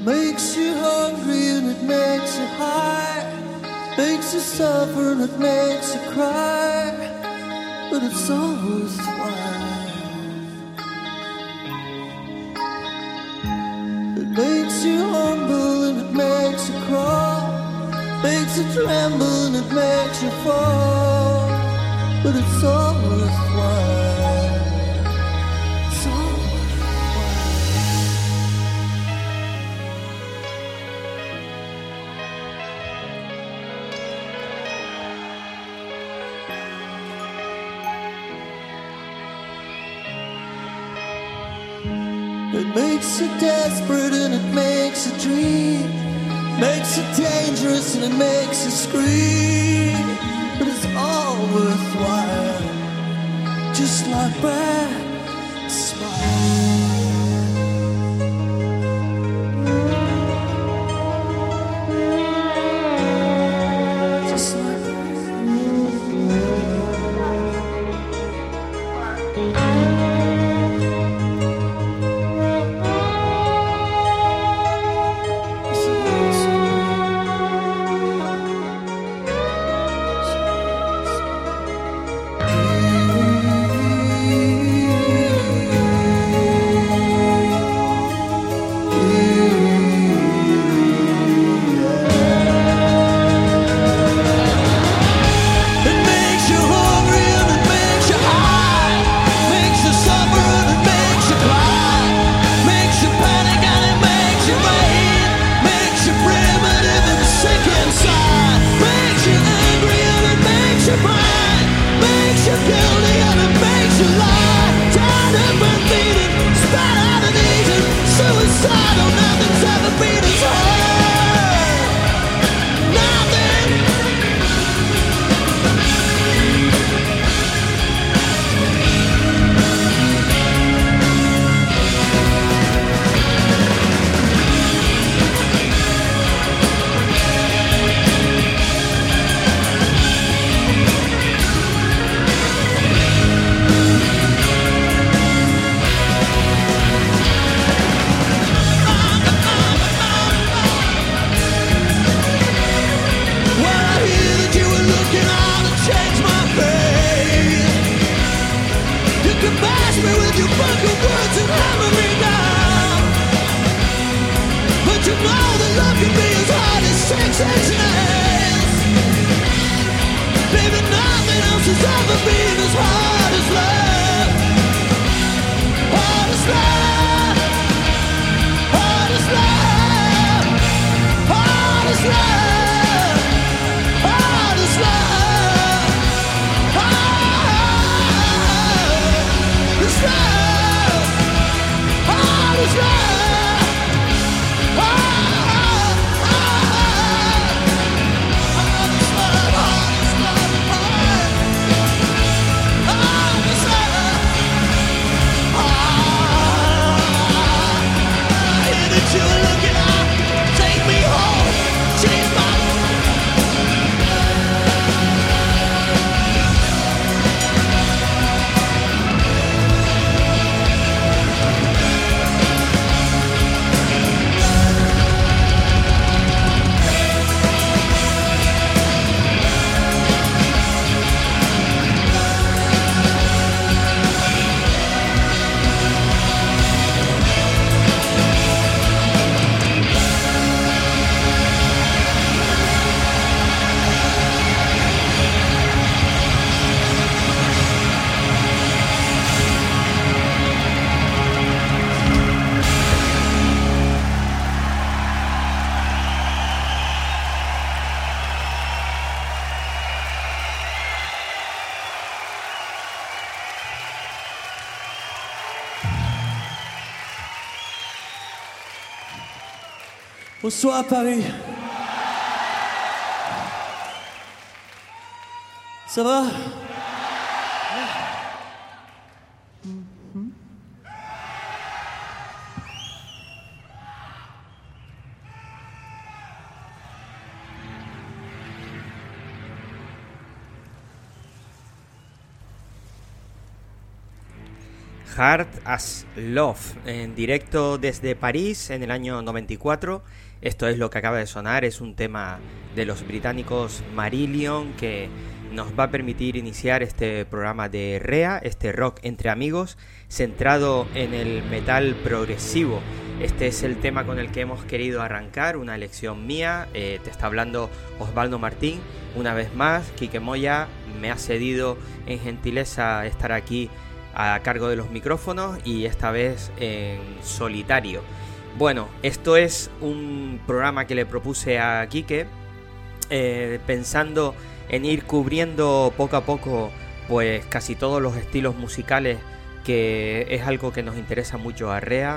makes you hungry and it makes you high, makes you suffer and it makes you cry, but it's all worthwhile. It makes you humble and it makes you crawl, makes you tremble and it makes you fall, but it's all worthwhile. It's all It makes you desperate and it makes you dream, makes you dangerous and it makes you scream, but it's all worthwhile. Just like back, smile. Just like Bonsoir Paris. Ça va? Hard as Love, en directo desde París en el año 94. Esto es lo que acaba de sonar, es un tema de los británicos Marillion que nos va a permitir iniciar este programa de REA, este rock entre amigos, centrado en el metal progresivo. Este es el tema con el que hemos querido arrancar, una elección mía. Te está hablando Osvaldo Martín. Una vez más, Quique Moya me ha cedido en gentileza estar aquí a cargo de los micrófonos y esta vez en solitario. Bueno, esto es un programa que le propuse a Quique pensando en ir cubriendo poco a poco pues casi todos los estilos musicales, que es algo que nos interesa mucho a REA,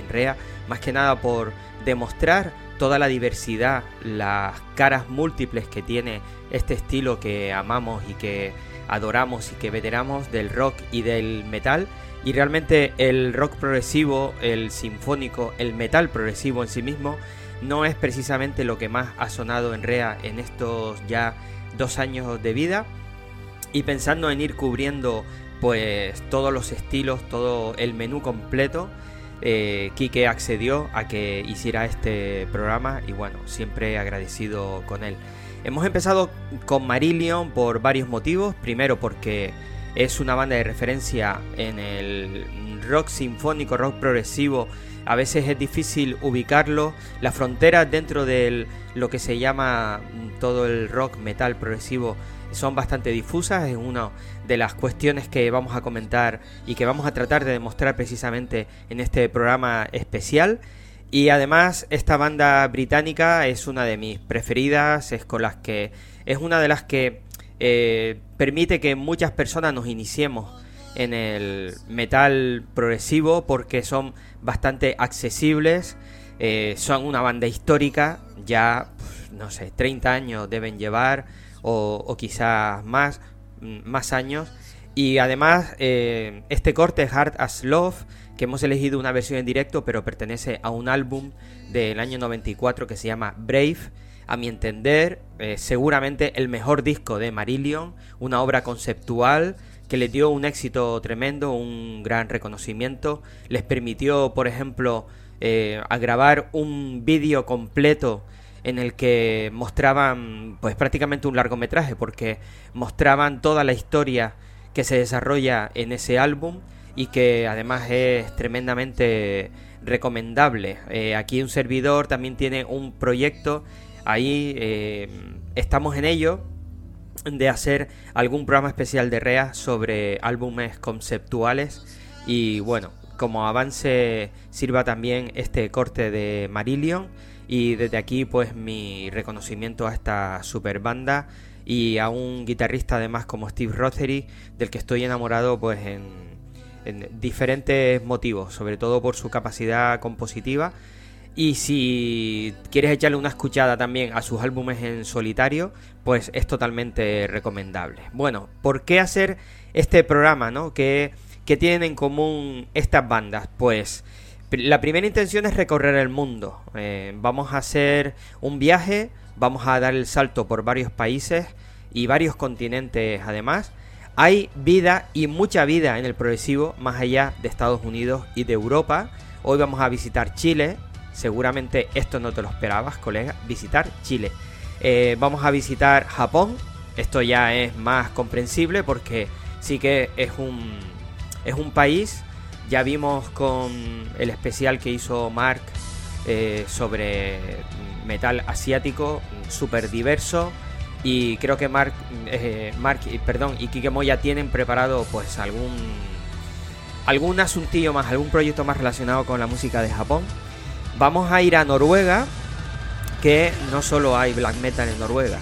más que nada por demostrar toda la diversidad, las caras múltiples que tiene este estilo que amamos y que adoramos y que veneramos del rock y del metal. Y realmente el rock progresivo, el sinfónico, el metal progresivo en sí mismo no es precisamente lo que más ha sonado en REA en estos ya 2 años de vida. Y pensando en ir cubriendo pues todos los estilos, todo el menú completo, Quique accedió a que hiciera este programa y bueno, siempre agradecido con él. Hemos empezado con Marillion por varios motivos. Primero porque es una banda de referencia en el rock sinfónico, rock progresivo. A veces es difícil ubicarlo. Las fronteras dentro de lo que se llama todo el rock metal progresivo son bastante difusas. Es una de las cuestiones que vamos a comentar y que vamos a tratar de demostrar precisamente en este programa especial. Y además esta banda británica es una de mis preferidas, es una de las que permite que muchas personas nos iniciemos en el metal progresivo porque son bastante accesibles, son una banda histórica, ya no sé, 30 años deben llevar o quizás más años. Y además este corte Hard as Love, que hemos elegido una versión en directo, pero pertenece a un álbum del año 94 que se llama Brave. A mi entender, seguramente el mejor disco de Marillion, una obra conceptual que les dio un éxito tremendo, un gran reconocimiento. Les permitió, por ejemplo, a grabar un vídeo completo en el que mostraban pues prácticamente un largometraje, porque mostraban toda la historia que se desarrolla en ese álbum y que además es tremendamente recomendable. Aquí un servidor también tiene un proyecto, ahí estamos en ello, de hacer algún programa especial de REA sobre álbumes conceptuales. Y bueno, como avance sirva también este corte de Marillion, y desde aquí pues mi reconocimiento a esta super banda y a un guitarrista además como Steve Rothery, del que estoy enamorado pues en diferentes motivos, sobre todo por su capacidad compositiva. Y si quieres echarle una escuchada también a sus álbumes en solitario, pues es totalmente recomendable. Bueno, ¿por qué hacer este programa, no? ¿Qué tienen en común estas bandas? Pues la primera intención es recorrer el mundo. Vamos a hacer un viaje, vamos a dar el salto por varios países y varios continentes además. Hay vida y mucha vida en el progresivo más allá de Estados Unidos y de Europa. Hoy vamos a visitar Chile. Seguramente esto no te lo esperabas, colega, visitar Chile. Vamos a visitar Japón. Esto ya es más comprensible porque sí que es un país. Ya vimos con el especial que hizo Mark sobre metal asiático, súper diverso. Y creo que Mark y Quique Moya tienen preparado pues algún asuntillo más, algún proyecto más relacionado con la música de Japón. Vamos a ir a Noruega, que no solo hay black metal en Noruega.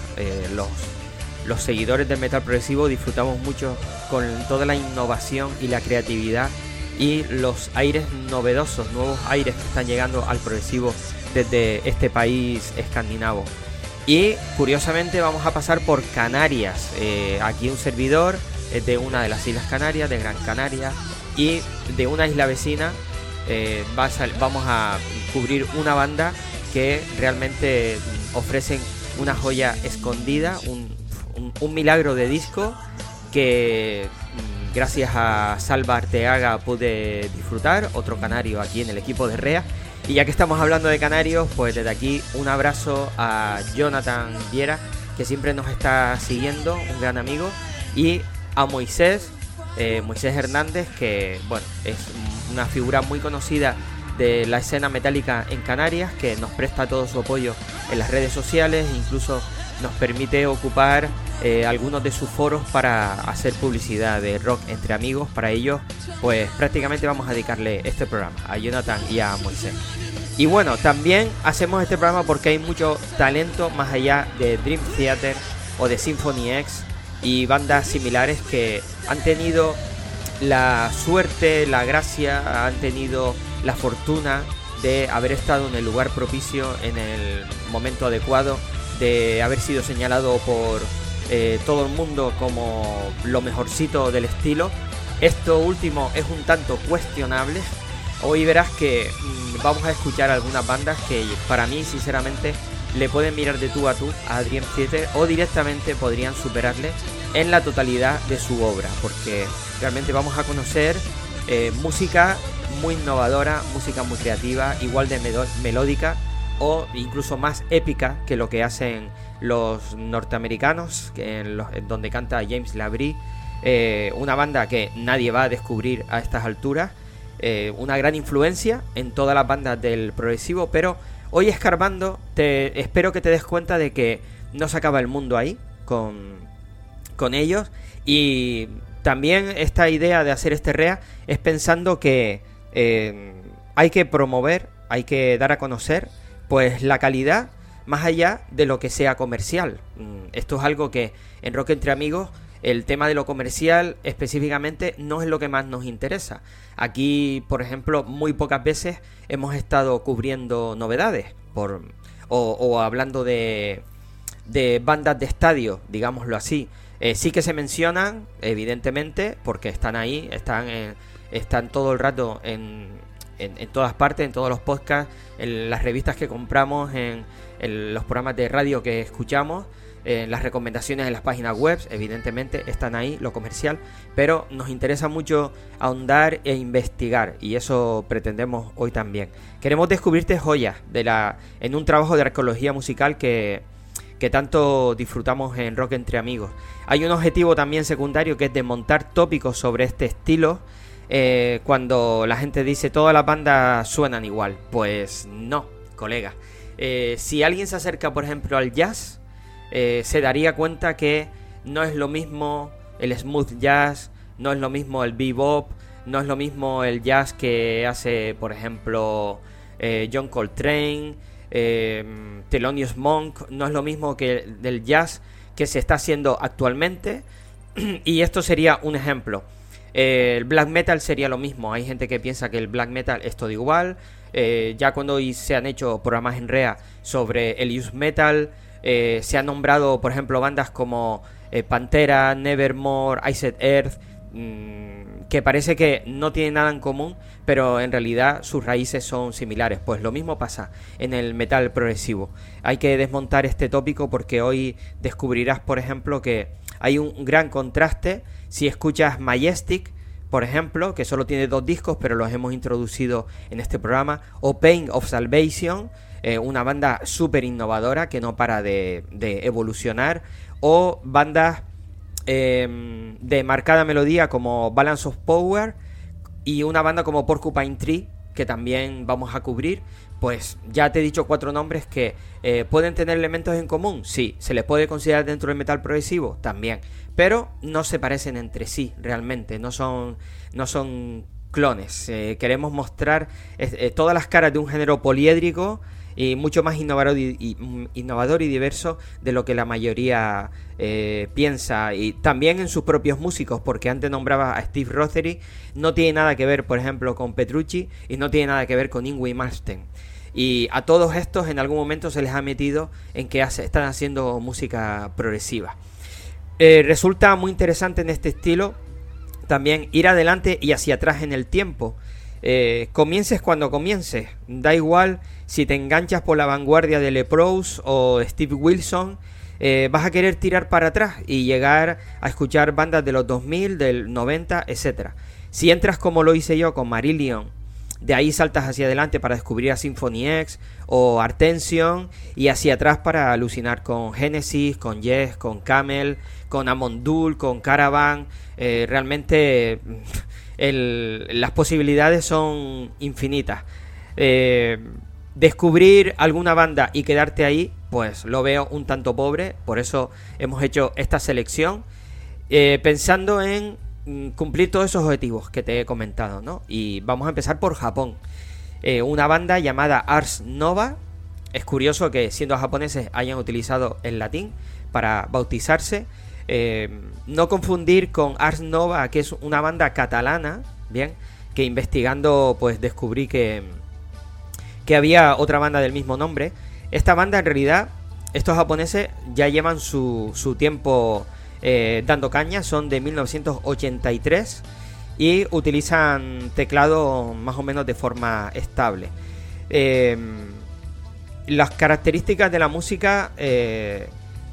Los seguidores del metal progresivo disfrutamos mucho con toda la innovación y la creatividad y los aires novedosos, nuevos aires que están llegando al progresivo desde este país escandinavo. Y curiosamente vamos a pasar por Canarias. Aquí un servidor es de una de las Islas Canarias, de Gran Canaria, y de una isla vecina vamos a cubrir una banda que realmente ofrecen una joya escondida, un milagro de disco que gracias a Salva Arteaga pude disfrutar, otro canario aquí en el equipo de Rea. Y ya que estamos hablando de canarios, pues desde aquí un abrazo a Jonathan Viera, que siempre nos está siguiendo, un gran amigo, y a Moisés Hernández, que bueno, es una figura muy conocida de la escena metálica en Canarias, que nos presta todo su apoyo en las redes sociales, incluso nos permite ocupar algunos de sus foros para hacer publicidad de rock entre amigos. Para ellos, pues prácticamente vamos a dedicarle este programa a Jonathan y a Moisés. Y bueno, también hacemos este programa porque hay mucho talento más allá de Dream Theater o de Symphony X y bandas similares que han tenido la suerte, la gracia, han tenido la fortuna de haber estado en el lugar propicio, en el momento adecuado, de haber sido señalado por todo el mundo como lo mejorcito del estilo. Esto último es un tanto cuestionable. Hoy verás que vamos a escuchar algunas bandas que para mí sinceramente le pueden mirar de tú a tú a Dream Theater, o directamente podrían superarle en la totalidad de su obra, porque realmente vamos a conocer música muy innovadora, música muy creativa, igual de melódica o incluso más épica que lo que hacen los norteamericanos, en donde canta James LaBrie, una banda que nadie va a descubrir a estas alturas, una gran influencia en todas las bandas del progresivo, pero hoy escarbando espero que te des cuenta de que no se acaba el mundo ahí con ellos. Y también esta idea de hacer este REA es pensando que hay que promover, hay que dar a conocer pues la calidad más allá de lo que sea comercial. Esto es algo que en Rock Entre Amigos, el tema de lo comercial específicamente no es lo que más nos interesa. Aquí, por ejemplo, muy pocas veces hemos estado cubriendo novedades o hablando de bandas de estadio, digámoslo así. Sí que se mencionan, evidentemente, porque están ahí, están todo el rato en todas partes, en todos los podcasts, en las revistas que compramos, en los programas de radio que escuchamos, en las recomendaciones en las páginas web, evidentemente están ahí, lo comercial, pero nos interesa mucho ahondar e investigar, y eso pretendemos hoy también. Queremos descubrirte joyas en un trabajo de arqueología musical que tanto disfrutamos en Rock Entre Amigos. Hay un objetivo también secundario, que es desmontar tópicos sobre este estilo. Cuando la gente dice todas las bandas suenan igual, pues no, colega. Si alguien se acerca, por ejemplo, al jazz, se daría cuenta que no es lo mismo el smooth jazz, no es lo mismo el bebop, no es lo mismo el jazz que hace, por ejemplo, John Coltrane, Thelonious Monk, no es lo mismo que del jazz que se está haciendo actualmente. Y esto sería un ejemplo. El black metal sería lo mismo. Hay gente que piensa que el black metal es todo igual. Ya cuando hoy se han hecho programas en REA sobre el youth metal, se han nombrado, por ejemplo, bandas como Pantera, Nevermore, Iced Earth, que parece que no tienen nada en común, pero en realidad sus raíces son similares. Pues lo mismo pasa en el metal progresivo. Hay que desmontar este tópico, porque hoy descubrirás, por ejemplo, que hay un gran contraste si escuchas Majestic, por ejemplo, que solo tiene 2 discos, pero los hemos introducido en este programa, o Pain of Salvation, una banda súper innovadora que no para de evolucionar, o bandas de marcada melodía como Balance of Power, y una banda como Porcupine Tree, que también vamos a cubrir. Pues ya te he dicho 4 nombres que pueden tener elementos en común. Sí, se les puede considerar dentro del metal progresivo también, pero no se parecen entre sí realmente, no son clones. Queremos mostrar todas las caras de un género poliédrico y mucho más innovador y diverso de lo que la mayoría piensa, y también en sus propios músicos, porque antes nombraba a Steve Rothery, no tiene nada que ver, por ejemplo, con Petrucci, y no tiene nada que ver con Yngwie Malmsteen. Y a todos estos en algún momento se les ha metido en que están haciendo música progresiva. Resulta muy interesante en este estilo también ir adelante y hacia atrás en el tiempo. Comiences cuando comiences, da igual si te enganchas por la vanguardia de Leprous o Steve Wilson, vas a querer tirar para atrás y llegar a escuchar bandas de los 2000, del 90, etcétera. Si entras como lo hice yo con Marillion, de ahí saltas hacia adelante para descubrir a Symphony X o Artension, y hacia atrás para alucinar con Genesis, con Yes, con Camel, con Amondul, con Caravan. Realmente las posibilidades son infinitas. Descubrir alguna banda y quedarte ahí, pues lo veo un tanto pobre. Por eso hemos hecho esta selección, pensando en cumplir todos esos objetivos que te he comentado, ¿no? Y vamos a empezar por Japón. Una banda llamada Ars Nova. Es curioso que, siendo japoneses, hayan utilizado el latín para bautizarse. No confundir con Ars Nova, que es una banda catalana, bien, que investigando pues descubrí que había otra banda del mismo nombre. Esta banda, en realidad, estos japoneses ya llevan su tiempo dando caña. Son de 1983 y utilizan teclado más o menos de forma estable. Las características de la música le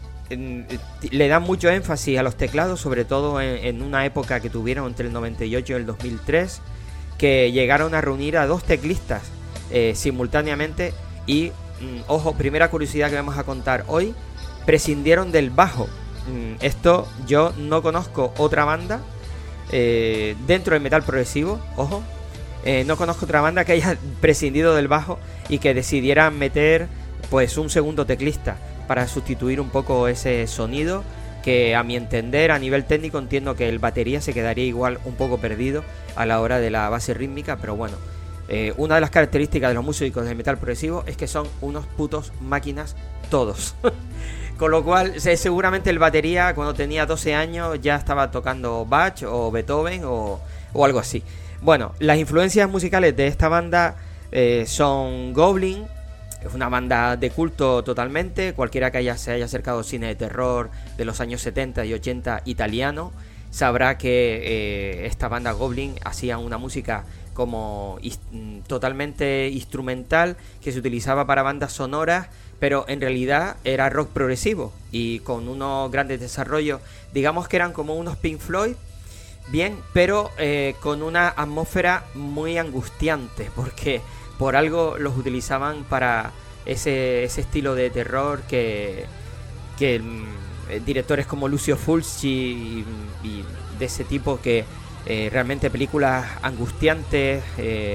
dan mucho énfasis a los teclados, sobre todo en una época que tuvieron entre el 98 y el 2003, que llegaron a reunir a 2 teclistas simultáneamente. Y ojo, primera curiosidad que vamos a contar hoy: prescindieron del bajo. Esto yo no conozco otra banda dentro del metal progresivo, ojo, no conozco otra banda que haya prescindido del bajo y que decidieran meter pues un segundo teclista para sustituir un poco ese sonido, que a mi entender, a nivel técnico, entiendo que el batería se quedaría igual un poco perdido a la hora de la base rítmica. Pero bueno, una de las características de los músicos de metal progresivo es que son unos putos máquinas todos. Con lo cual, seguramente el batería, cuando tenía 12 años, ya estaba tocando Bach o Beethoven o algo así. Bueno, las influencias musicales de esta banda son Goblin. Es una banda de culto totalmente. Cualquiera que se haya acercado al cine de terror de los años 70 y 80 italiano sabrá que esta banda Goblin hacía una música como totalmente instrumental, que se utilizaba para bandas sonoras, pero en realidad era rock progresivo y con unos grandes desarrollos. Digamos que eran como unos Pink Floyd, bien, pero con una atmósfera muy angustiante, porque por algo los utilizaban para ese estilo de terror que directores como Lucio Fulci y de ese tipo, que realmente películas angustiantes,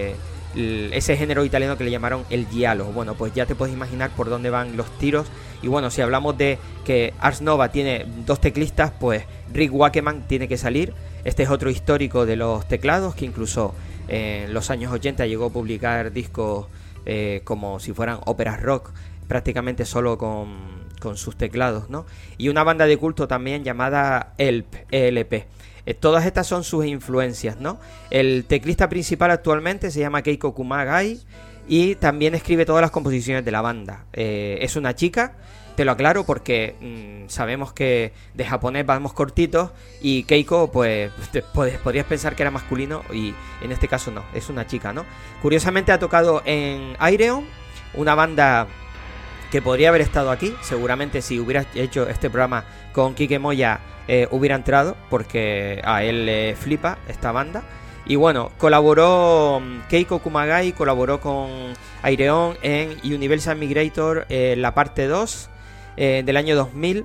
ese género italiano que le llamaron el giallo. Bueno, pues ya te puedes imaginar por dónde van los tiros. Y bueno, si hablamos de que Ars Nova tiene 2 teclistas, pues Rick Wakeman tiene que salir. Este es otro histórico de los teclados, que incluso en los años 80 llegó a publicar discos como si fueran óperas rock, prácticamente solo con sus teclados, ¿no? Y una banda de culto también llamada ELP. Todas estas son sus influencias, ¿no? El teclista principal actualmente se llama Keiko Kumagai y también escribe todas las composiciones de la banda. Es una chica, te lo aclaro, porque sabemos que de japonés vamos cortitos, y Keiko, pues podrías pensar que era masculino, y en este caso no, es una chica, ¿no? Curiosamente ha tocado en Ayreon, una banda que podría haber estado aquí. Seguramente si hubieras hecho este programa con Quique Moya hubiera entrado, porque a él le flipa esta banda. Y bueno, colaboró Keiko Kumagai, colaboró con Ayreon en Universal Migrator, la parte 2 del año 2000.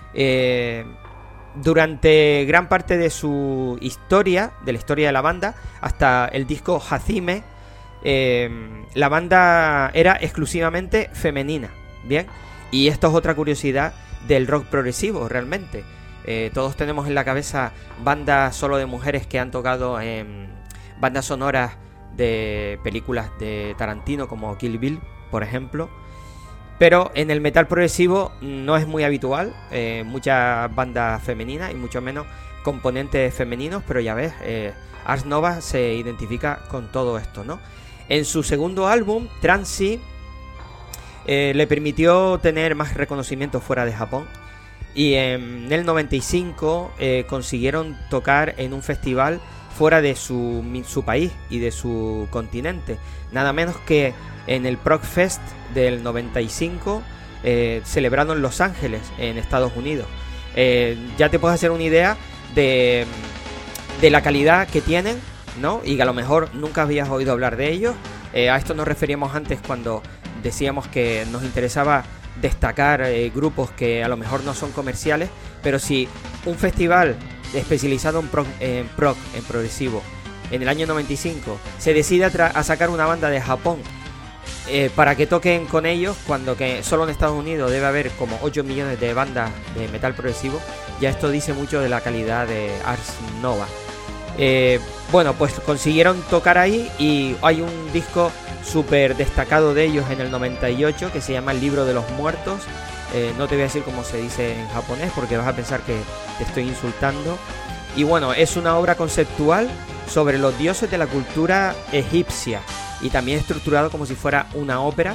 Durante gran parte de su historia, de la historia de la banda, hasta el disco Hajime, la banda era exclusivamente femenina, ¿bien? Y esto es otra curiosidad del rock progresivo, realmente. Todos tenemos en la cabeza bandas solo de mujeres que han tocado en bandas sonoras de películas de Tarantino, como Kill Bill, por ejemplo. Pero en el metal progresivo no es muy habitual muchas bandas femeninas y mucho menos componentes femeninos, pero ya ves, Ars Nova se identifica con todo esto, ¿no? En su segundo álbum, Transi, le permitió tener más reconocimiento fuera de Japón, y en el 95 consiguieron tocar en un festival fuera de su país y de su continente, nada menos que en el Prog Fest del 95, celebrado en Los Ángeles, en Estados Unidos. Ya te puedes hacer una idea de la calidad que tienen, ¿no? Y que a lo mejor nunca habías oído hablar de ellos. A esto nos referíamos antes cuando decíamos que nos interesaba destacar grupos que a lo mejor no son comerciales, pero si un festival especializado en progresivo en el año 95 se decide a sacar una banda de Japón para que toquen con ellos, cuando que solo en Estados Unidos debe haber como 8 millones de bandas de metal progresivo, ya esto dice mucho de la calidad de Ars Nova. Bueno, pues consiguieron tocar ahí y hay un disco súper destacado de ellos en el 98 que se llama El Libro de los Muertos. No te voy a decir cómo se dice en japonés porque vas a pensar que te estoy insultando. Y bueno, es una obra conceptual sobre los dioses de la cultura egipcia y también estructurado como si fuera una ópera.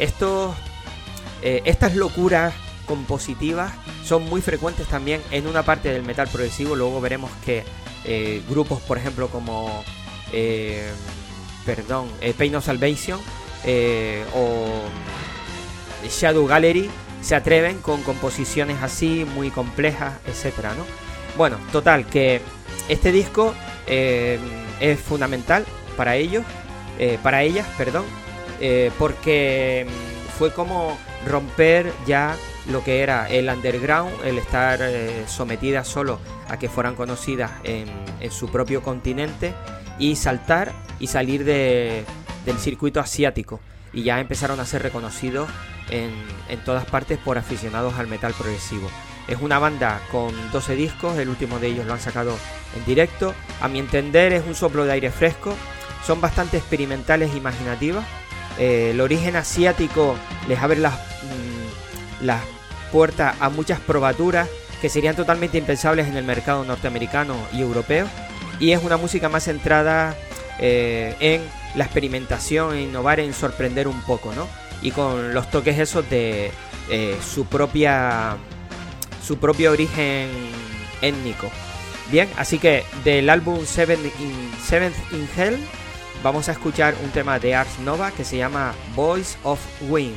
Estas locuras compositivas son muy frecuentes también en una parte del metal progresivo. Luego veremos que grupos, por ejemplo, como Pain of Salvation o Shadow Gallery se atreven con composiciones así muy complejas, etcétera, ¿no? Bueno, total, que este disco es fundamental para ellos, para ellas, perdón, porque fue como romper ya lo que era el underground, el estar sometidas solo a que fueran conocidas en su propio continente y saltar y salir del circuito asiático, y ya empezaron a ser reconocidos en todas partes por aficionados al metal progresivo. Es una banda con 12 discos, el último de ellos lo han sacado en directo. A mi entender es un soplo de aire fresco, son bastante experimentales e imaginativas. El origen asiático les abre las puertas a muchas probaturas que serían totalmente impensables en el mercado norteamericano y europeo, y es una música más centrada en la experimentación, en innovar, en sorprender un poco, ¿no? Y con los toques esos de su propio origen étnico. Bien, así que del álbum Seventh in Hell vamos a escuchar un tema de Ars Nova que se llama Voice of Wind.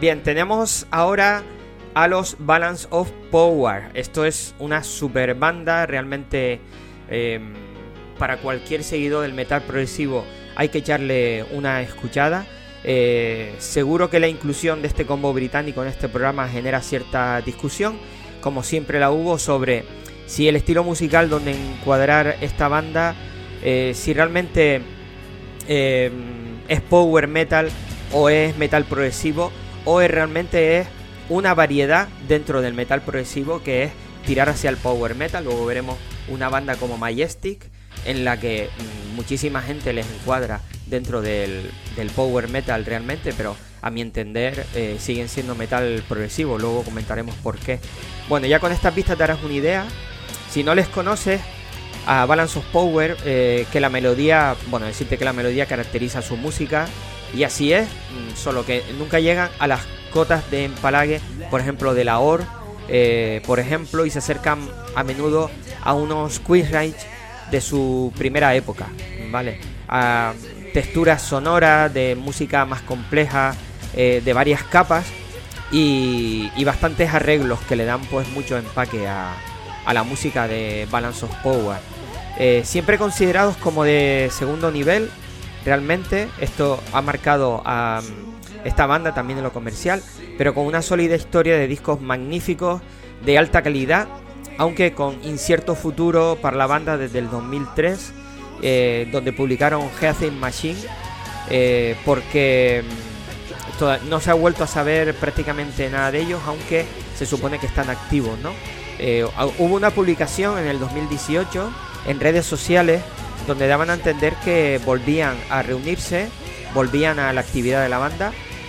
Bien, tenemos ahora a los Balance of Power. Esto es una super banda, realmente para cualquier seguidor del metal progresivo hay que echarle una escuchada. Seguro que la inclusión de este combo británico en este programa genera cierta discusión, como siempre la hubo, sobre si el estilo musical donde encuadrar esta banda, si realmente es power metal o es metal progresivo, o realmente es una variedad dentro del metal progresivo que es tirar hacia el power metal. Luego veremos una banda como Majestic, en la que muchísima gente les encuadra dentro del power metal realmente, pero a mi entender siguen siendo metal progresivo. Luego comentaremos por qué. Bueno, ya con estas pistas te harás una idea. Si no les conoces a Balance of Power, que la melodía, bueno, decirte que la melodía caracteriza su música, y así es, solo que nunca llegan a las cotas de empalague, por ejemplo, de la OR, por ejemplo, y se acercan a menudo a unos Queensryche de su primera época, ¿vale? A texturas sonoras, de música más compleja, de varias capas y bastantes arreglos que le dan pues mucho empaque a la música de Balance of Power. Siempre considerados como de segundo nivel, realmente esto ha marcado a esta banda también en lo comercial, pero con una sólida historia de discos magníficos, de alta calidad, aunque con incierto futuro para la banda desde el 2003, donde publicaron Heathen Machine, porque no se ha vuelto a saber prácticamente nada de ellos, aunque se supone que están activos, ¿no? Hubo una publicación en el 2018 en redes sociales donde daban a entender que volvían a reunirse, volvían a la actividad de la banda,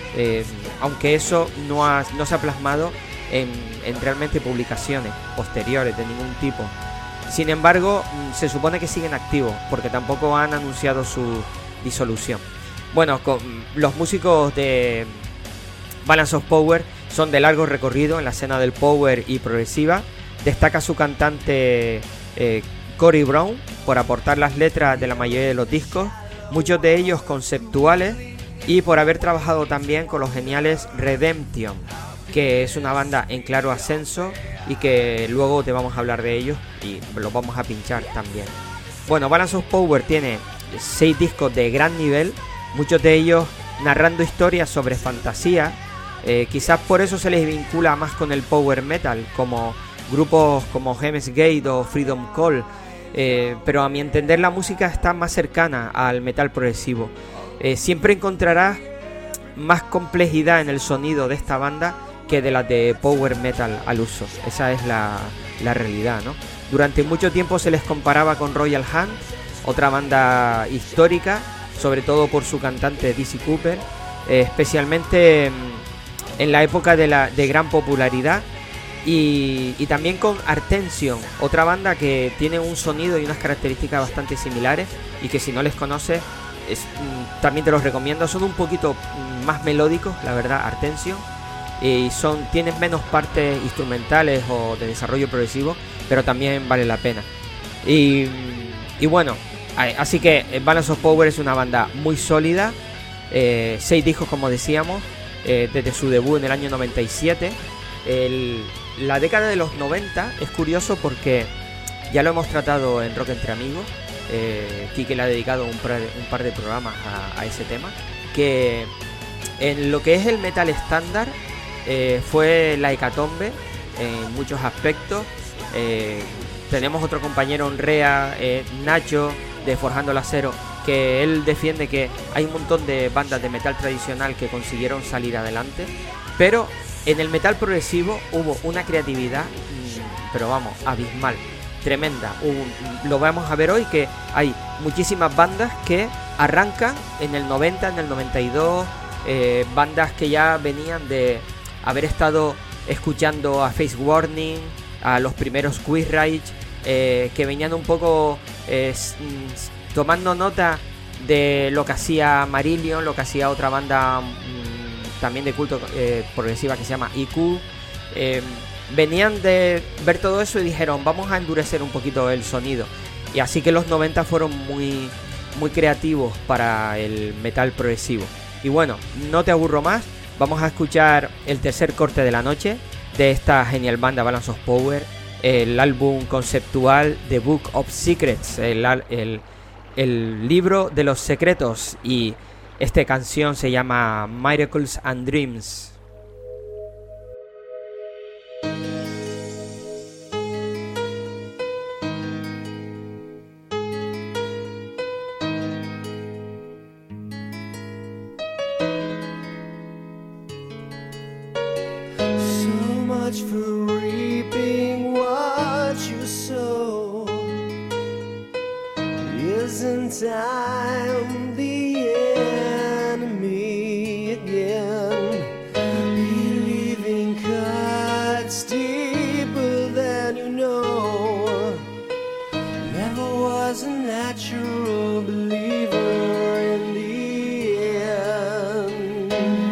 aunque eso no se ha plasmado en realmente publicaciones posteriores de ningún tipo. Sin embargo, se supone que siguen activos, porque tampoco han anunciado su disolución. Bueno, los músicos de Balance of Power son de largo recorrido en la escena del power y progresiva. Destaca su cantante Corey Brown por aportar las letras de la mayoría de los discos, muchos de ellos conceptuales, y por haber trabajado también con los geniales Redemption, que es una banda en claro ascenso y que luego te vamos a hablar de ellos y los vamos a pinchar también. Bueno, Balance of Power tiene 6 discos de gran nivel, muchos de ellos narrando historias sobre fantasía. Quizás por eso se les vincula más con el power metal, como grupos como Heaven's Gate o Freedom Call, pero a mi entender la música está más cercana al metal progresivo. Siempre encontrarás más complejidad en el sonido de esta banda que de las de power metal al uso. Esa es la realidad, ¿no? Durante mucho tiempo se les comparaba con Royal Hunt, otra banda histórica, sobre todo por su cantante Dizzy Cooper, especialmente en la época de gran popularidad, y también con Artension, otra banda que tiene un sonido y unas características bastante similares, y que si no les conoces también te los recomiendo. Son un poquito más melódicos, la verdad, Artension, y tienen menos partes instrumentales o de desarrollo progresivo, pero también vale la pena. Y bueno, así que Balance of Power es una banda muy sólida, 6 discos como decíamos, desde su debut en el año 97. La década de los 90 es curioso porque ya lo hemos tratado en Rock Entre Amigos. Quique le ha dedicado un par de programas a ese tema, que en lo que es el metal estándar fue la hecatombe en muchos aspectos. Tenemos otro compañero en REA, Nacho, de Forjando el Acero, que él defiende que hay un montón de bandas de metal tradicional que consiguieron salir adelante, pero en el metal progresivo hubo una creatividad, pero vamos, abismal, tremenda. Lo vamos a ver hoy, que hay muchísimas bandas que arrancan en el 90, en el 92, bandas que ya venían de haber estado escuchando a Face Warning, a los primeros Queensryche, que venían un poco tomando nota de lo que hacía Marillion, lo que hacía otra banda también de culto progresiva que se llama IQ. Venían de ver todo eso y dijeron, vamos a endurecer un poquito el sonido. Y así que los 90 fueron muy, muy creativos para el metal progresivo. Y bueno, no te aburro más, Vamos a escuchar el tercer corte de la noche de esta genial banda Balance of Power, el álbum conceptual The Book of Secrets, el libro de los secretos, y esta canción se llama Miracles and Dreams. For reaping what you sow, isn't time the enemy again? Believing cuts deeper than you know. Never was a natural believer in the end.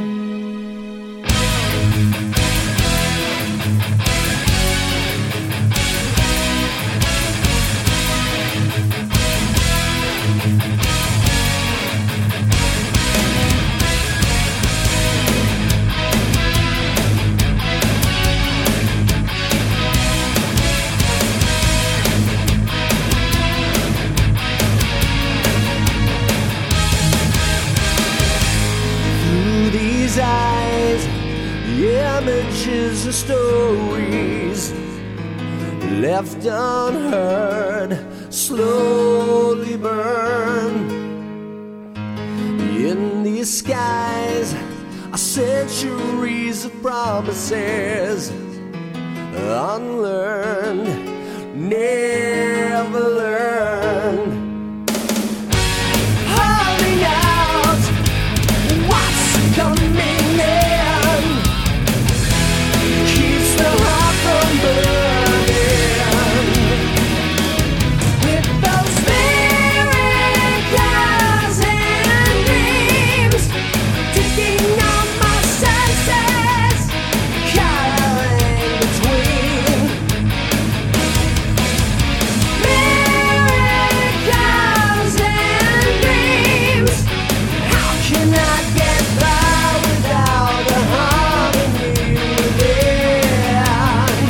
Eyes, the images of stories left unheard slowly burn. In these skies are centuries of promises unlearned, never learned. Holding out what's coming in, keeps the heart from burning. With those miracles and dreams ticking on my senses, caroling between. Miracles and dreams, how can I get by without a harmony within?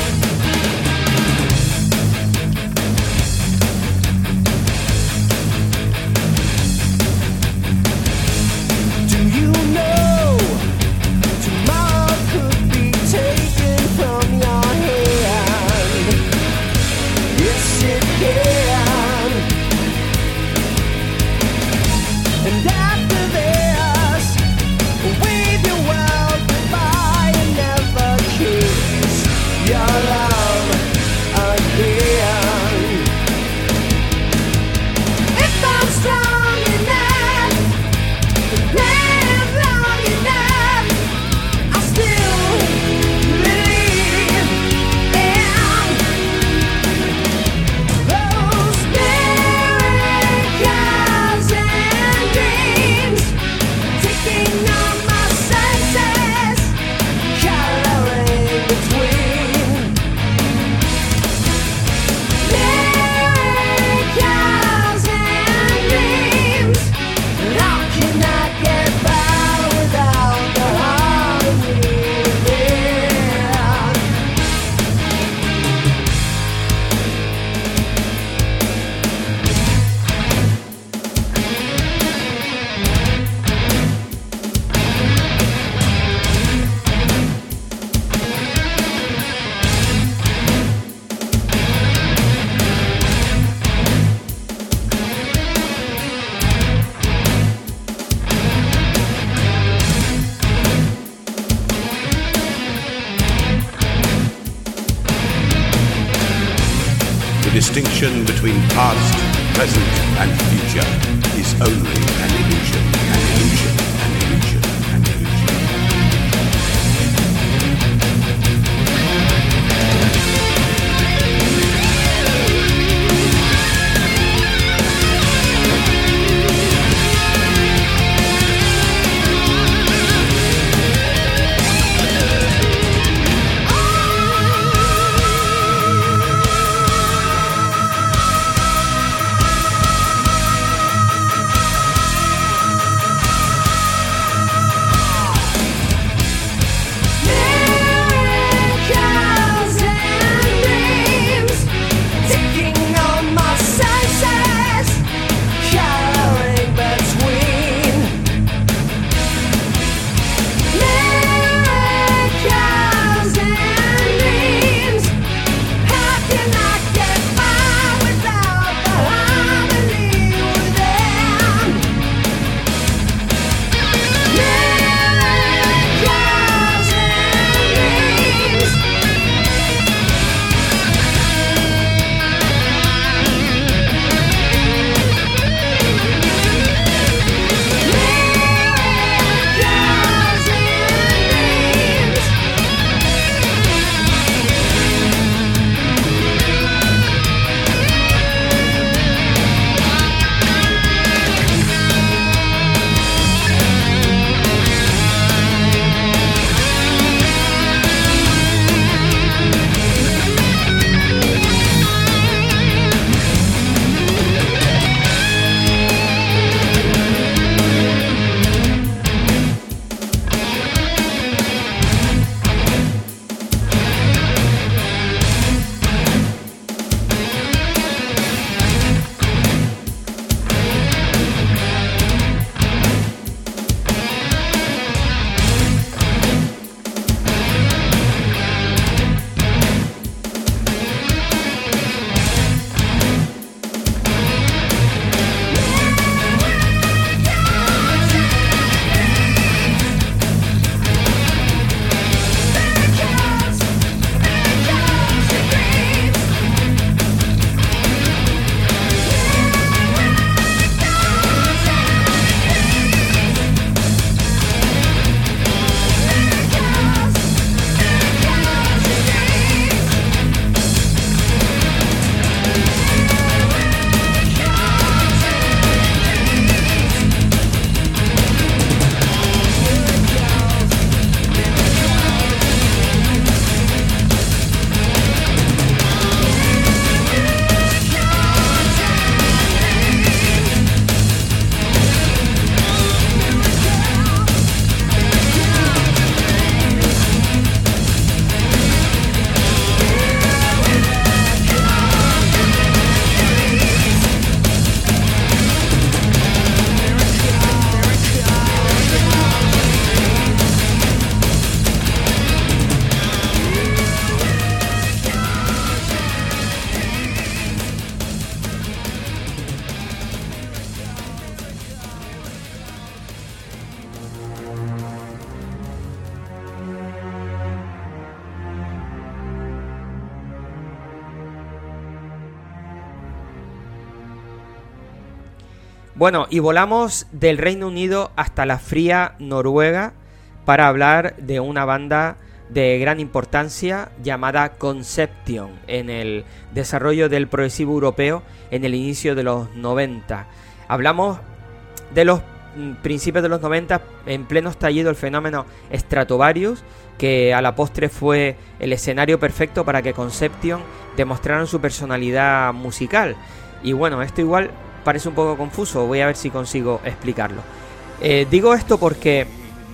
Do you know tomorrow could be taken from your hand? Yes, it can. And after this, wave your world goodbye and never kiss your love again. If I'm strong enough, live long enough, I'll still believe in those miracles and dreams ticking on my senses, caroling between. Miracles and dreams, how can I get by without the harmony within? The distinction between past, present, and future is only an illusion, an illusion, an illusion, an illusion. Bueno, y volamos del Reino Unido hasta la fría Noruega para hablar de una banda de gran importancia llamada Conception en el desarrollo del progresivo europeo en el inicio de los 90. Hablamos de los principios de los 90, en pleno estallido el fenómeno Stratovarius, que a la postre fue el escenario perfecto para que Conception demostraran su personalidad musical. Y bueno, esto igual parece un poco confuso, voy a ver si consigo explicarlo. Digo esto porque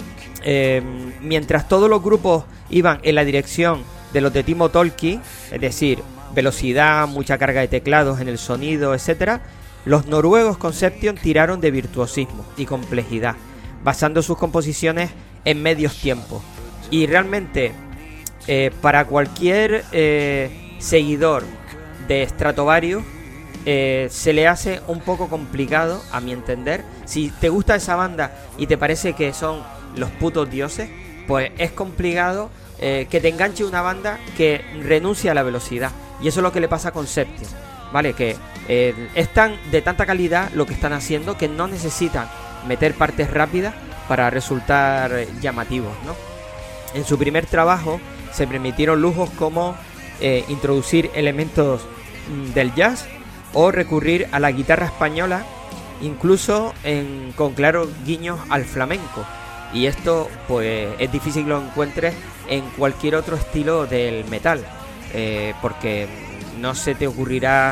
mientras todos los grupos iban en la dirección de los de Timo Tolkki, es decir, velocidad, mucha carga de teclados en el sonido, etcétera, los noruegos Conception tiraron de virtuosismo y complejidad, basando sus composiciones en medios tiempos. Y realmente, para cualquier seguidor de Stratovarius, se le hace un poco complicado, a mi entender. Si te gusta esa banda y te parece que son los putos dioses, pues es complicado que te enganche una banda que renuncia a la velocidad. Y eso es lo que le pasa a Conception, ¿vale? Que es de tanta calidad lo que están haciendo que no necesitan meter partes rápidas para resultar llamativos, ¿no? En su primer trabajo se permitieron lujos como introducir elementos del jazz o recurrir a la guitarra española, incluso con claros guiños al flamenco. Y esto pues es difícil que lo encuentres en cualquier otro estilo del metal, porque no se te ocurrirá,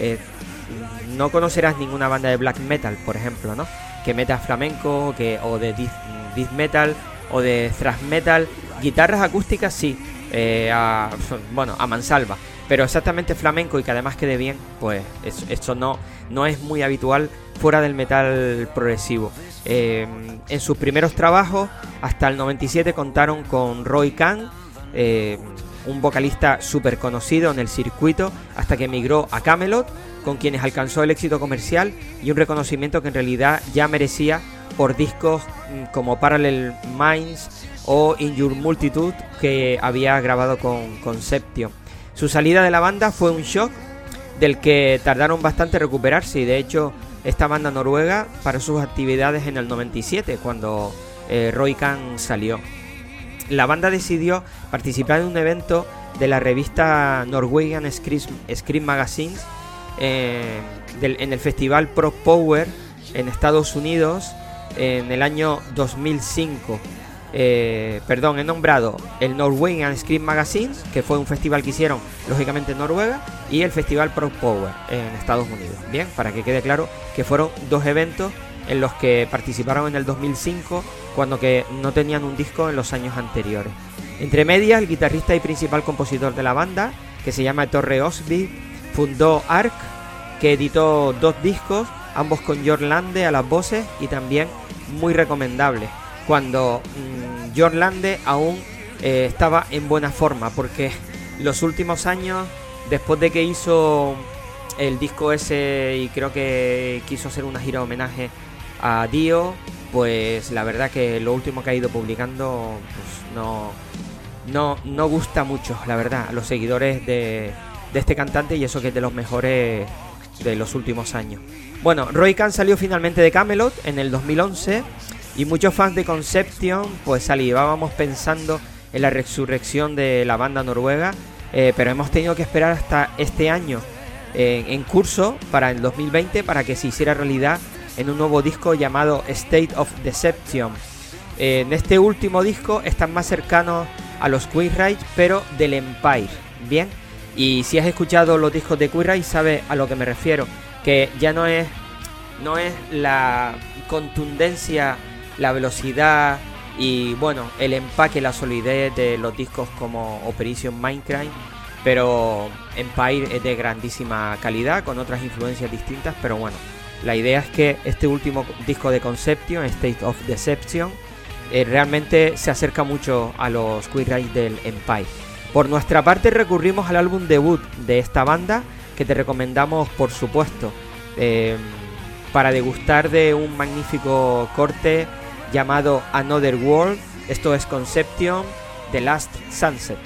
no conocerás ninguna banda de black metal, por ejemplo, ¿no?, que meta flamenco, o de death metal o de thrash metal. Guitarras acústicas sí, a mansalva, pero exactamente flamenco y que además quede bien, pues eso no es muy habitual fuera del metal progresivo. En sus primeros trabajos, hasta el 97, contaron con Roy Khan, un vocalista súper conocido en el circuito, hasta que emigró a Kamelot, con quienes alcanzó el éxito comercial y un reconocimiento que en realidad ya merecía por discos como Parallel Minds o In Your Multitude, que había grabado con Conception. Su salida de la banda fue un shock del que tardaron bastante en recuperarse, y de hecho esta banda noruega paró sus actividades en el 97, cuando Roy Khan salió. La banda decidió participar en un evento de la revista Norwegian Scream Magazines en el festival Prog Power en Estados Unidos en el año 2005. He nombrado el Norwegian Scream Magazines, que fue un festival que hicieron lógicamente en Noruega, y el festival Prog Power en Estados Unidos. Bien, para que quede claro que fueron dos eventos en los que participaron en el 2005, cuando que no tenían un disco en los años anteriores. Entre medias, el guitarrista y principal compositor de la banda, que se llama Torre Osby, fundó Ark, que editó 2 discos, ambos con Jørn Lande a las voces, y también muy recomendable, cuando Jørn Lande aún estaba en buena forma, porque los últimos años, después de que hizo el disco ese y creo que quiso hacer una gira de homenaje a Dio, pues la verdad que lo último que ha ido publicando pues no gusta mucho, la verdad, a los seguidores de este cantante, y eso que es de los mejores de los últimos años. Bueno, Roy Khan salió finalmente de Kamelot en el 2011, y muchos fans de Conception pues salivábamos pensando en la resurrección de la banda noruega, pero hemos tenido que esperar hasta este año en curso, para el 2020, para que se hiciera realidad en un nuevo disco llamado State of Deception. En este último disco están más cercanos a los Queensryche, pero del Empire, ¿bien? Y si has escuchado los discos de Queensryche sabes a lo que me refiero, que ya no es la contundencia, la velocidad y bueno, el empaque, la solidez de los discos como Operation Mindcrime, pero Empire es de grandísima calidad, con otras influencias distintas, pero bueno, la idea es que este último disco de Conception, State of Deception, realmente se acerca mucho a los Queensryche del Empire. Por nuestra parte recurrimos al álbum debut de esta banda, que te recomendamos por supuesto, para degustar de un magnífico corte llamado Another World. Esto es Conception, The Last Sunset.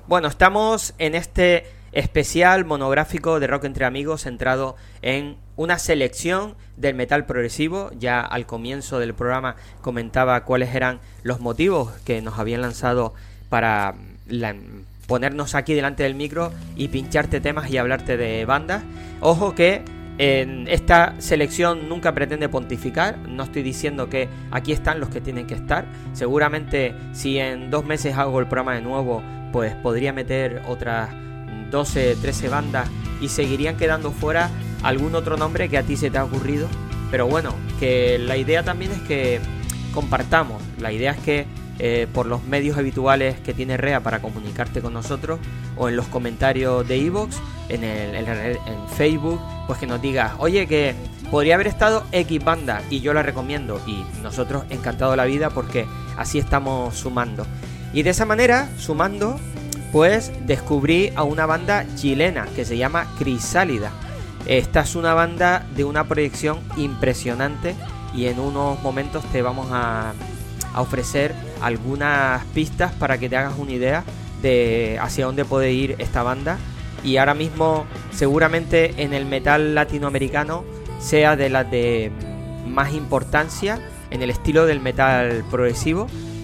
Bueno, estamos en este especial monográfico de Rock Entre Amigos centrado en una selección del metal progresivo. Ya al comienzo del programa comentaba cuáles eran los motivos que nos habían lanzado para ponernos aquí delante del micro y pincharte temas y hablarte de bandas. Ojo que en esta selección nunca pretende pontificar, no estoy diciendo que aquí están los que tienen que estar. Seguramente si en 2 meses hago el programa de nuevo, pues podría meter otras 12, 13 bandas y seguirían quedando fuera algún otro nombre que a ti se te ha ocurrido. Pero bueno, que la idea también es que compartamos. La idea es que por los medios habituales que tiene REA para comunicarte con nosotros, o en los comentarios de iVoox, en Facebook, pues que nos digas, oye, que podría haber estado X banda y yo la recomiendo, y nosotros encantado de la vida porque así estamos sumando. Y de esa manera, sumando, pues descubrí a una banda chilena que se llama Crisálida. Esta es una banda de una proyección impresionante y en unos momentos te vamos a ofrecer algunas pistas para que te hagas una idea de hacia dónde puede ir esta banda. Y ahora mismo seguramente en el metal latinoamericano sea de las de más importancia en el estilo del metal progresivo,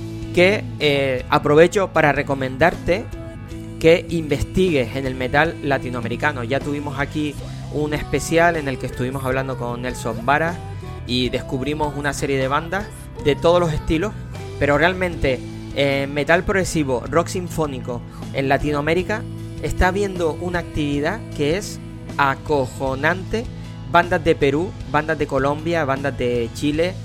que aprovecho para recomendarte que investigues en el metal latinoamericano. Ya tuvimos aquí un especial en el que estuvimos hablando con Nelson Vara y descubrimos una serie de bandas de todos los estilos, pero realmente metal progresivo, rock sinfónico en Latinoamérica está habiendo una actividad que es acojonante. Bandas de Perú, bandas de Colombia, bandas de Chile,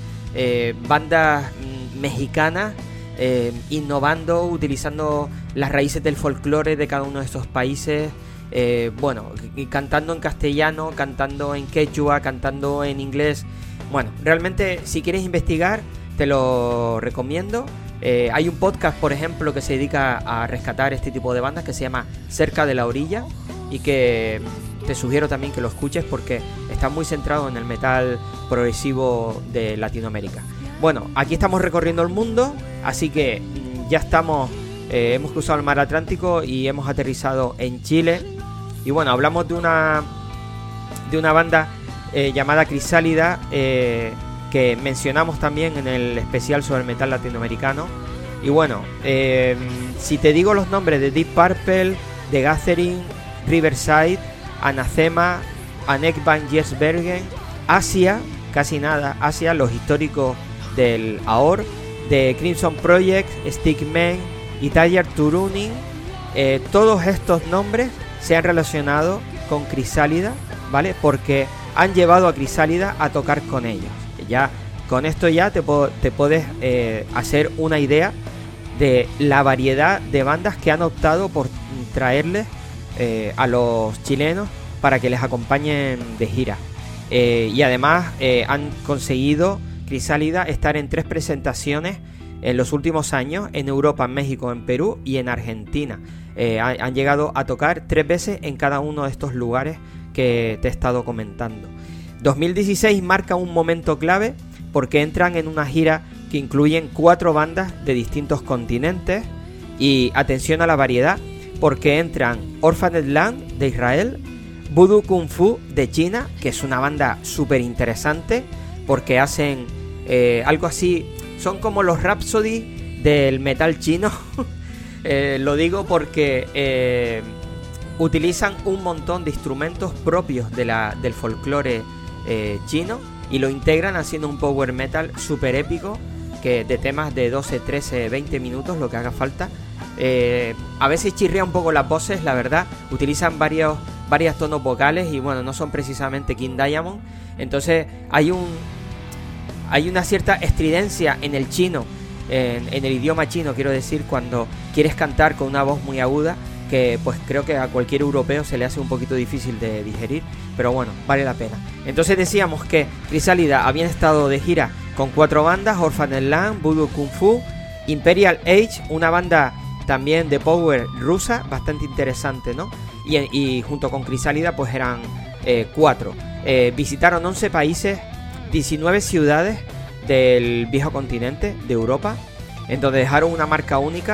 bandas mexicanas, innovando, utilizando las raíces del folclore de cada uno de estos países, bueno, cantando en castellano, cantando en quechua, cantando en inglés. Bueno, realmente si quieres investigar te lo recomiendo. Hay un podcast, por ejemplo, que se dedica a rescatar este tipo de bandas que se llama Cerca de la Orilla y que te sugiero también que lo escuches porque está muy centrado en el metal progresivo de Latinoamérica. Bueno, aquí estamos recorriendo el mundo, así que ya estamos, hemos cruzado el mar Atlántico y hemos aterrizado en Chile. Y bueno, hablamos de una banda llamada Crisálida, que mencionamos también en el especial sobre el metal latinoamericano. Y bueno, si te digo los nombres de Deep Purple, The Gathering, Riverside, Anathema, Anek van Giersbergen, Asia, casi nada, Asia, los históricos del AOR, de Crimson Project, Stickman y Tyler Turunin, todos estos nombres se han relacionado con Crisálida, ¿vale? Porque han llevado a Crisálida a tocar con ellos. Ya con esto ya te puedes hacer una idea de la variedad de bandas que han optado por traerles a los chilenos para que les acompañen de gira. Y además han conseguido Crisálida estar en 3 presentaciones en los últimos años en Europa, en México, en Perú y en Argentina. Han llegado a tocar 3 veces en cada uno de estos lugares que te he estado comentando. 2016 marca un momento clave porque entran en una gira que incluyen 4 bandas de distintos continentes. Y atención a la variedad, porque entran Orphaned Land de Israel, Voodoo Kung Fu de China, que es una banda súper interesante porque hacen algo así, son como los Rhapsody del metal chino. Lo digo porque utilizan un montón de instrumentos propios del folclore chino y lo integran haciendo un power metal súper épico, que de temas de 12, 13, 20 minutos, lo que haga falta. A veces chirría un poco las voces, la verdad. Utilizan varios tonos vocales y bueno, no son precisamente King Diamond. Entonces hay una cierta estridencia en el chino, en el idioma chino, quiero decir, cuando quieres cantar con una voz muy aguda, que pues creo que a cualquier europeo se le hace un poquito difícil de digerir, pero bueno, vale la pena. Entonces decíamos que Crisálida habían estado de gira con 4 bandas: Orphaned Land, Voodoo Kung Fu, Imperial Age, una banda también de power rusa, bastante interesante, ¿no? Y junto con Crisálida pues eran 4. Visitaron 11 países, 19 ciudades del viejo continente de Europa, en donde dejaron una marca única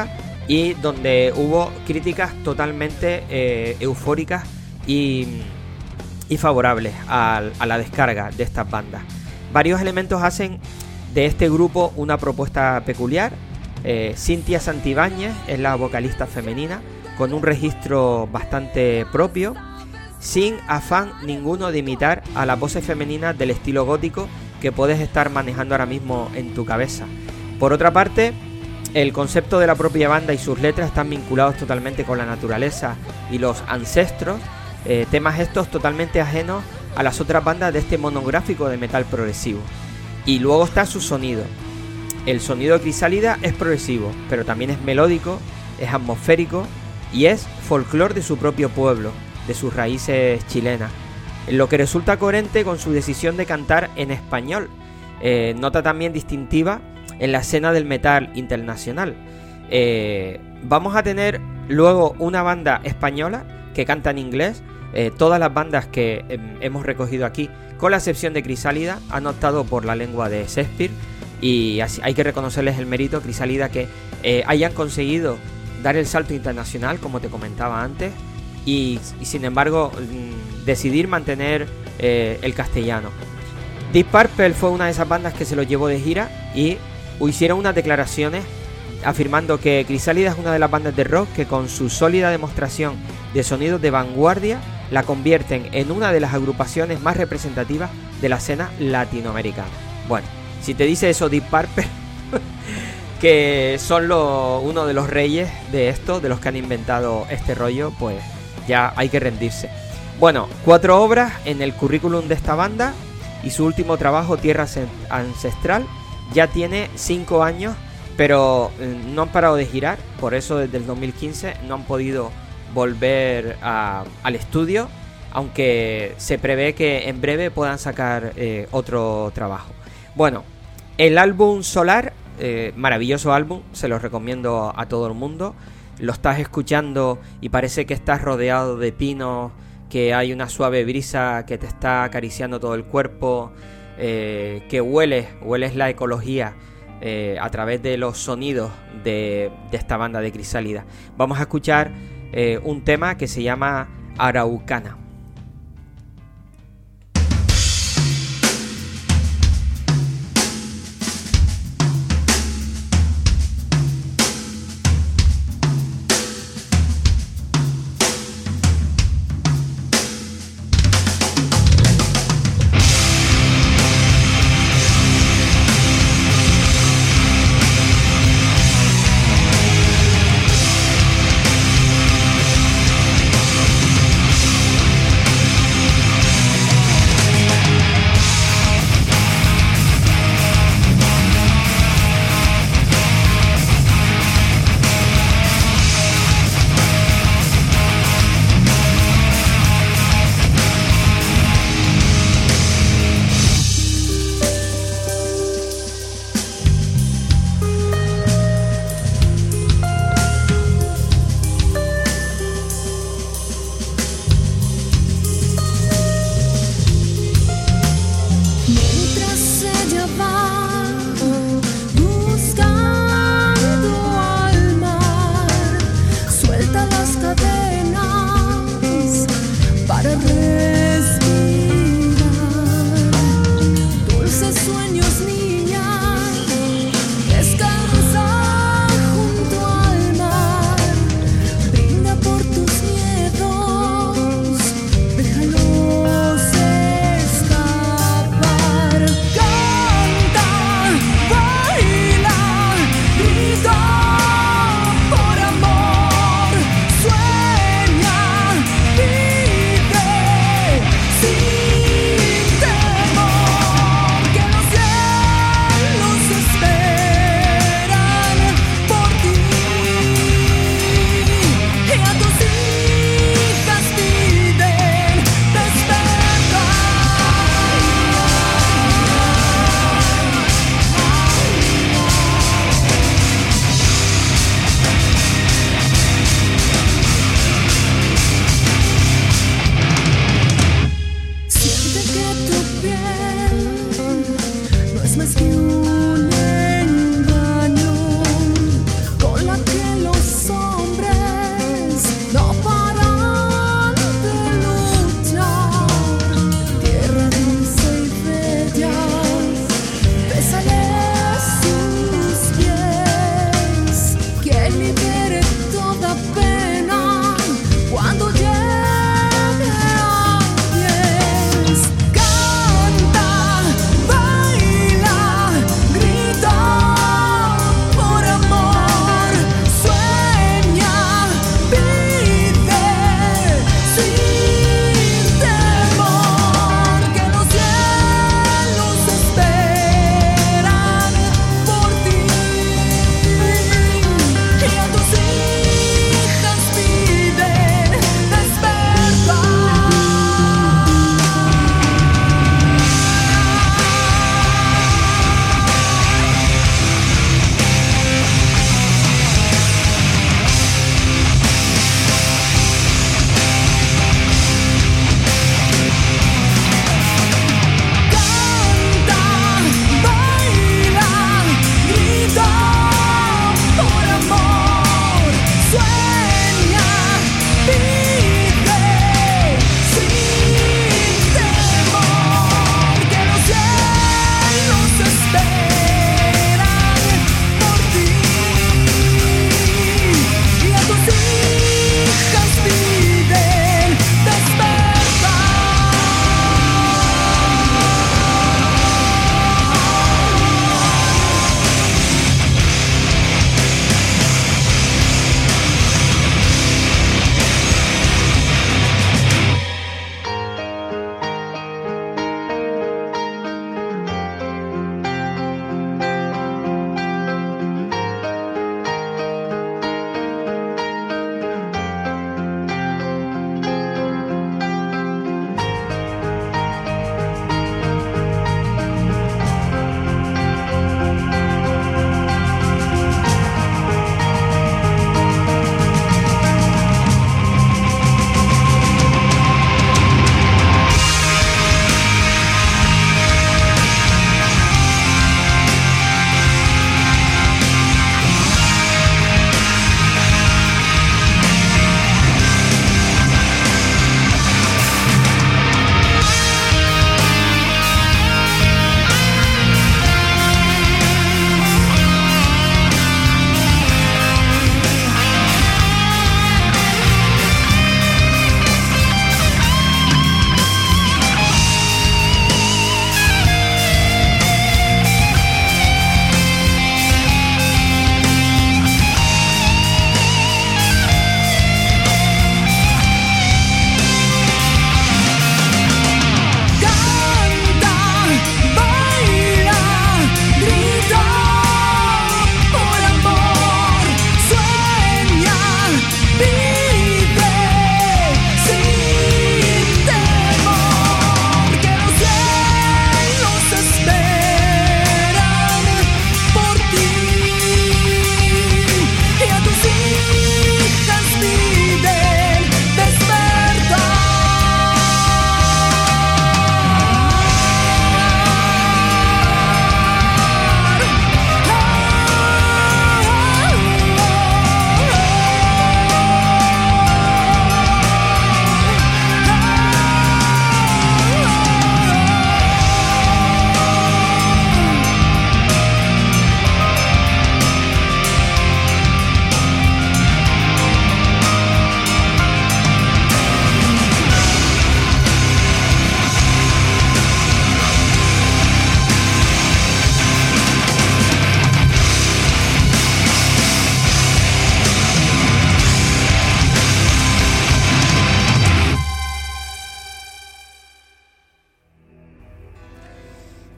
y donde hubo críticas totalmente eufóricas y favorables a la descarga de estas bandas. Varios elementos hacen de este grupo una propuesta peculiar. Cintia Santibáñez es la vocalista femenina, con un registro bastante propio, sin afán ninguno de imitar a las voces femeninas del estilo gótico que puedes estar manejando ahora mismo en tu cabeza. Por otra parte, el concepto de la propia banda y sus letras están vinculados totalmente con la naturaleza y los ancestros, temas estos totalmente ajenos a las otras bandas de este monográfico de metal progresivo. Y luego está su sonido. El sonido de Crisálida es progresivo, pero también es melódico, es atmosférico y es folclore de su propio pueblo, de sus raíces chilenas, lo que resulta coherente con su decisión de cantar en español, nota también distintiva en la escena del metal internacional. Vamos a tener luego una banda española que canta en inglés. Todas las bandas que hemos recogido aquí, con la excepción de Crisálida, han optado por la lengua de Shakespeare, y así hay que reconocerles el mérito, Crisálida, que hayan conseguido dar el salto internacional, como te comentaba antes, y sin embargo decidir mantener el castellano. Deep Purple fue una de esas bandas que se lo llevó de gira y hicieron unas declaraciones afirmando que Crisálida es una de las bandas de rock que, con su sólida demostración de sonidos de vanguardia, la convierten en una de las agrupaciones más representativas de la escena latinoamericana. Bueno, si te dice eso Deep Purple, que son uno de los reyes de esto, de los que han inventado este rollo, pues ya hay que rendirse. Bueno, 4 obras en el currículum de esta banda, y su último trabajo, Tierra Ancestral, ya tiene 5 años, pero no han parado de girar. Por eso desde el 2015 no han podido volver al estudio, aunque se prevé que en breve puedan sacar otro trabajo. Bueno, el álbum Solar, maravilloso álbum, se lo recomiendo a todo el mundo. Lo estás escuchando y parece que estás rodeado de pinos, que hay una suave brisa que te está acariciando todo el cuerpo, que hueles la ecología a través de los sonidos de esta banda de Crisálida. Vamos a escuchar un tema que se llama Araucana.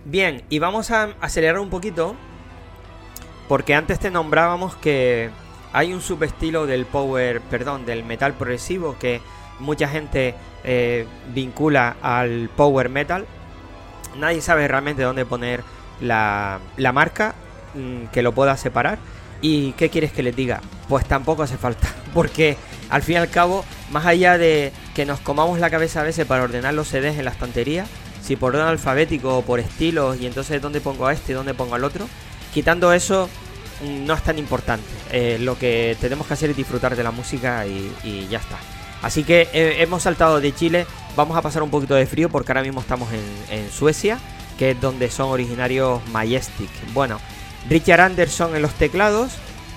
Bien, y vamos a acelerar un poquito, porque antes te nombrábamos que hay un subestilo del del metal progresivo que mucha gente vincula al power metal. Nadie sabe realmente dónde poner la marca que lo pueda separar. ¿Y qué quieres que les diga? Pues tampoco hace falta, porque al fin y al cabo, más allá de que nos comamos la cabeza a veces para ordenar los CDs en la estantería, si por orden alfabético o por estilos, y entonces dónde pongo a este y dónde pongo al otro, quitando eso, no es tan importante. Lo que tenemos que hacer es disfrutar de la música y ya está. Así que hemos saltado de Chile, vamos a pasar un poquito de frío porque ahora mismo estamos en Suecia, que es donde son originarios Majestic. Bueno, Richard Anderson en los teclados,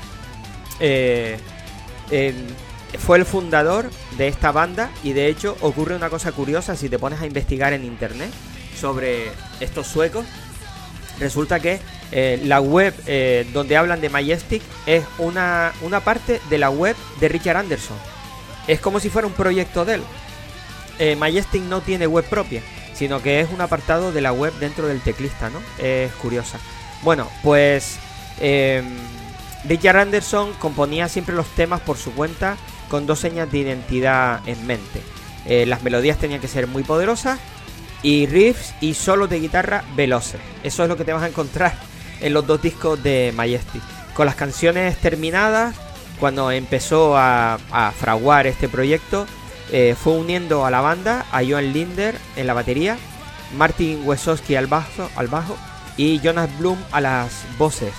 fue el fundador de esta banda, y de hecho ocurre una cosa curiosa si te pones a investigar en internet sobre estos suecos. Resulta que la web donde hablan de Majestic es una parte de la web de Richard Anderson. Es como si fuera un proyecto de él. Majestic no tiene web propia, sino que es un apartado de la web dentro del teclista, ¿no? Es curiosa. Bueno, pues Richard Anderson componía siempre los temas por su cuenta con dos señas de identidad en mente. Las melodías tenían que ser muy poderosas y riffs y solos de guitarra veloces. Eso es lo que te vas a encontrar en los dos discos de Majestic. Con las canciones terminadas, cuando empezó a fraguar este proyecto, fue uniendo a la banda a Johan Linder en la batería, Martin Wesowski al bajo y Jonas Blum a las voces.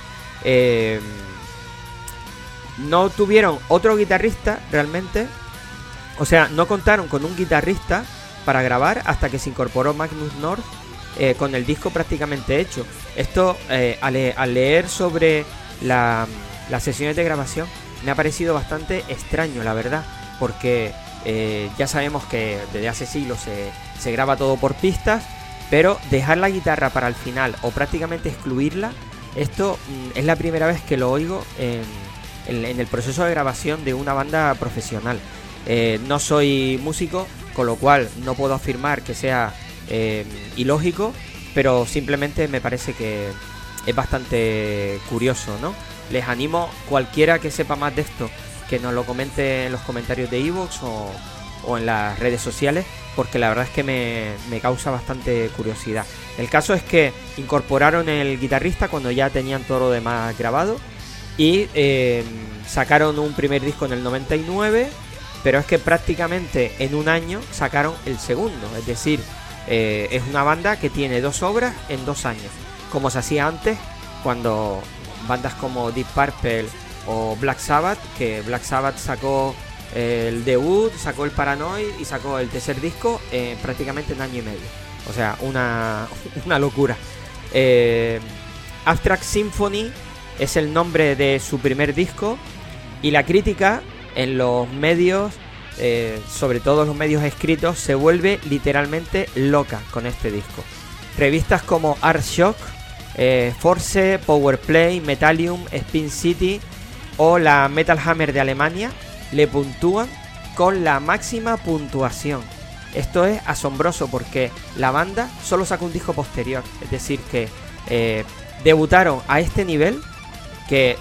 No tuvieron otro guitarrista realmente, o sea, no contaron con un guitarrista para grabar hasta que se incorporó Magnus North con el disco prácticamente hecho. Esto, al leer sobre las sesiones de grabación, me ha parecido bastante extraño, la verdad, porque ya sabemos que desde hace siglos se graba todo por pistas, pero dejar la guitarra para el final o prácticamente excluirla, esto es la primera vez que lo oigo en el proceso de grabación de una banda profesional. No soy músico, con lo cual no puedo afirmar que sea ilógico, pero simplemente me parece que es bastante curioso, ¿no? Les animo, cualquiera que sepa más de esto, que nos lo comente en los comentarios de iVoox o en las redes sociales, porque la verdad es que me causa bastante curiosidad. El caso es que incorporaron el guitarrista cuando ya tenían todo lo demás grabado y sacaron un primer disco en el 99, pero es que prácticamente en un año sacaron el segundo. Es decir, es una banda que tiene 2 obras en 2 años, como se hacía antes cuando bandas como Deep Purple o Black Sabbath, que Black Sabbath sacó el debut, sacó el Paranoid y sacó el tercer disco prácticamente en año y medio. O sea, una locura. Abstract Symphony es el nombre de su primer disco, y la crítica en los medios, sobre todo los medios escritos, se vuelve literalmente loca con este disco. Revistas como Art Shock, Force, Powerplay, Metallium, Spin City o la Metal Hammer de Alemania le puntúan con la máxima puntuación. Esto es asombroso porque la banda solo sacó un disco posterior, es decir que debutaron a este nivel que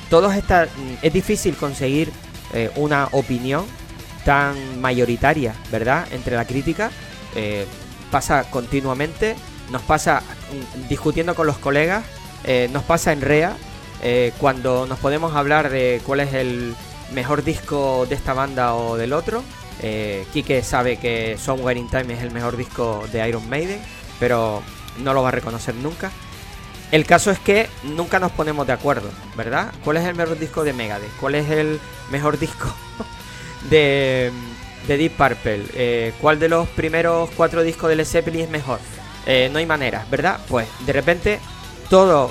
es difícil conseguir una opinión tan mayoritaria, ¿verdad? Entre la crítica. Pasa continuamente, nos pasa discutiendo con los colegas, nos pasa en REA, cuando nos podemos hablar de cuál es el mejor disco de esta banda o del otro. Quique sabe que Somewhere in Time es el mejor disco de Iron Maiden, pero no lo va a reconocer nunca. El caso es que nunca nos ponemos de acuerdo, ¿verdad? ¿Cuál es el mejor disco de Megadeth? ¿Cuál es el mejor disco de Deep Purple? ¿Cuál de los primeros 4 discos de Led Zeppelin es mejor? No hay manera, ¿verdad? Pues de repente todo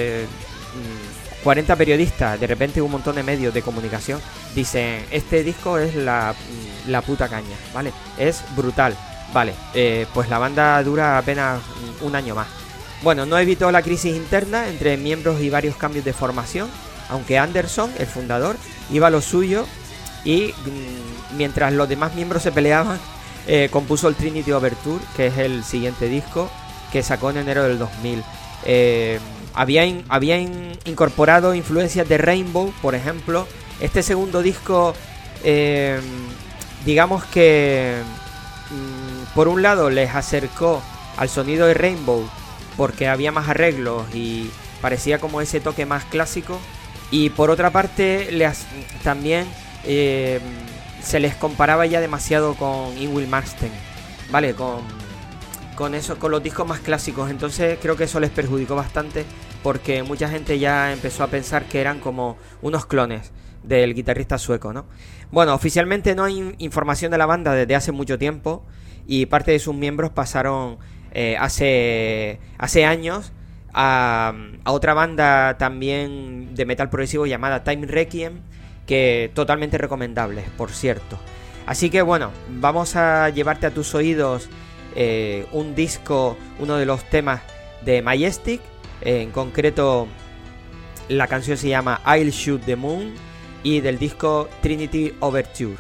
40 periodistas, de repente un montón de medios de comunicación dicen: este disco es la puta caña, ¿vale? Es brutal, ¿vale? Pues la banda dura apenas un año más. Bueno, no evitó la crisis interna entre miembros y varios cambios de formación, aunque Anderson, el fundador, iba a lo suyo y mientras los demás miembros se peleaban, compuso el Trinity Overture, que es el siguiente disco, que sacó en enero del 2000. Había incorporado influencias de Rainbow, por ejemplo. Este segundo disco, digamos que por un lado les acercó al sonido de Rainbow porque había más arreglos y parecía como ese toque más clásico, y por otra parte también se les comparaba ya demasiado con Ingrid Malmsteen, ¿vale? Con los discos más clásicos. Entonces creo que eso les perjudicó bastante, porque mucha gente ya empezó a pensar que eran como unos clones del guitarrista sueco, ¿no? Bueno, oficialmente no hay información de la banda desde hace mucho tiempo, y parte de sus miembros pasaron hace años a otra banda también de metal progresivo llamada Time Requiem, que totalmente recomendables, por cierto. Así que bueno, vamos a llevarte a tus oídos uno de los temas de Majestic. En concreto, la canción se llama I'll Shoot the Moon, y del disco Trinity Overture.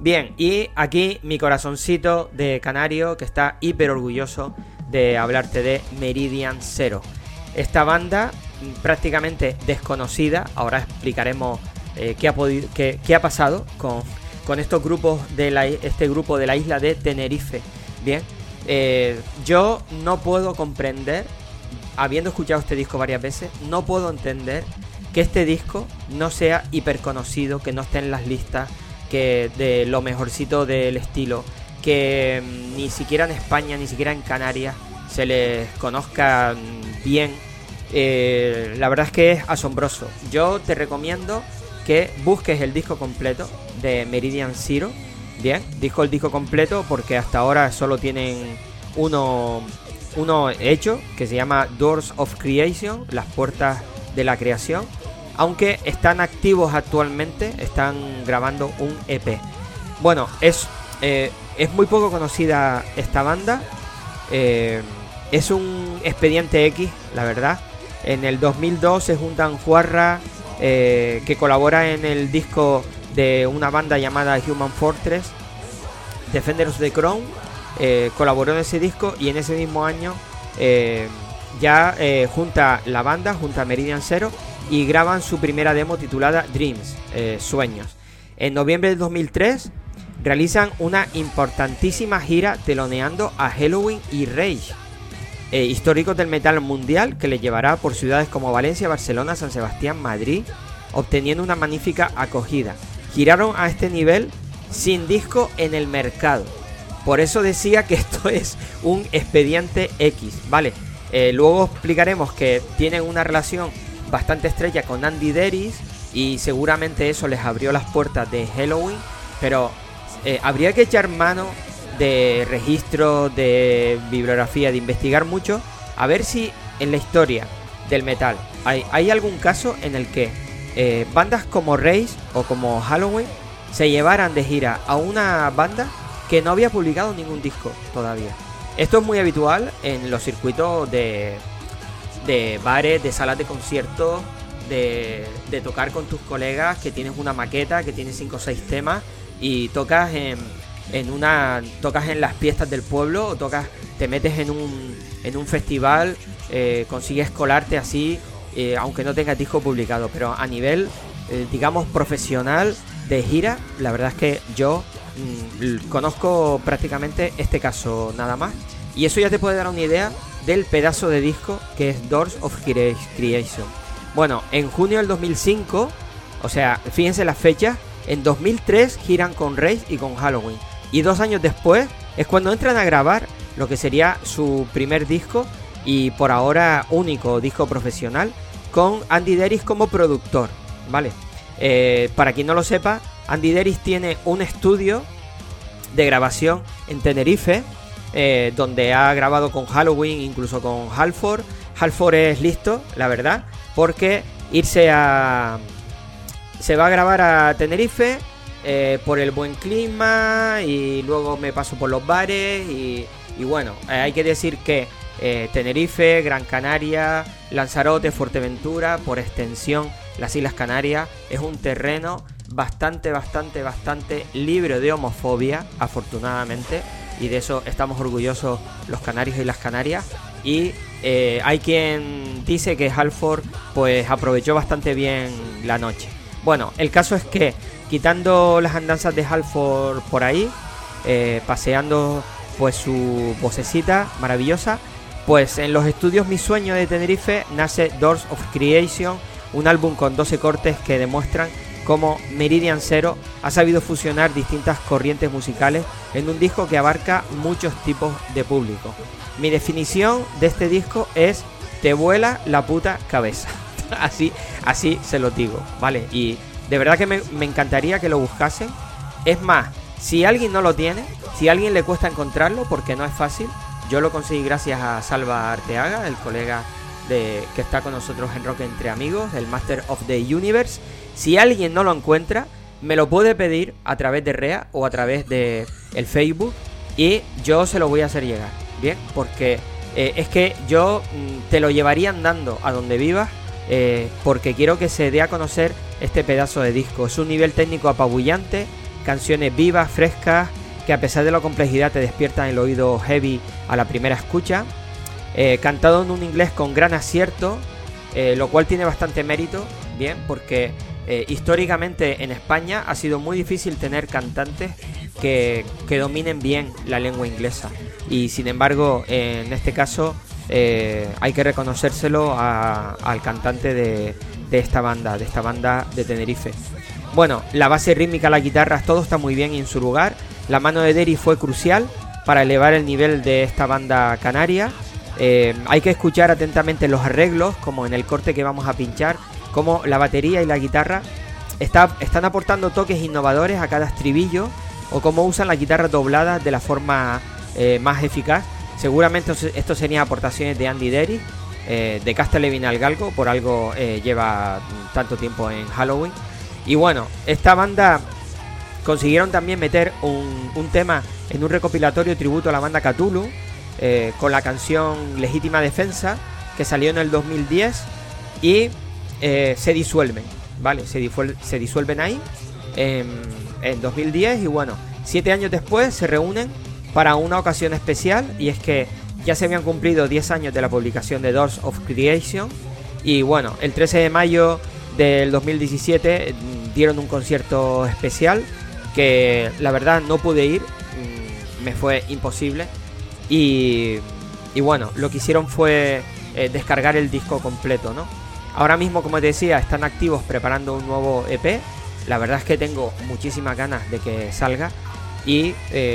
Bien, y aquí mi corazoncito de canario, que está hiper orgulloso de hablarte de Meridian Zero. Esta banda prácticamente desconocida, ahora explicaremos qué ha pasado con estos grupos este grupo de la isla de Tenerife. Bien, yo no puedo comprender, habiendo escuchado este disco varias veces, no puedo entender que este disco no sea hiper conocido, que no esté en las listas que de lo mejorcito del estilo, que ni siquiera en España, ni siquiera en Canarias se les conozca bien. La verdad es que es asombroso. Yo te recomiendo que busques el disco completo de Meridian Zero. Bien, el disco completo, porque hasta ahora solo tienen uno hecho, que se llama Doors of Creation, las puertas de la creación. Aunque están activos actualmente, están grabando un EP. Bueno, es muy poco conocida esta banda. Es un expediente X, la verdad. En el 2002 se juntan Juarra, que colabora en el disco de una banda llamada Human Fortress, Defenders of the Crown, colaboró en ese disco, y en ese mismo año junta la banda, junta Meridian Zero, y graban su primera demo titulada Dreams, Sueños. En noviembre del 2003 realizan una importantísima gira teloneando a Helloween y Rage, históricos del metal mundial, que les llevará por ciudades como Valencia, Barcelona, San Sebastián, Madrid, obteniendo una magnífica acogida. Giraron a este nivel sin disco en el mercado. Por eso decía que esto es un expediente X, ¿vale? Luego explicaremos que tienen una relación bastante estrecha con Andy Deris, y seguramente eso les abrió las puertas de Helloween, pero habría que echar mano de registros, de bibliografía, de investigar mucho, a ver si en la historia del metal hay algún caso en el que bandas como Rage o como Helloween se llevaran de gira a una banda que no había publicado ningún disco todavía. Esto es muy habitual en los circuitos de bares, de salas de conciertos, de tocar con tus colegas, que tienes una maqueta, que tienes 5 o 6 temas, y tocas tocas en las fiestas del pueblo, o te metes en un festival, consigues colarte así, aunque no tengas disco publicado. Pero a nivel digamos profesional de gira, la verdad es que yo conozco prácticamente este caso nada más, y eso ya te puede dar una idea del pedazo de disco que es Doors of Creation. Bueno, en junio del 2005, o sea, fíjense las fechas, en 2003 giran con Rage y con Helloween, y 2 años después es cuando entran a grabar lo que sería su primer disco, y por ahora único disco profesional, con Andy Deris como productor, ¿vale? Para quien no lo sepa, Andy Deris tiene un estudio de grabación en Tenerife, donde ha grabado con Helloween, incluso con Halford. Halford es listo, la verdad, porque se va a grabar a Tenerife por el buen clima, y luego me paso por los bares, y bueno, hay que decir que Tenerife, Gran Canaria, Lanzarote, Fuerteventura, por extensión las Islas Canarias, es un terreno bastante libre de homofobia, afortunadamente, y de eso estamos orgullosos los canarios y las canarias. Y hay quien dice que Halford pues aprovechó bastante bien la noche. Bueno, el caso es que, quitando las andanzas de Halford por ahí, paseando pues su vocecita maravillosa, pues en los estudios Mi Sueño de Tenerife nace Doors of Creation, un álbum con 12 cortes que demuestran cómo Meridian Zero ha sabido fusionar distintas corrientes musicales en un disco que abarca muchos tipos de público. Mi definición de este disco es: te vuela la puta cabeza. así se lo digo, ¿vale? Y de verdad que me encantaría que lo buscasen. Es más, si alguien no lo tiene, si a alguien le cuesta encontrarlo, porque no es fácil, yo lo conseguí gracias a Salva Arteaga, el colega que está con nosotros en Rock Entre Amigos, el Master of the Universe. Si alguien no lo encuentra, me lo puede pedir a través de Rea o a través de el Facebook, y yo se lo voy a hacer llegar, ¿bien? Porque es que yo te lo llevaría andando a donde vivas, porque quiero que se dé a conocer este pedazo de disco. Es un nivel técnico apabullante, canciones vivas, frescas, que a pesar de la complejidad te despiertan el oído heavy a la primera escucha. Cantado en un inglés con gran acierto, lo cual tiene bastante mérito, bien, porque históricamente en España ha sido muy difícil tener cantantes que dominen bien la lengua inglesa, y sin embargo en este caso hay que reconocérselo al cantante de esta banda de Tenerife. Bueno, la base rítmica, las guitarras, todo está muy bien en su lugar. La mano de Derry fue crucial para elevar el nivel de esta banda canaria. Hay que escuchar atentamente los arreglos, como en el corte que vamos a pinchar, como la batería y la guitarra están aportando toques innovadores a cada estribillo, o cómo usan las guitarras dobladas de la forma más eficaz. Seguramente esto serían aportaciones de Andy Derry, de Castlevin al Galgo, por algo lleva tanto tiempo en Halloween. Y bueno, esta banda consiguieron también meter un tema en un recopilatorio tributo a la banda Cthulhu, con la canción Legítima Defensa, que salió en el 2010, y se disuelven, ¿vale? Se disuelven ahí en 2010, y bueno, 7 años después se reúnen para una ocasión especial, y es que ya se habían cumplido 10 años de la publicación de Doors of Creation, y bueno, el 13 de mayo del 2017 dieron un concierto especial que la verdad no pude ir, me fue imposible, y bueno, lo que hicieron fue descargar el disco completo, ¿no? Ahora mismo, como te decía, están activos preparando un nuevo EP. La verdad es que tengo muchísimas ganas de que salga, y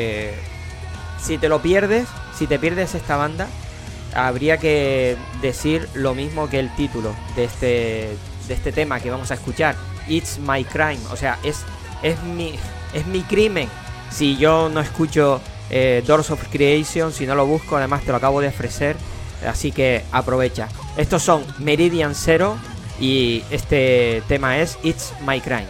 si te pierdes esta banda, habría que decir lo mismo que el título de este tema que vamos a escuchar, It's My Crime. O sea, es mi crimen si yo no escucho Doors of Creation, si no lo busco. Además te lo acabo de ofrecer, así que aprovecha. Estos son Meridian Zero y este tema es It's My Crime.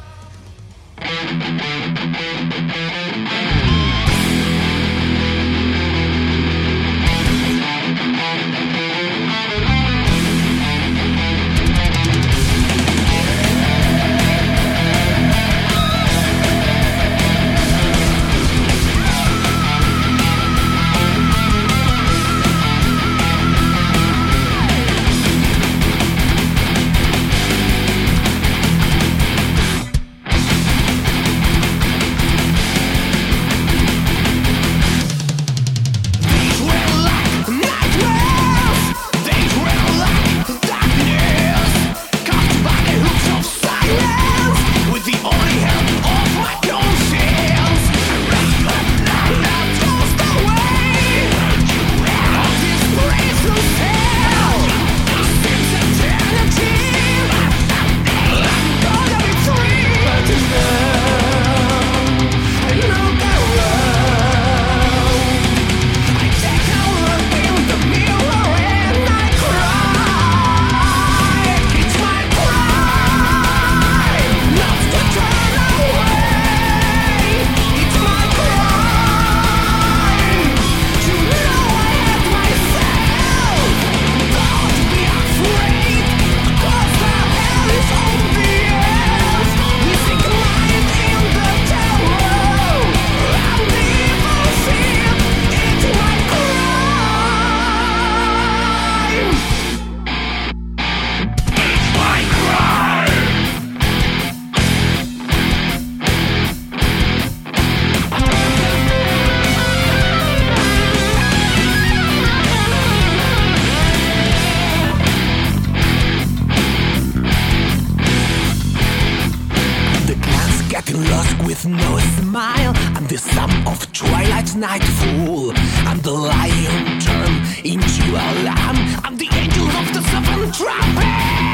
Nightfall, and the lion turned into a lamb, and the angels of the seventh trumpet.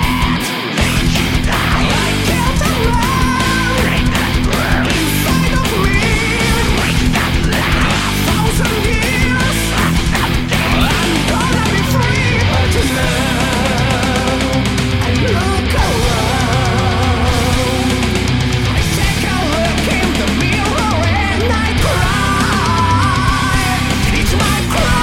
I can't run. Break that burn inside of me. Break that lamb. 1,000 years. I'm gonna be free, but now I look around. I take a look in the mirror and I cry. It's my crime.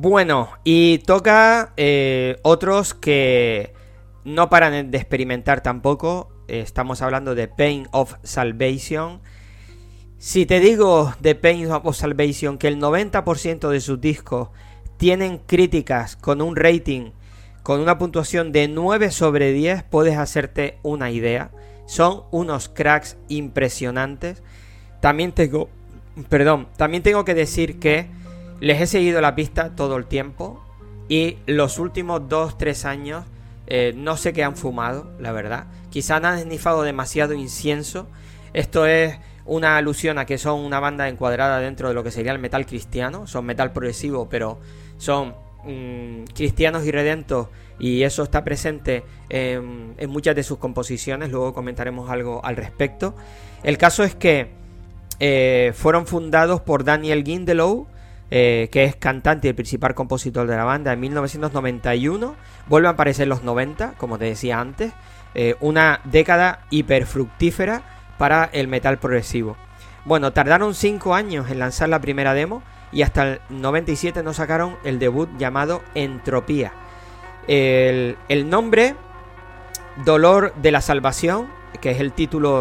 Bueno, y toca otros que no paran de experimentar tampoco. Estamos hablando de Pain of Salvation. Si te digo de Pain of Salvation que el 90% de sus discos tienen críticas con un rating, con una puntuación de 9 sobre 10, puedes hacerte una idea. Son unos cracks impresionantes. También tengo que decir que les he seguido la pista todo el tiempo y los últimos 2-3 años no sé qué han fumado, la verdad. Quizá han esnifado demasiado incienso. Esto es una alusión a que son una banda encuadrada dentro de lo que sería el metal cristiano. Son metal progresivo, pero son cristianos irredentos, y eso está presente en muchas de sus composiciones. Luego comentaremos algo al respecto. El caso es que fueron fundados por Daniel Gindelow, que es cantante y el principal compositor de la banda, en 1991. Vuelven a aparecer los 90, como te decía antes. Una década hiperfructífera para el metal progresivo. Bueno, tardaron 5 años en lanzar la primera demo y hasta el 97 no sacaron el debut llamado Entropía. El nombre Dolor de la Salvación, que es el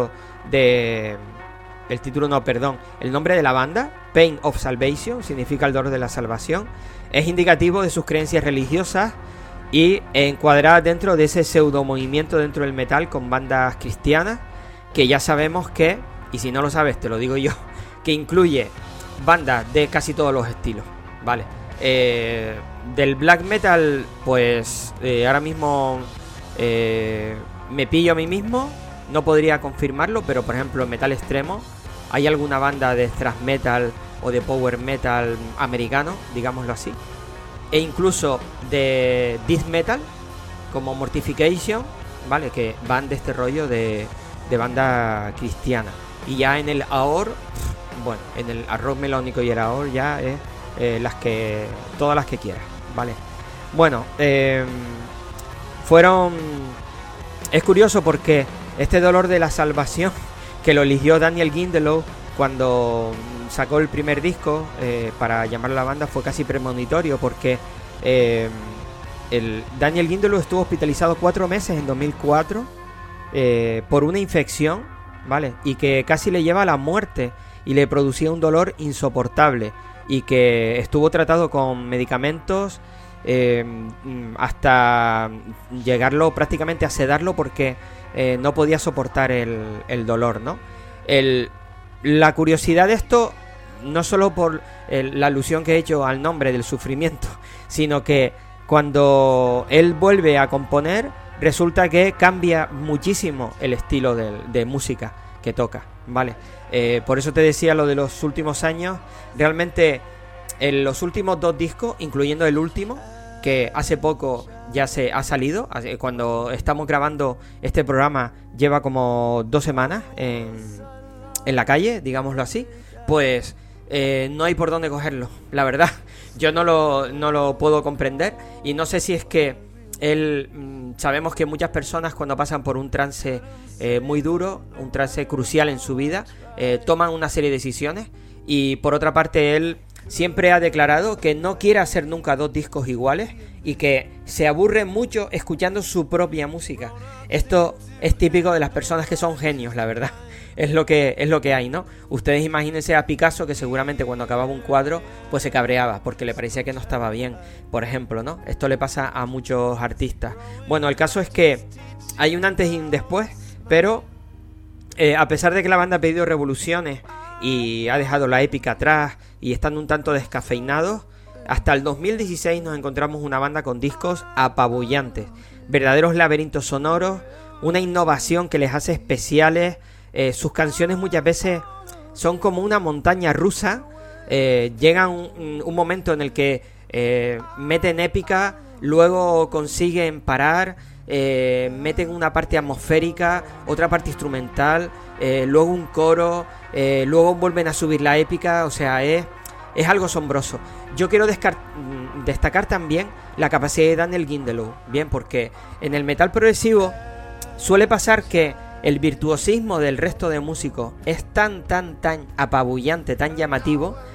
nombre de la banda, Pain of Salvation, significa el dolor de la salvación, es indicativo de sus creencias religiosas y encuadradas dentro de ese pseudo movimiento dentro del metal con bandas cristianas, que ya sabemos que, y si no lo sabes te lo digo yo, que incluye bandas de casi todos los estilos, ¿vale? Del black metal, pues ahora mismo me pillo a mí mismo, no podría confirmarlo, pero por ejemplo en metal extremo hay alguna banda de thrash metal o de power metal americano, digámoslo así, e incluso de death metal como Mortification, ¿vale? Que van de este rollo de banda cristiana. Y ya en el AOR, bueno, en el rock melódico y el AOR ya es todas las que quieras, ¿vale? Bueno, es curioso porque este dolor de la salvación, que lo eligió Daniel Gindelow cuando sacó el primer disco para llamar a la banda, fue casi premonitorio, porque Daniel Gindelow estuvo hospitalizado 4 meses en 2004 por una infección, ¿vale? Y que casi le lleva a la muerte y le producía un dolor insoportable, y que estuvo tratado con medicamentos hasta llegarlo prácticamente a sedarlo, porque no podía soportar el dolor, ¿no? La curiosidad de esto, no solo por la alusión que he hecho al nombre del sufrimiento, sino que cuando él vuelve a componer, resulta que cambia muchísimo el estilo de música que toca, ¿vale? Por eso te decía lo de los últimos años. Realmente en los últimos 2 discos, incluyendo el último, que hace poco ya se ha salido, cuando estamos grabando este programa lleva como 2 semanas en la calle, digámoslo así, pues no hay por dónde cogerlo, la verdad. Yo no lo puedo comprender, y no sé si es que sabemos que muchas personas, cuando pasan por un trance muy duro, un trance crucial en su vida, toman una serie de decisiones, y por otra parte él siempre ha declarado que no quiere hacer nunca 2 discos iguales y que se aburre mucho escuchando su propia música. Esto es típico de las personas que son genios, la verdad. Es lo que hay, ¿no? Ustedes imagínense a Picasso, que seguramente cuando acababa un cuadro pues se cabreaba porque le parecía que no estaba bien, por ejemplo, ¿no? Esto le pasa a muchos artistas. Bueno, el caso es que hay un antes y un después, pero a pesar de que la banda ha pedido revoluciones y ha dejado la épica atrás y están un tanto descafeinados, hasta el 2016 nos encontramos una banda con discos apabullantes, verdaderos laberintos sonoros, una innovación que les hace especiales. Sus canciones muchas veces son como una montaña rusa. Llega un momento en el que meten épica, luego consiguen parar, meten una parte atmosférica, otra parte instrumental, luego un coro, luego vuelven a subir la épica. O sea, es algo asombroso. Yo quiero destacar también la capacidad de Daniel Gindelow, bien, porque en el metal progresivo suele pasar que el virtuosismo del resto de músicos es tan apabullante, tan llamativo,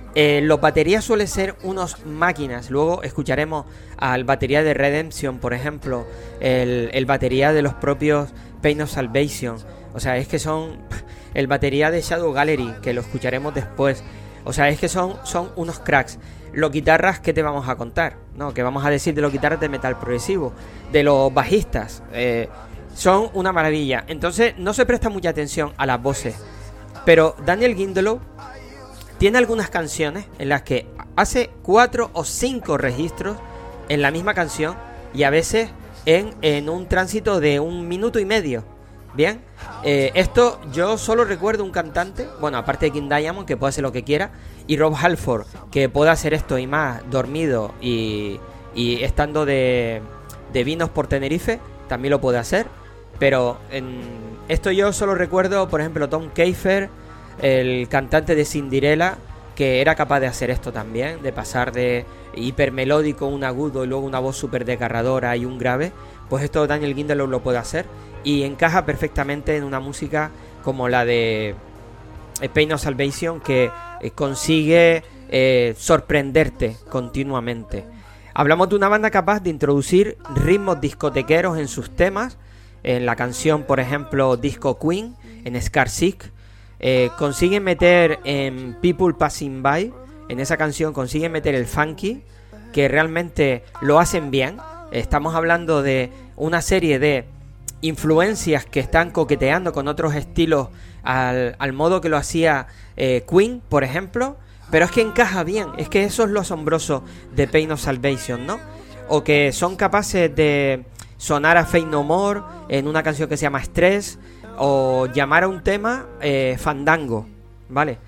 Los baterías suelen ser unos máquinas. Luego escucharemos al batería de Redemption, por ejemplo, el batería de los propios Pain of Salvation. O sea, es que son el batería de Shadow Gallery, que lo escucharemos después. O sea, es que son unos cracks. Los guitarras, ¿qué te vamos a contar? ¿No? ¿Qué vamos a decir de los guitarras de metal progresivo? De los bajistas. Son una maravilla. Entonces, no se presta mucha atención a las voces. Pero Daniel Gindalow tiene algunas canciones en las que hace 4 o 5 registros en la misma canción y a veces en un tránsito de 1 minuto y medio. Bien, esto yo solo recuerdo un cantante, bueno, aparte de King Diamond, que puede hacer lo que quiera, y Rob Halford, que puede hacer esto y más dormido y estando de vinos por Tenerife, también lo puede hacer. Pero en esto yo solo recuerdo, por ejemplo, Tom Keifer, el cantante de Cinderella, que era capaz de hacer esto también, de pasar de hipermelódico, un agudo y luego una voz súper desgarradora y un grave. Pues esto Daniel Gindalow lo puede hacer y encaja perfectamente en una música como la de Pain of Salvation, que consigue sorprenderte continuamente. Hablamos de una banda capaz de introducir ritmos discotequeros en sus temas. En la canción, por ejemplo, Disco Queen, en Scar Sick, consiguen meter en People Passing By, en esa canción consiguen meter el funky, que realmente lo hacen bien. Estamos hablando de una serie de influencias que están coqueteando con otros estilos al modo que lo hacía Queen, por ejemplo, pero es que encaja bien. Es que eso es lo asombroso de Pain of Salvation, ¿no? O que son capaces de sonar a Faith No More en una canción que se llama Stress, o llamar a un tema Fandango, ¿vale?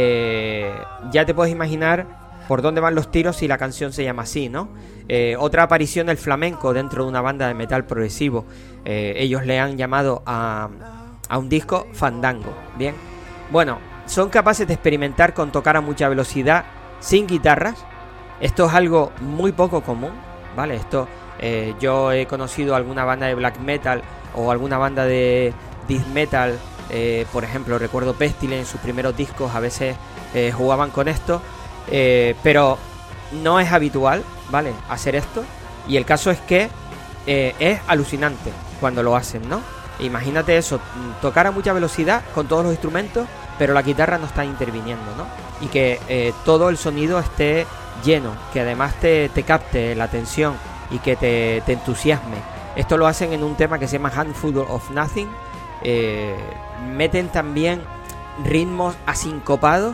Ya te puedes imaginar por dónde van los tiros si la canción se llama así, ¿no? Otra aparición del flamenco dentro de una banda de metal progresivo. Ellos le han llamado a un disco Fandango, ¿bien? Bueno, son capaces de experimentar con tocar a mucha velocidad sin guitarras. Esto es algo muy poco común, ¿vale? Esto yo he conocido alguna banda de black metal o alguna banda de death metal, por ejemplo, recuerdo Pestilence en sus primeros discos, a veces jugaban con esto, pero no es habitual, ¿vale?, hacer esto. Y el caso es que es alucinante cuando lo hacen, ¿no? Imagínate eso, tocar a mucha velocidad con todos los instrumentos, pero la guitarra no está interviniendo, ¿no? Y que todo el sonido esté lleno, que además te capte la atención y que te entusiasme. Esto lo hacen en un tema que se llama Handful of Nothing. Meten también ritmos asincopados,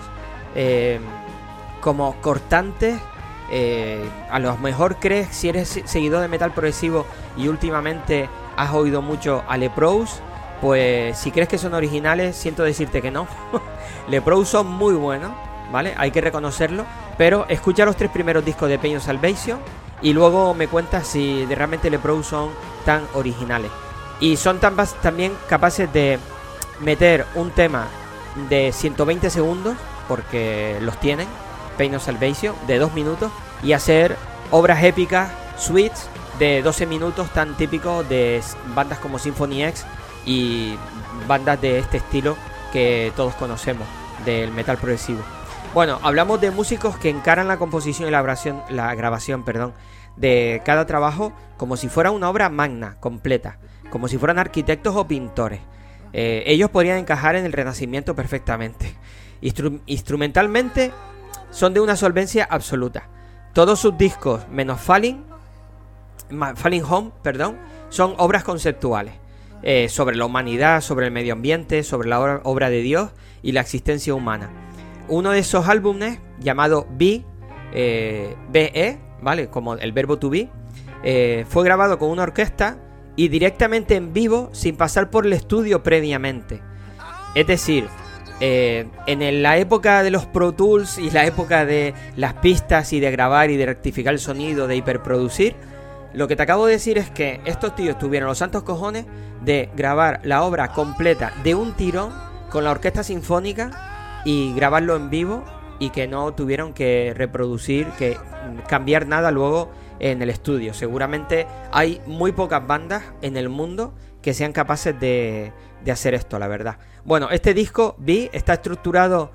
como cortantes. A lo mejor crees, si eres seguidor de metal progresivo y últimamente has oído mucho a Leprous, pues si crees que son originales, siento decirte que no. Leprous son muy buenos, ¿vale? Hay que reconocerlo, pero escucha los 3 primeros discos de Pain of Salvation y luego me cuentas si realmente Leprous son tan originales. Y son también capaces de meter un tema de 120 segundos, porque los tienen, Pain of Salvation, de 2 minutos, y hacer obras épicas, suites de 12 minutos, tan típicos de bandas como Symphony X y bandas de este estilo que todos conocemos del metal progresivo. Bueno, hablamos de músicos que encaran la composición y la grabación, de cada trabajo como si fuera una obra magna, completa, como si fueran arquitectos o pintores. Ellos podrían encajar en el Renacimiento perfectamente. Instrumentalmente son de una solvencia absoluta. Todos sus discos, menos Falling Home, son obras conceptuales sobre la humanidad, sobre el medio ambiente, sobre la obra de Dios y la existencia humana. Uno de esos álbumes, llamado BE, ¿vale?, como el verbo to be, fue grabado con una orquesta y directamente en vivo, sin pasar por el estudio previamente. Es decir, en la época de los Pro Tools y la época de las pistas y de grabar y de rectificar el sonido, de hiperproducir, lo que te acabo de decir es que estos tíos tuvieron los santos cojones de grabar la obra completa de un tirón con la orquesta sinfónica y grabarlo en vivo, y que no tuvieron que reproducir, que cambiar nada luego en el estudio. Seguramente hay muy pocas bandas en el mundo que sean capaces de hacer esto, la verdad. Bueno, este disco B está estructurado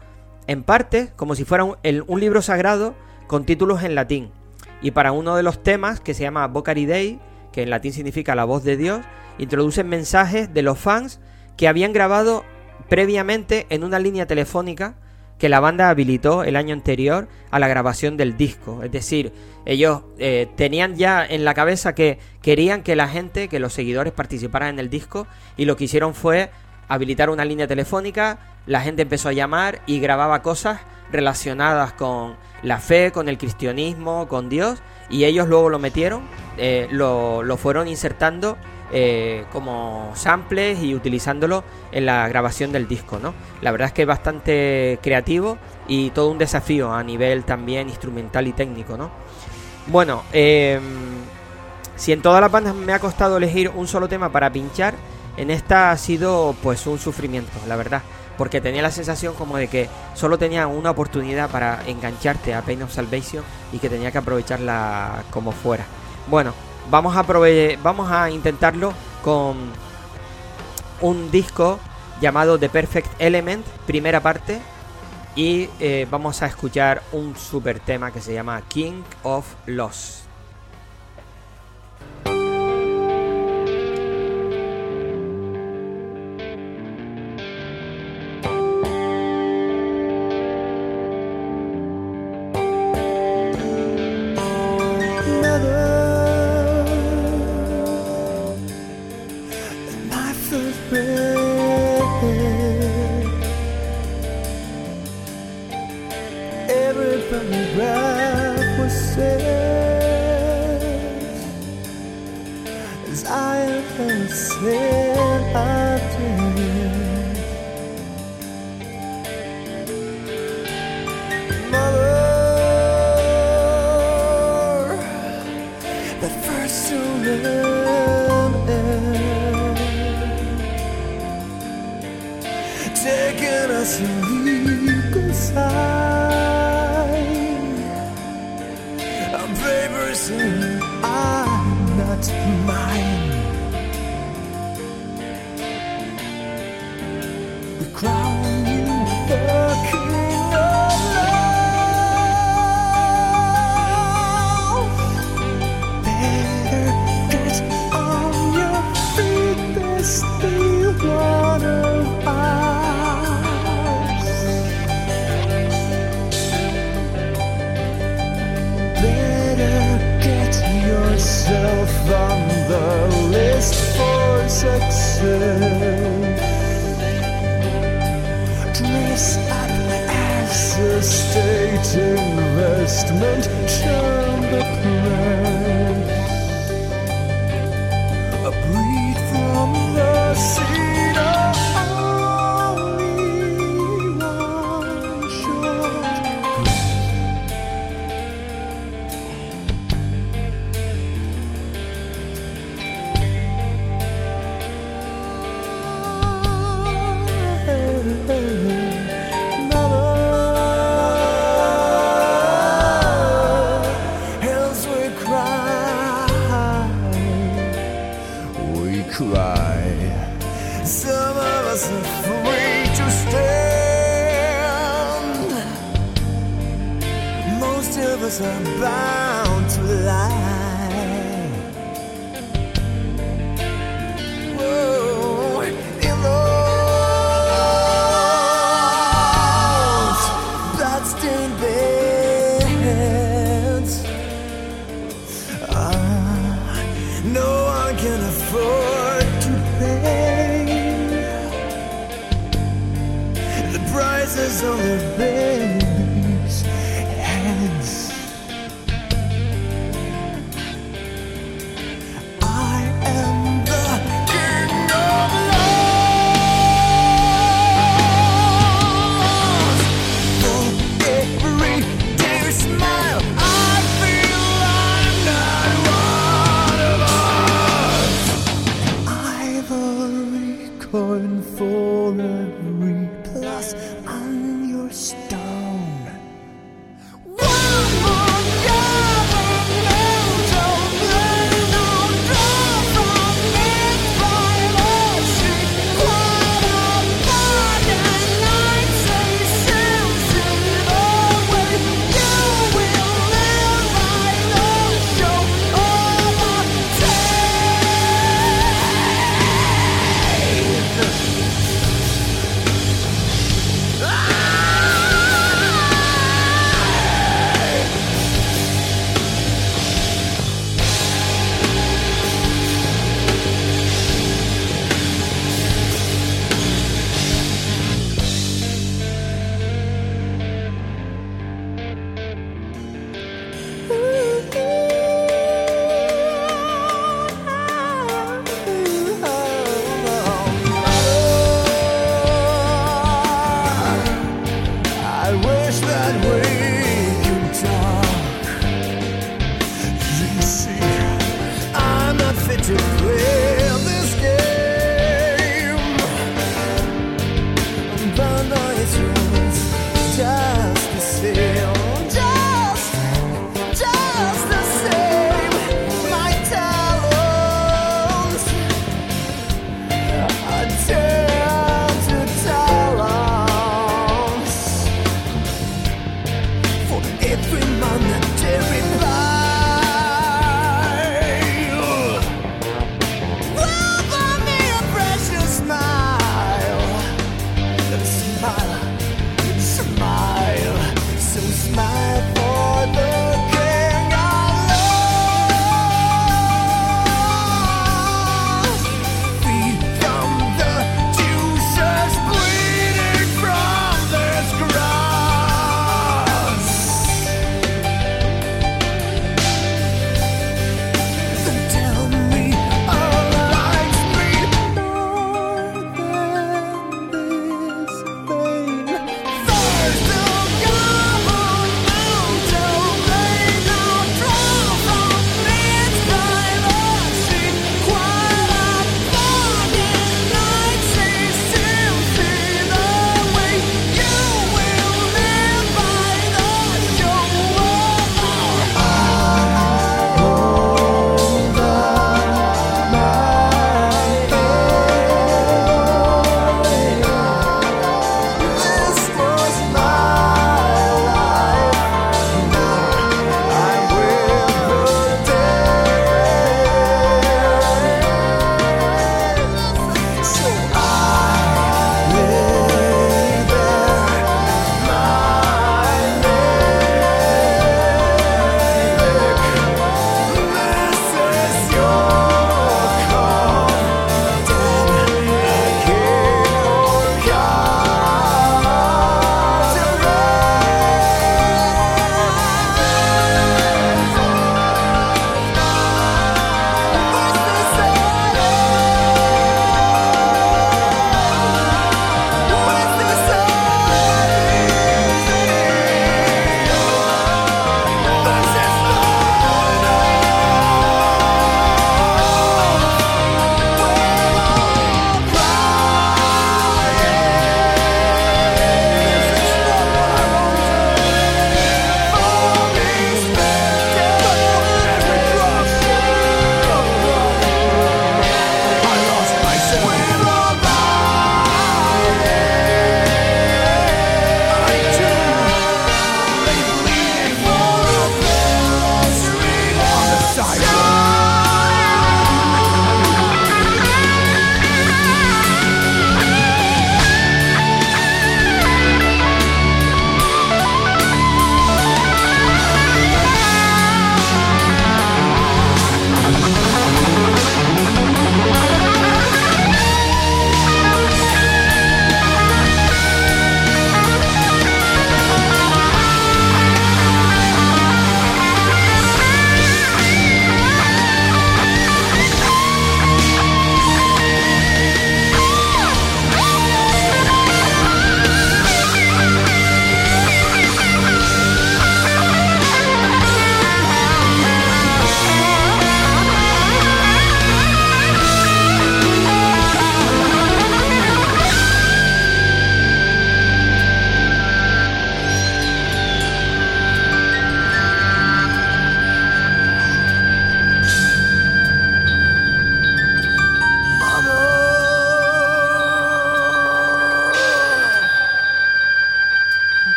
en parte como si fuera un libro sagrado con títulos en latín. Y para uno de los temas, que se llama Vocari Dei, que en latín significa la voz de Dios, introducen mensajes de los fans que habían grabado previamente en una línea telefónica que la banda habilitó el año anterior a la grabación del disco. Es decir, ellos tenían ya en la cabeza que querían que la gente, que los seguidores participaran en el disco, y lo que hicieron fue habilitar una línea telefónica. La gente empezó a llamar y grababa cosas relacionadas con la fe, con el cristianismo, con Dios, y ellos luego lo metieron, lo fueron insertando como samples y utilizándolo en la grabación del disco, ¿no? La verdad es que es bastante creativo y todo un desafío a nivel también instrumental y técnico, ¿no? Bueno, si en todas las bandas me ha costado elegir un solo tema para pinchar, en esta ha sido pues un sufrimiento, la verdad, porque tenía la sensación como de que solo tenía una oportunidad para engancharte a Pain of Salvation y que tenía que aprovecharla como fuera. Bueno, vamos a intentarlo con un disco llamado The Perfect Element, primera parte, y vamos a escuchar un super tema que se llama King of Loss.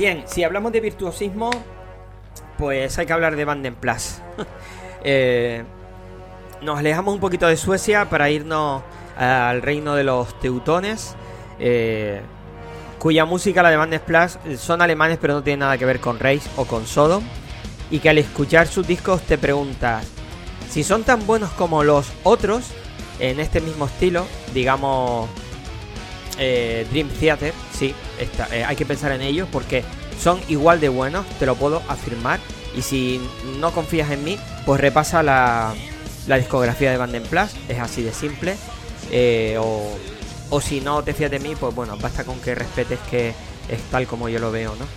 Bien, si hablamos de virtuosismo, pues hay que hablar de Banden Plus. Nos alejamos un poquito de Suecia para irnos al reino de los teutones, cuya música, la de Banden Plus, son alemanes pero no tiene nada que ver con Reich o con Sodom, y que al escuchar sus discos te preguntas si son tan buenos como los otros en este mismo estilo, digamos Dream Theater. Sí, hay que pensar en ellos porque son igual de buenos, te lo puedo afirmar. Y si no confías en mí, pues repasa la discografía de Banden Plus, es así de simple. O si no te fías de mí, pues bueno, basta con que respetes que es tal como yo lo veo, ¿no?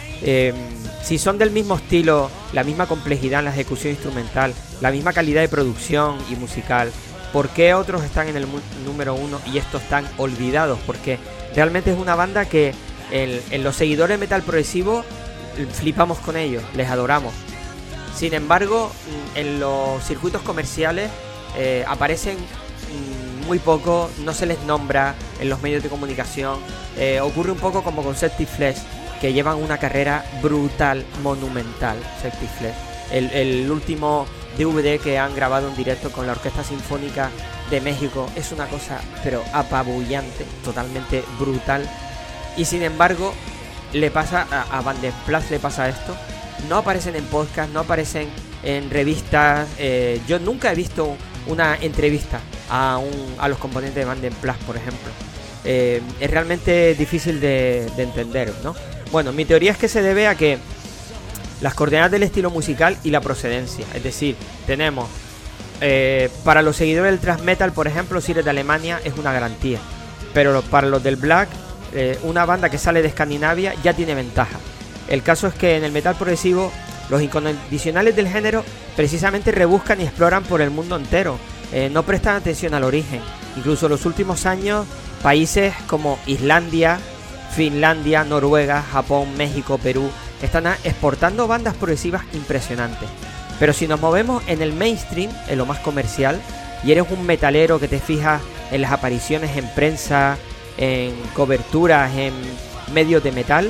Si son del mismo estilo, la misma complejidad en la ejecución instrumental, la misma calidad de producción y musical, ¿por qué otros están en el número 1 y estos están olvidados? Porque realmente es una banda que en los seguidores de metal progresivo flipamos con ellos, les adoramos. Sin embargo, en los circuitos comerciales aparecen muy poco, no se les nombra en los medios de comunicación. Ocurre un poco como con Septic Flesh, que llevan una carrera brutal, monumental. Septic Flesh, el último DVD que han grabado en directo con la Orquesta Sinfónica de México, es una cosa pero apabullante, totalmente brutal. Y sin embargo le pasa a Banden Plus, le pasa esto. No aparecen en podcast, no aparecen en revistas. Yo nunca he visto una entrevista a los componentes de Banden Plus, por ejemplo. Es realmente difícil de entender, ¿no? Bueno, mi teoría es que se debe a que las coordenadas del estilo musical y la procedencia. Es decir, tenemos para los seguidores del thrash metal, por ejemplo, si eres de Alemania es una garantía. Pero para los del black, una banda que sale de Escandinavia ya tiene ventaja. El caso es que en el metal progresivo los incondicionales del género precisamente rebuscan y exploran por el mundo entero. No prestan atención al origen. Incluso en los últimos años, países como Islandia, Finlandia, Noruega, Japón, México, Perú están exportando bandas progresivas impresionantes. Pero si nos movemos en el mainstream, en lo más comercial, y eres un metalero que te fijas en las apariciones en prensa, en coberturas, en medios de metal,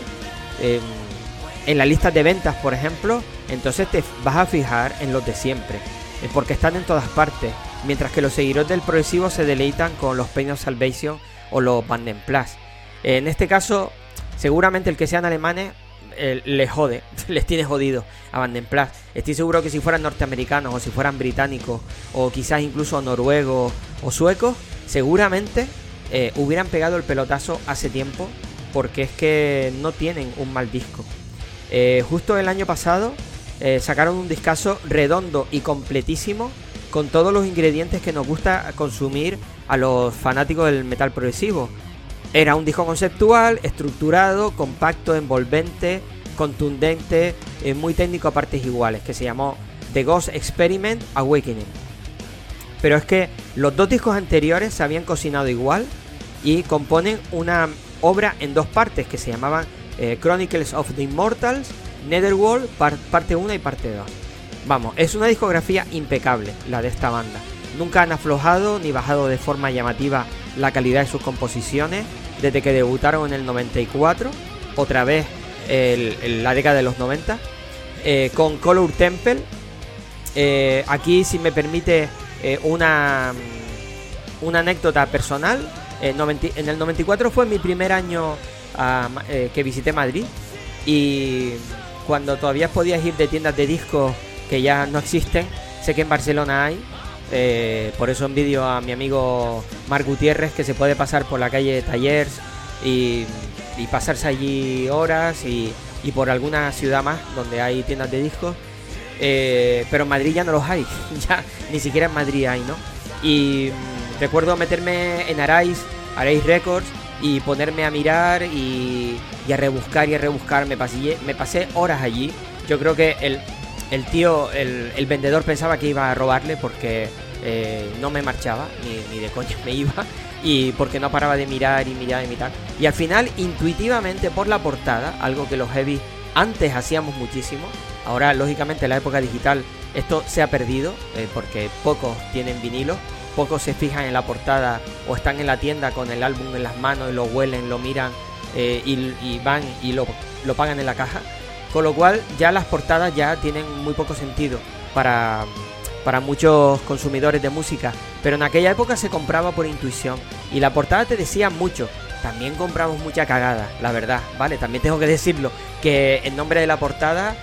en las listas de ventas, por ejemplo, entonces te vas a fijar en los de siempre, porque están en todas partes, mientras que los seguidores del progresivo se deleitan con los Pain of Salvation o los Banden Plus. En este caso, seguramente el que sean alemanes les jode, les tiene jodido a Banden Plus. Estoy seguro que si fueran norteamericanos o si fueran británicos o quizás incluso noruegos o suecos, seguramente hubieran pegado el pelotazo hace tiempo, porque es que no tienen un mal disco. Justo el año pasado sacaron un discazo redondo y completísimo con todos los ingredientes que nos gusta consumir a los fanáticos del metal progresivo. Era un disco conceptual, estructurado, compacto, envolvente, contundente, muy técnico a partes iguales, que se llamó The Ghost Experiment Awakening. Pero es que los dos discos anteriores se habían cocinado igual y componen una obra en dos partes que se llamaban Chronicles of the Immortals, Netherworld, parte 1 y parte 2. Vamos, es una discografía impecable la de esta banda. Nunca han aflojado ni bajado de forma llamativa la calidad de sus composiciones desde que debutaron en el 94, otra vez la década de los 90, con Color Temple. Aquí, si me permite una anécdota personal, en el 94 fue mi primer año que visité Madrid, y cuando todavía podías ir de tiendas de discos que ya no existen, sé que en Barcelona hay. Por eso envidio a mi amigo Marc Gutiérrez, que se puede pasar por la calle Tallers y pasarse allí horas, y por alguna ciudad más donde hay tiendas de discos, pero en Madrid ya no los hay. Ya ni siquiera en Madrid hay, ¿no? Y recuerdo meterme en Arais Records y ponerme a mirar y a rebuscar y a rebuscar. Me pasé horas allí. Yo creo que el tío, el vendedor, pensaba que iba a robarle, porque no me marchaba, ni de coño me iba, y porque no paraba de mirar y mirar y mirar. Y al final, intuitivamente, por la portada, algo que los heavy antes hacíamos muchísimo, ahora lógicamente en la época digital esto se ha perdido, porque pocos tienen vinilo, pocos se fijan en la portada o están en la tienda con el álbum en las manos y lo huelen, lo miran y van y lo pagan en la caja, con lo cual ya las portadas ya tienen muy poco sentido para muchos consumidores de música, pero en aquella época se compraba por intuición y la portada te decía mucho. También compramos mucha cagada, la verdad, ¿vale? También tengo que decirlo, que en nombre de la portada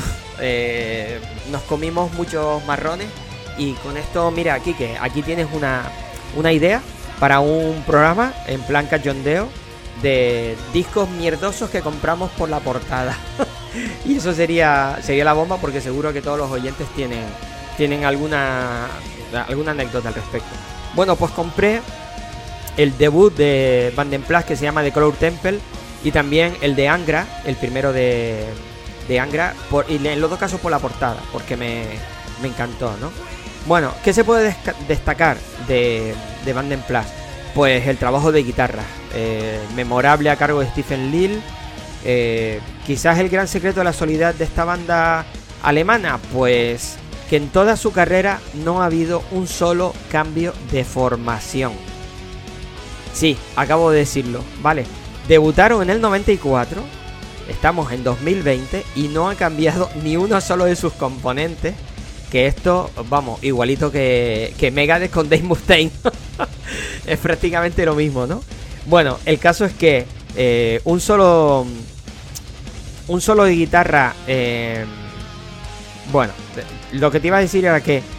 nos comimos muchos marrones. Y con esto, mira, Quique, aquí tienes una idea para un programa en plan cachondeo de discos mierdosos que compramos por la portada. Y eso sería la bomba, porque seguro que todos los oyentes tienen alguna anécdota al respecto. Bueno, pues compré el debut de Vandenplas, que se llama The Color Temple, y también el de Angra, el primero de Angra, y en los dos casos por la portada, porque me encantó, ¿no? Bueno, ¿qué se puede destacar de Vandenplas? Pues el trabajo de guitarra, memorable a cargo de Stephen Lill. Quizás el gran secreto de la solidez de esta banda alemana, pues que en toda su carrera no ha habido un solo cambio de formación. Sí, acabo de decirlo, ¿vale? Debutaron en el 94, estamos en 2020 y no ha cambiado ni uno solo de sus componentes. Que esto, vamos, igualito que Megadeth con Dave Mustaine. Es prácticamente lo mismo, ¿no? Bueno, el caso es que un solo de guitarra. Bueno, lo que te iba a decir era que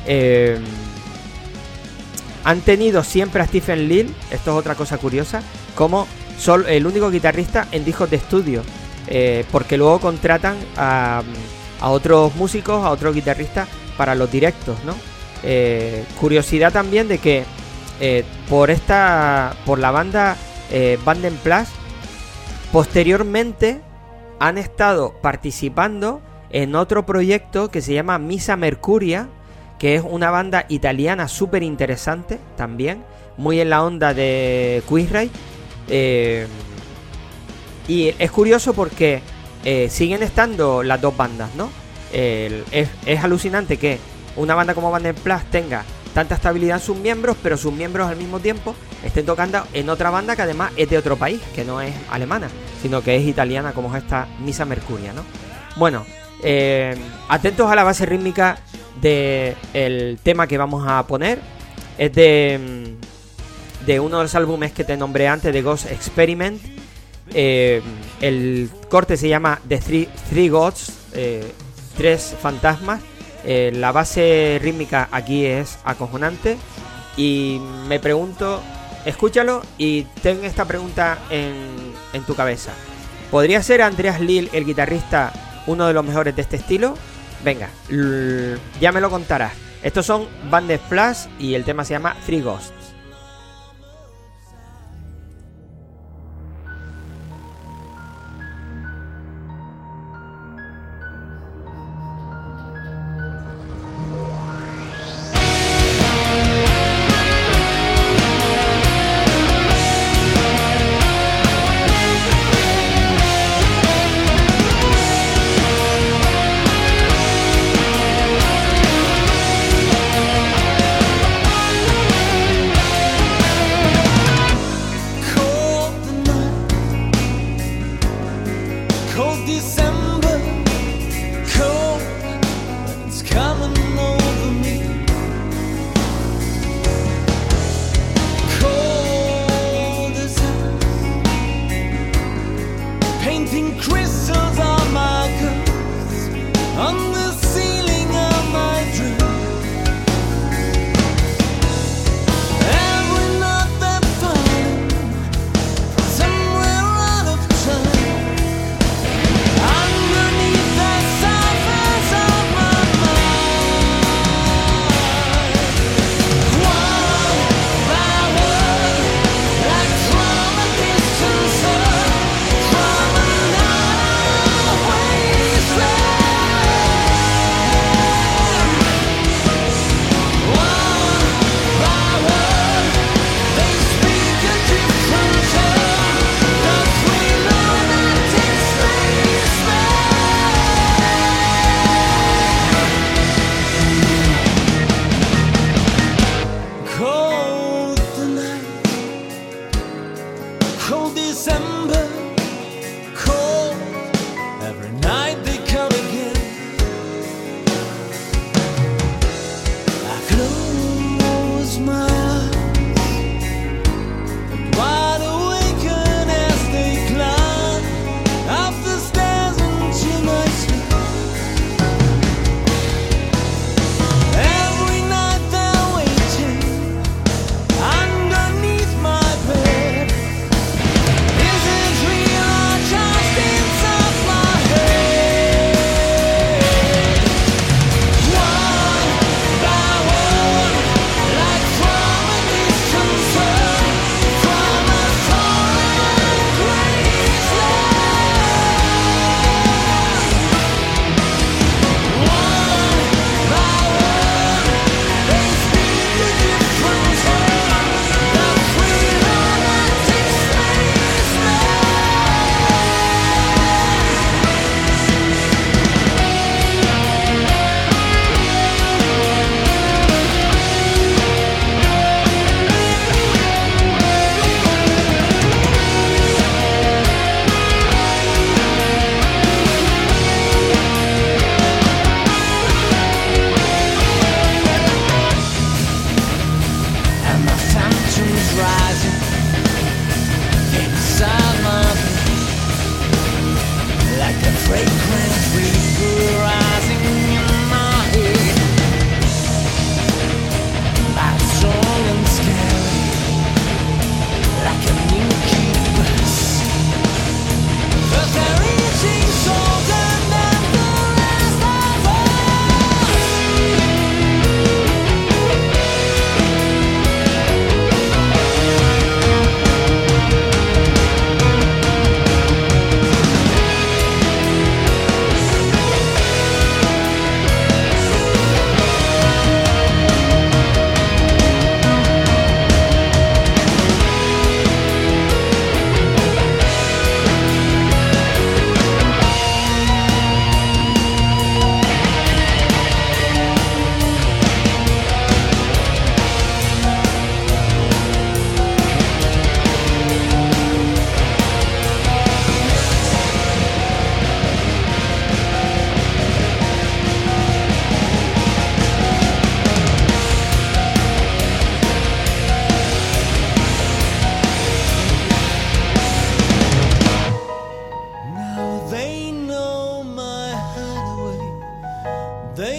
han tenido siempre a Stephen Lill, esto es otra cosa curiosa, como el único guitarrista en discos de estudio, porque luego contratan a otros músicos, a otros guitarristas para los directos, ¿no? Curiosidad también de que por la banda Vandenplas, posteriormente han estado participando en otro proyecto que se llama Missa Mercuria, que es una banda italiana súper interesante también, muy en la onda de Queensrÿche. Y es curioso porque siguen estando las dos bandas, ¿no? Es alucinante que una banda como Vandenplas tenga tanta estabilidad en sus miembros, pero sus miembros al mismo tiempo estén tocando en otra banda que además es de otro país, que no es alemana, sino que es italiana, como es esta Missa Mercuria, ¿no? Bueno, atentos a la base rítmica del tema que vamos a poner. Es de uno de los álbumes que te nombré antes, de Ghost Experiment. El corte se llama The Three Gods, tres fantasmas. La base rítmica aquí es acojonante. Y me pregunto, escúchalo y ten esta pregunta en tu cabeza: ¿podría ser Andreas Lill, el guitarrista, uno de los mejores de este estilo? Venga, ya me lo contarás. Estos son Vandenplas y el tema se llama Three Ghosts.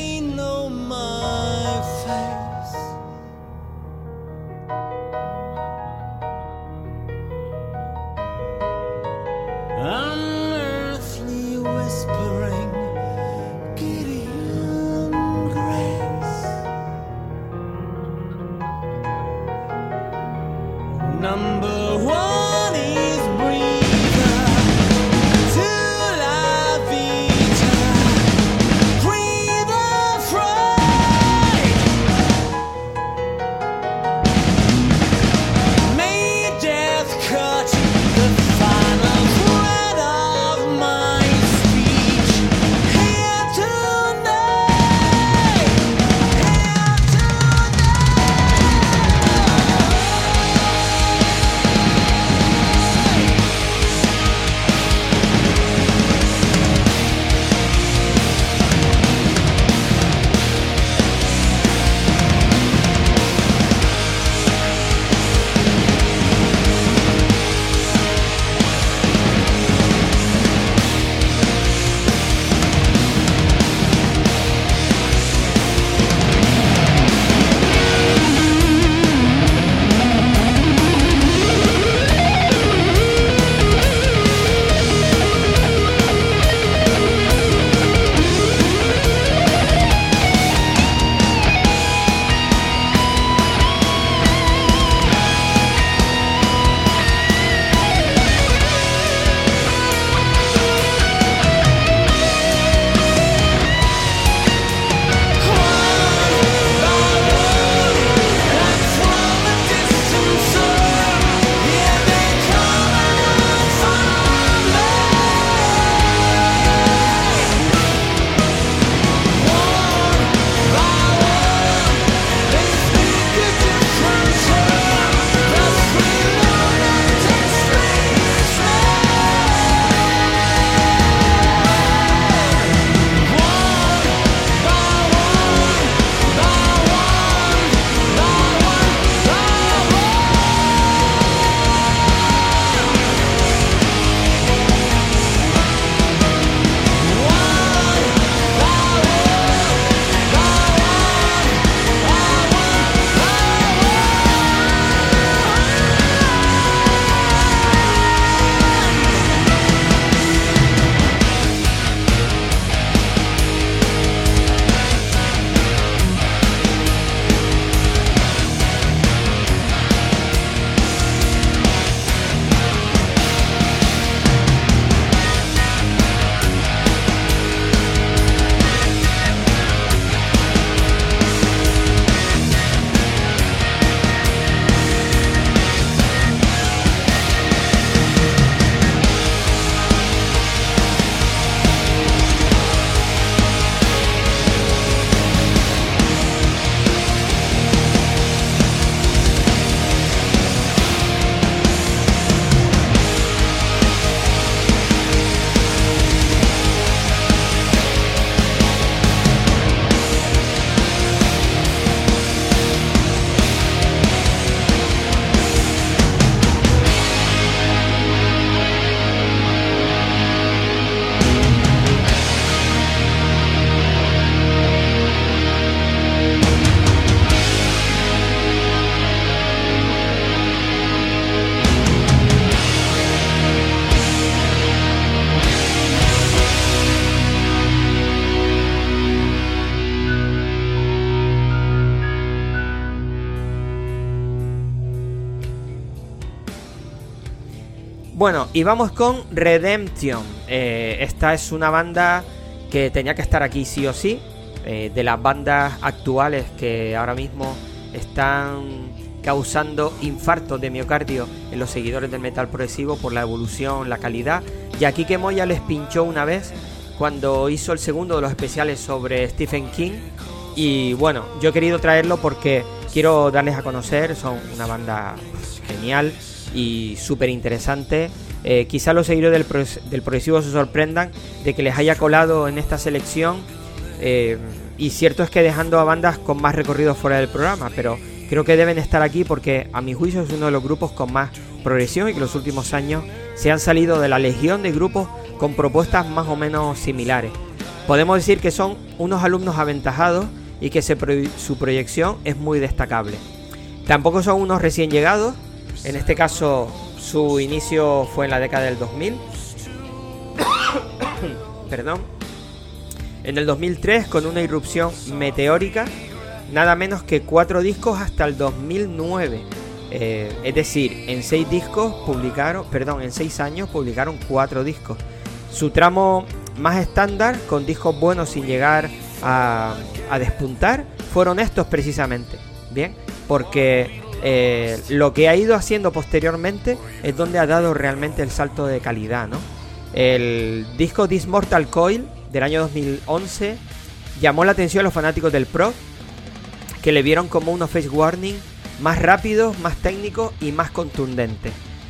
they know my face. Unearthly whispering, Gideon grace. Number one is breather, two la vita, breathe afraid. May death cut the final thread of my speech. Here tonight, here Bueno, y vamos con Redemption. Esta es una banda que tenía que estar aquí sí o sí. De las bandas actuales que ahora mismo están causando infartos de miocardio en los seguidores del metal progresivo por la evolución, la calidad. Y aquí que Moya les pinchó una vez cuando hizo el segundo de los especiales sobre Stephen King. Y bueno, yo he querido traerlo porque quiero darles a conocer. Son una banda genial y súper interesante. Quizá los seguidores del progresivo se sorprendan de que les haya colado en esta selección, y cierto es que dejando a bandas con más recorrido fuera del programa, pero creo que deben estar aquí porque a mi juicio es uno de los grupos con más progresión y que en los últimos años se han salido de la legión de grupos con propuestas más o menos similares. Podemos decir que son unos alumnos aventajados y que su proyección es muy destacable. Tampoco son unos recién llegados, en este caso su inicio fue en la década del 2000. Perdón. En el 2003 con una irrupción meteórica, nada menos que 4 discos hasta el 2009. Es decir, en 6 años publicaron 4 discos. Su tramo más estándar, con discos buenos sin llegar a despuntar, fueron estos precisamente. Bien, porque lo que ha ido haciendo posteriormente es donde ha dado realmente el salto de calidad, ¿no? El disco This Mortal Coil del año 2011 llamó la atención a los fanáticos del prog, que le vieron como unos face warning más rápidos, más técnicos y más contundentes.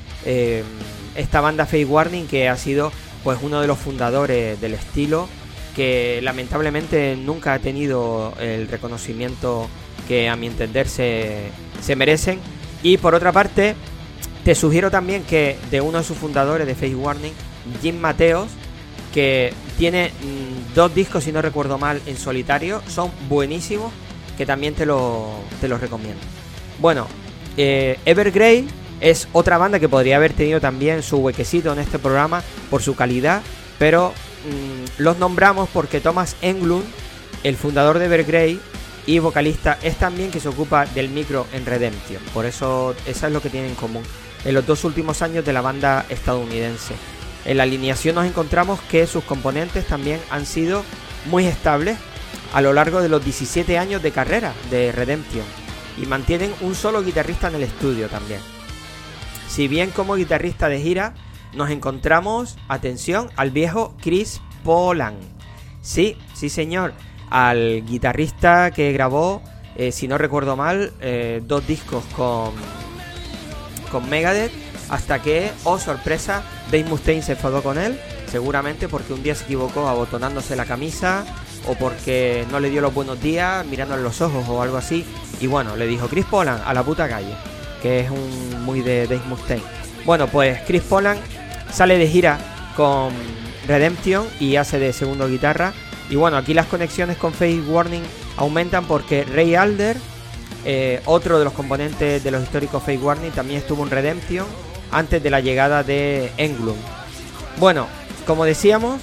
Esta banda Face Warning, que ha sido pues uno de los fundadores del estilo, que lamentablemente nunca ha tenido el reconocimiento que a mi entender se merecen. Y por otra parte, te sugiero también que de uno de sus fundadores de Face Warning, Jim Mateos, que tiene 2 discos, si no recuerdo mal, en solitario, son buenísimos, que también te los recomiendo. Bueno, Evergrey es otra banda que podría haber tenido también su huequecito en este programa por su calidad, pero los nombramos porque Thomas Englund, el fundador de Evergrey y vocalista, es también que se ocupa del micro en Redemption. Por eso, eso es lo que tienen en común en los 2 últimos años de la banda estadounidense. En la alineación nos encontramos que sus componentes también han sido muy estables a lo largo de los 17 años de carrera de Redemption, y mantienen un solo guitarrista en el estudio también. Si bien como guitarrista de gira nos encontramos, atención, al viejo Chris Polan. Sí señor, al guitarrista que grabó, si no recuerdo mal, 2 discos con Megadeth, hasta que, oh sorpresa, Dave Mustaine se enfadó con él, seguramente porque un día se equivocó abotonándose la camisa, o porque no le dio los buenos días mirándole los ojos o algo así, y bueno, le dijo: Chris Polan, a la puta calle, que es un muy de Dave Mustaine. Bueno, pues Chris Polan sale de gira con Redemption y hace de segundo guitarra, y bueno, aquí las conexiones con Face Warning aumentan porque Ray Alder, otro de los componentes de los históricos Face Warning, también estuvo en Redemption antes de la llegada de Englund. Bueno, como decíamos,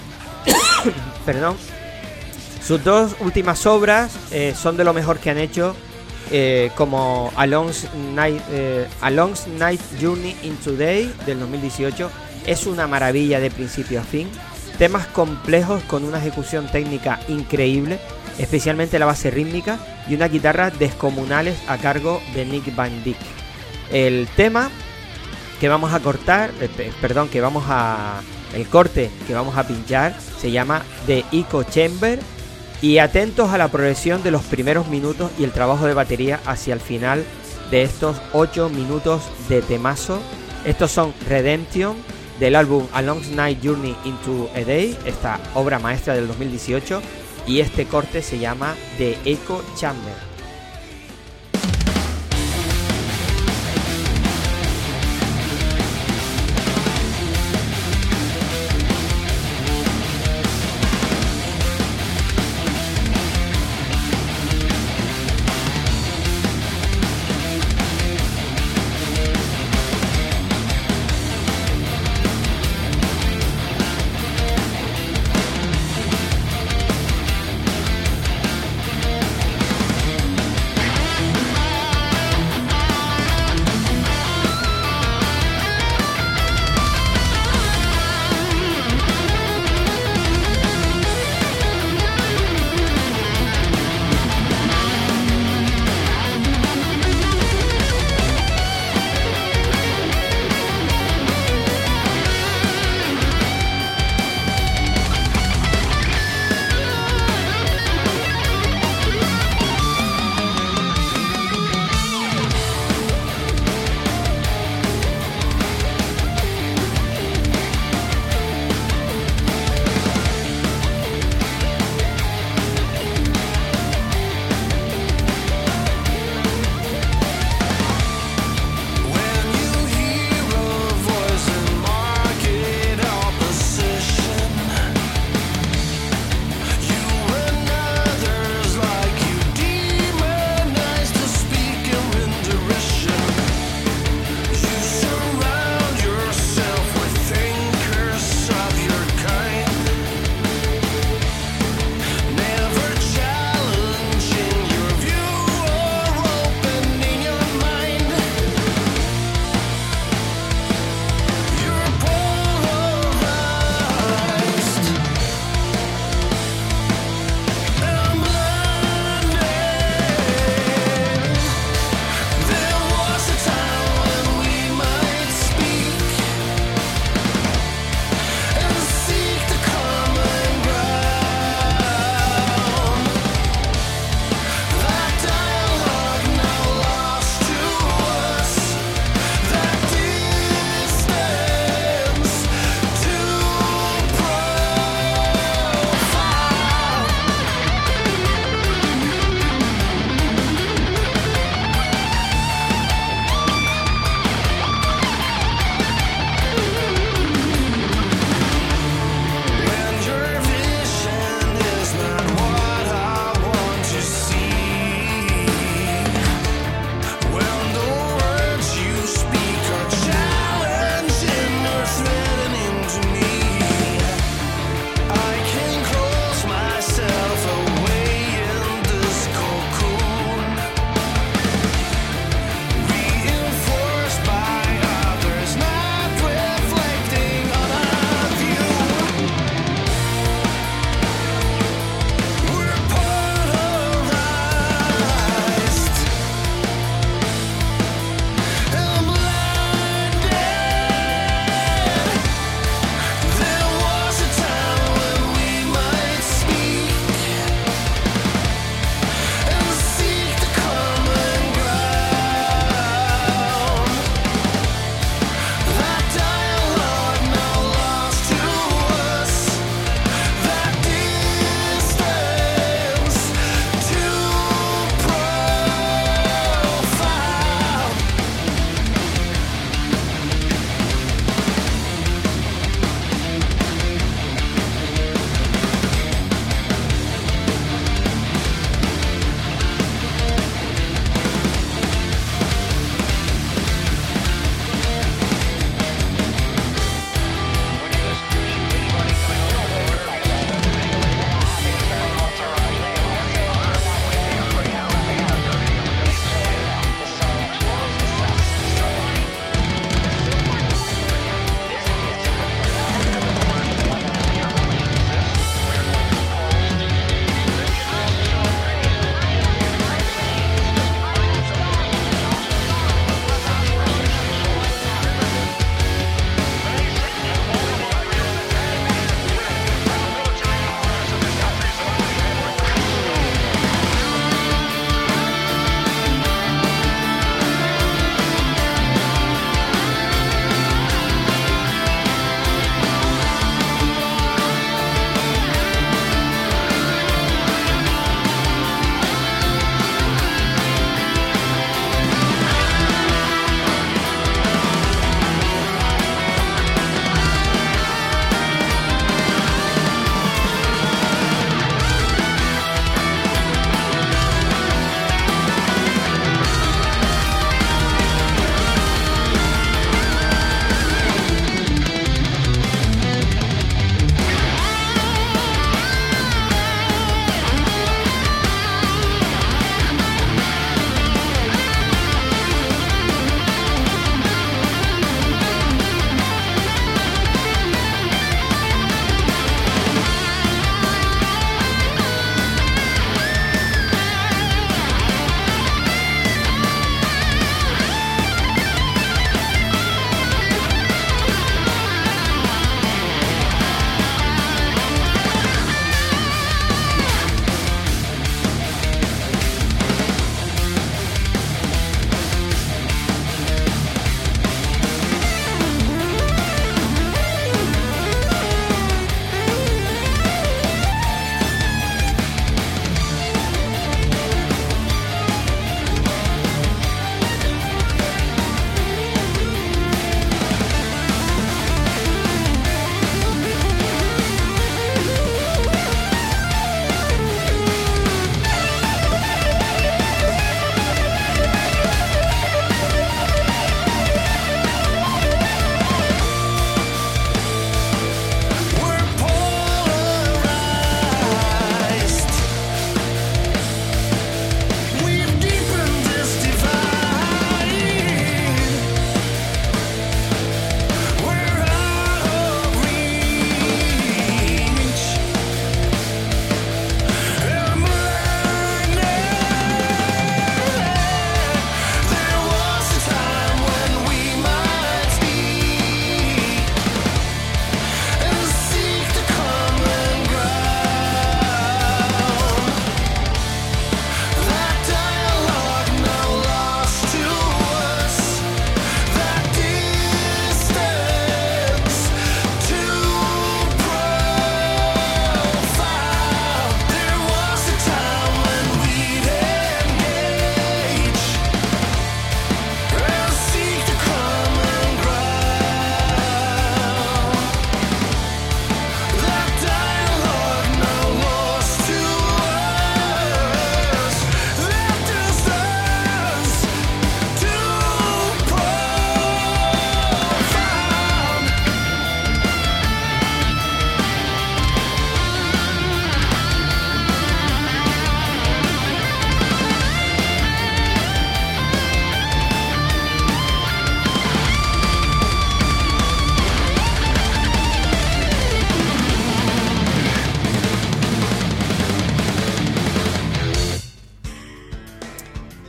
perdón, sus 2 últimas obras son de lo mejor que han hecho, como A Long's Night Journey into Day del 2018. Es una maravilla de principio a fin, temas complejos con una ejecución técnica increíble, especialmente la base rítmica, y unas guitarras descomunales a cargo de Nick Van Dyke. El tema que vamos a cortar, el corte que vamos a pinchar se llama The Echo Chamber, y atentos a la progresión de los primeros minutos y el trabajo de batería hacia el final de estos 8 minutos de temazo. Estos son Redemption, del álbum A Long Night Journey into a Day, esta obra maestra del 2018, y este corte se llama The Echo Chamber.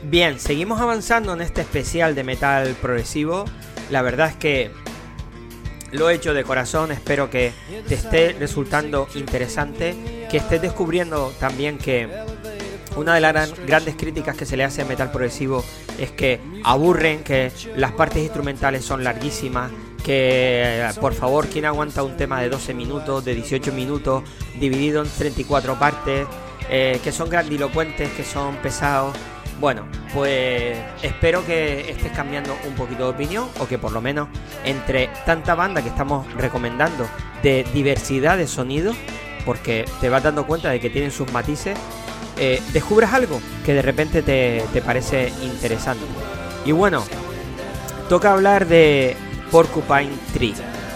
Bien, seguimos avanzando en este especial de metal progresivo. La verdad es que lo he hecho de corazón, espero que te esté resultando interesante, que estés descubriendo también que una de las grandes críticas que se le hace al metal progresivo es que aburren, que las partes instrumentales son larguísimas, que por favor, ¿quién aguanta un tema de 12 minutos, de 18 minutos, dividido en 34 partes, que son grandilocuentes, que son pesados? Bueno, pues espero que estés cambiando un poquito de opinión, o que por lo menos entre tanta banda que estamos recomendando de diversidad de sonidos, porque te vas dando cuenta de que tienen sus matices, descubras algo que de repente te parece interesante. Y bueno, toca hablar de Porcupine Tree.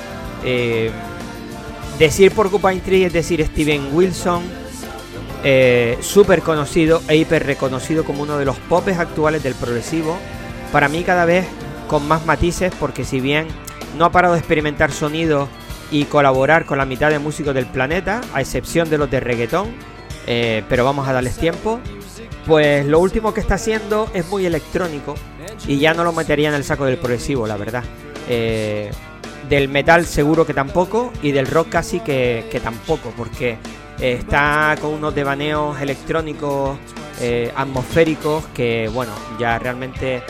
Decir Porcupine Tree es decir Steven Wilson, súper conocido e hiper reconocido como uno de los popes actuales del progresivo. Para mí cada vez con más matices, porque si bien no ha parado de experimentar sonidos y colaborar con la mitad de músicos del planeta, a excepción de los de reggaetón, pero vamos a darles tiempo, pues lo último que está haciendo es muy electrónico y ya no lo metería en el saco del progresivo, la verdad. Del metal seguro que tampoco, y del rock casi que tampoco, porque está con unos devaneos electrónicos atmosféricos que, bueno, ya realmente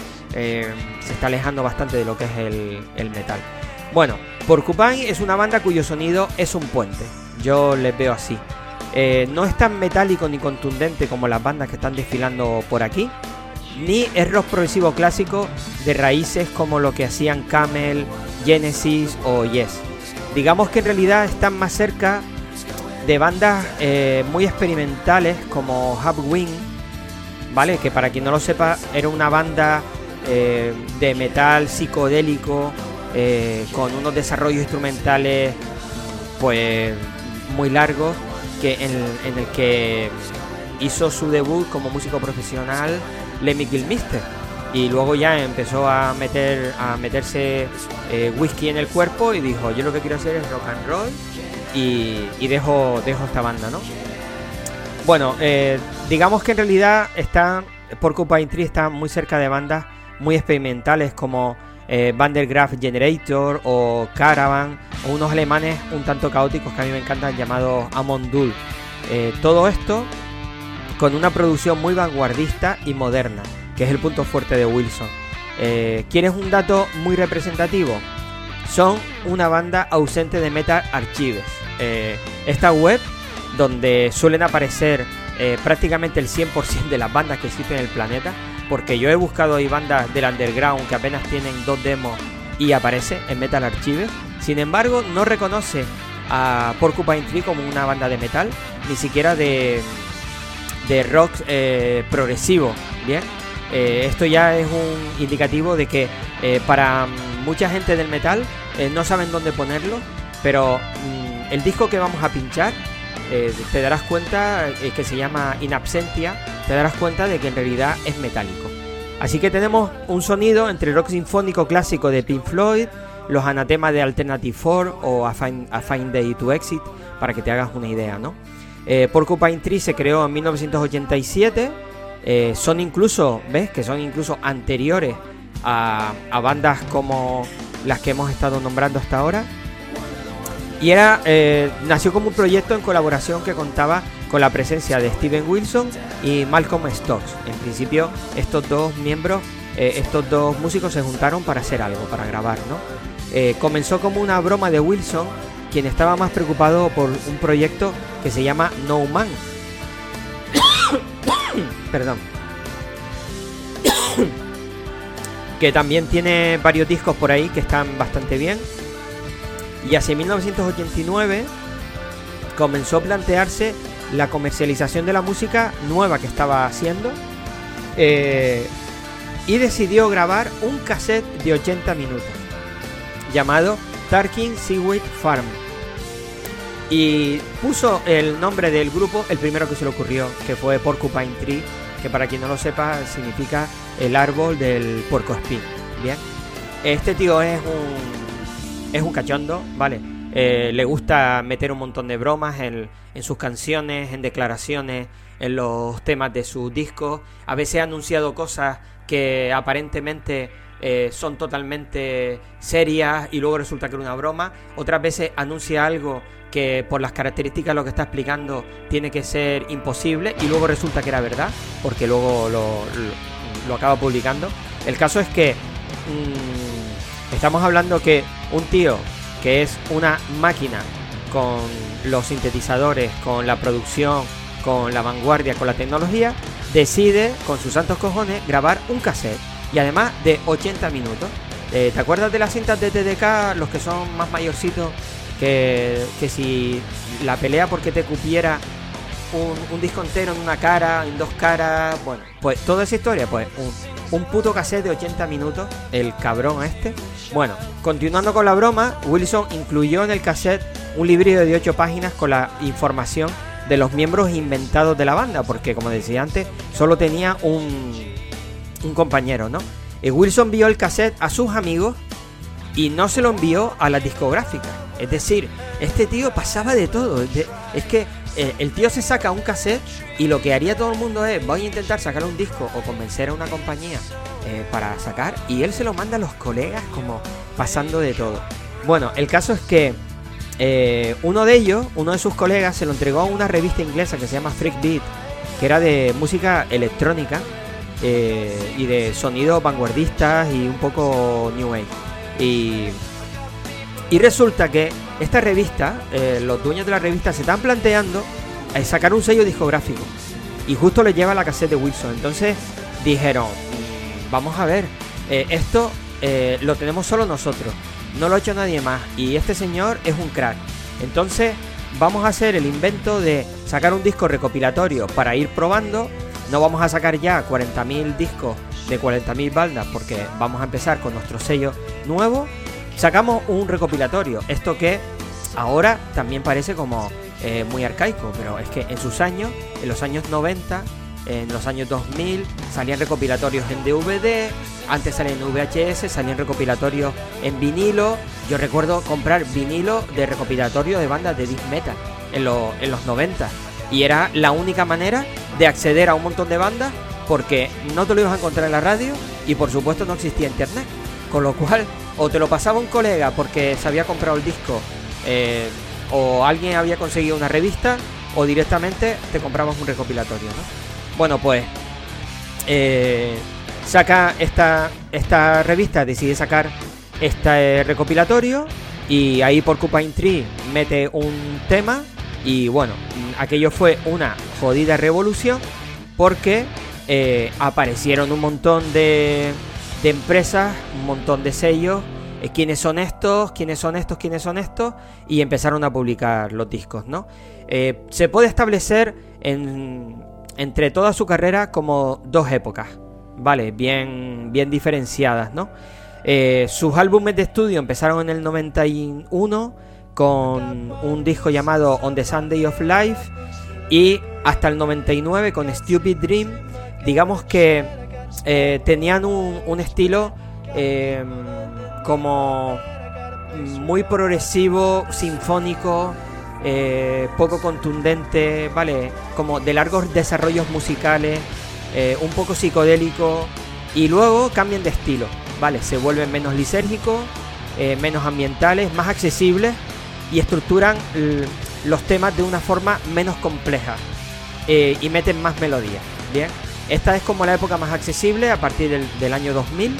se está alejando bastante de lo que es el metal. Bueno, Porcupine es una banda cuyo sonido es un puente, yo les veo así. No es tan metálico ni contundente como las bandas que están desfilando por aquí, ni es rock progresivo clásico de raíces como lo que hacían Camel, Genesis o Yes. Digamos que en realidad están más cerca de bandas muy experimentales como Hawkwind, ¿vale? Que para quien no lo sepa era una banda de metal psicodélico con unos desarrollos instrumentales pues muy largos, que en el que hizo su debut como músico profesional Lemmy Kilmister, y luego ya empezó a meterse whisky en el cuerpo y dijo: yo lo que quiero hacer es rock and roll, y dejo esta banda, ¿no? Bueno, digamos que en realidad Porcupine Tree está muy cerca de bandas muy experimentales como Van der Graaf Generator o Caravan, o unos alemanes un tanto caóticos que a mí me encantan llamados Amon Düül. Todo esto con una producción muy vanguardista y moderna, que es el punto fuerte de Wilson. ¿Quieres un dato muy representativo? Son una banda ausente de Metal Archives, esta web donde suelen aparecer prácticamente el 100% de las bandas que existen en el planeta, porque yo he buscado ahí bandas del underground que apenas tienen 2 demos y aparece en Metal Archives. Sin embargo, no reconoce a Porcupine Tree como una banda de metal, ni siquiera de rock progresivo. Bien, esto ya es un indicativo de que para mucha gente del metal no saben dónde ponerlo, pero el disco que vamos a pinchar, te darás cuenta, que se llama In Absentia, te darás cuenta de que en realidad es metálico. Así que tenemos un sonido entre rock sinfónico clásico de Pink Floyd, los anatemas de Alternative 4 o A Fine Day to Exit, para que te hagas una idea, ¿no? Porcupine Tree se creó en 1987, son incluso, ¿ves? Que son incluso anteriores a bandas como las que hemos estado nombrando hasta ahora. Y nació como un proyecto en colaboración que contaba con la presencia de Steven Wilson y Malcolm Stokes. En principio, estos dos miembros, estos dos músicos se juntaron para hacer algo, para grabar, ¿no? Comenzó como una broma de Wilson, quien estaba más preocupado por un proyecto que se llama No Man. Perdón. Que también tiene varios discos por ahí que están bastante bien. Y hacia 1989 comenzó a plantearse la comercialización de la música nueva que estaba haciendo, y decidió grabar un cassette de 80 minutos llamado Tarkin Seaweed Farm, y puso el nombre del grupo, el primero que se le ocurrió, que fue Porcupine Tree, que para quien no lo sepa significa el árbol del puercoespín. Bien, este tío es un cachondo, ¿vale? Le gusta meter un montón de bromas en sus canciones, en declaraciones, en los temas de sus discos. A veces ha anunciado cosas que aparentemente son totalmente serias y luego resulta que era una broma. Otras veces anuncia algo que por las características de lo que está explicando tiene que ser imposible y luego resulta que era verdad, porque luego lo acaba publicando. El caso es que estamos hablando que un tío que es una máquina con los sintetizadores, con la producción, con la vanguardia, con la tecnología, decide con sus santos cojones grabar un cassette, y además de 80 minutos. ¿Te acuerdas de las cintas de TDK, los que son más mayorcitos, que si la pelea porque te cupiera un disco entero en una cara, en dos caras? Bueno, pues toda esa historia, pues un puto cassette de 80 minutos, el cabrón este. Bueno, continuando con la broma, Wilson incluyó en el cassette un librillo de 8 páginas con la información de los miembros inventados de la banda, porque como decía antes, solo tenía un compañero, ¿no? Wilson envió el cassette a sus amigos y no se lo envió a las discográficas. Es decir, este tío pasaba de todo. Es que el tío se saca un cassette y lo que haría todo el mundo es: voy a intentar sacar un disco o convencer a una compañía para sacar, y él se lo manda a los colegas como pasando de todo. Bueno, el caso es que uno de sus colegas se lo entregó a una revista inglesa que se llama Freak Beat, que era de música electrónica y de sonidos vanguardistas y un poco New Age. Y resulta que esta revista, los dueños de la revista se están planteando sacar un sello discográfico, y justo le lleva la cassette de Wilson. Entonces dijeron: vamos a ver, esto lo tenemos solo nosotros, no lo ha hecho nadie más, y este señor es un crack. Entonces vamos a hacer el invento de sacar un disco recopilatorio para ir probando. No vamos a sacar ya 40.000 discos de 40.000 bandas, porque vamos a empezar con nuestro sello nuevo. Sacamos un recopilatorio, esto que ahora también parece como muy arcaico, pero es que en sus años, en los años 90, en los años 2000, salían recopilatorios en DVD, antes salían en VHS, salían recopilatorios en vinilo. Yo recuerdo comprar vinilo de recopilatorio de bandas de death metal en los 90, y era la única manera de acceder a un montón de bandas, porque no te lo ibas a encontrar en la radio y por supuesto no existía internet, con lo cual o te lo pasaba un colega porque se había comprado el disco, o alguien había conseguido una revista, o directamente te comprabas un recopilatorio, ¿no? Bueno, pues saca esta revista, decide sacar este recopilatorio, y ahí Porcupine Tree mete un tema. Y bueno, aquello fue una jodida revolución, porque aparecieron un montón de empresas, un montón de sellos. ¿Quiénes son estos? ¿Quiénes son estos? ¿Quiénes son estos? Y empezaron a publicar los discos, ¿no? Se puede establecer entre toda su carrera como dos épocas, ¿vale? Bien diferenciadas, ¿no? Sus álbumes de estudio empezaron en el 91 con un disco llamado On the Sunday of Life, y hasta el 99 con Stupid Dream. Digamos que tenían un estilo como muy progresivo, sinfónico, poco contundente, ¿vale? Como de largos desarrollos musicales, un poco psicodélico, y luego cambian de estilo, ¿vale? Se vuelven menos lisérgicos, menos ambientales, más accesibles, y estructuran los temas de una forma menos compleja, y meten más melodía. Bien, esta es como la época más accesible a partir del año 2000.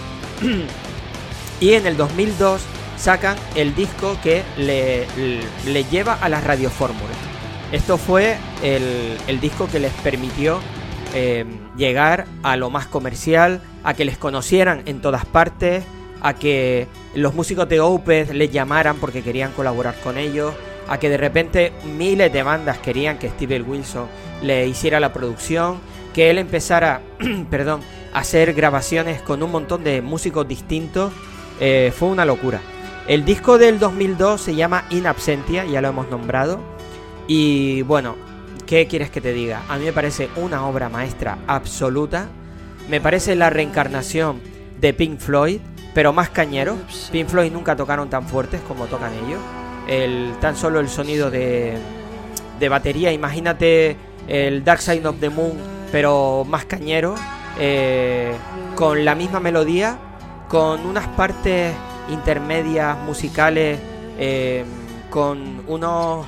Y en el 2002 sacan el disco que le lleva a las radiofórmulas. Esto fue el disco que les permitió llegar a lo más comercial, a que les conocieran en todas partes, a que los músicos de Opeth les llamaran porque querían colaborar con ellos, a que de repente miles de bandas querían que Steve Wilson le hiciera la producción, que él empezara a hacer grabaciones con un montón de músicos distintos. Fue una locura. El disco del 2002 se llama In Absentia, ya lo hemos nombrado. Y bueno, ¿qué quieres que te diga? A mí me parece una obra maestra absoluta. Me parece la reencarnación de Pink Floyd, pero más cañero. Pink Floyd nunca tocaron tan fuertes como tocan ellos. Tan solo el sonido de batería. Imagínate el Dark Side of the Moon, pero más cañero, con la misma melodía, con unas partes intermedias musicales, con unos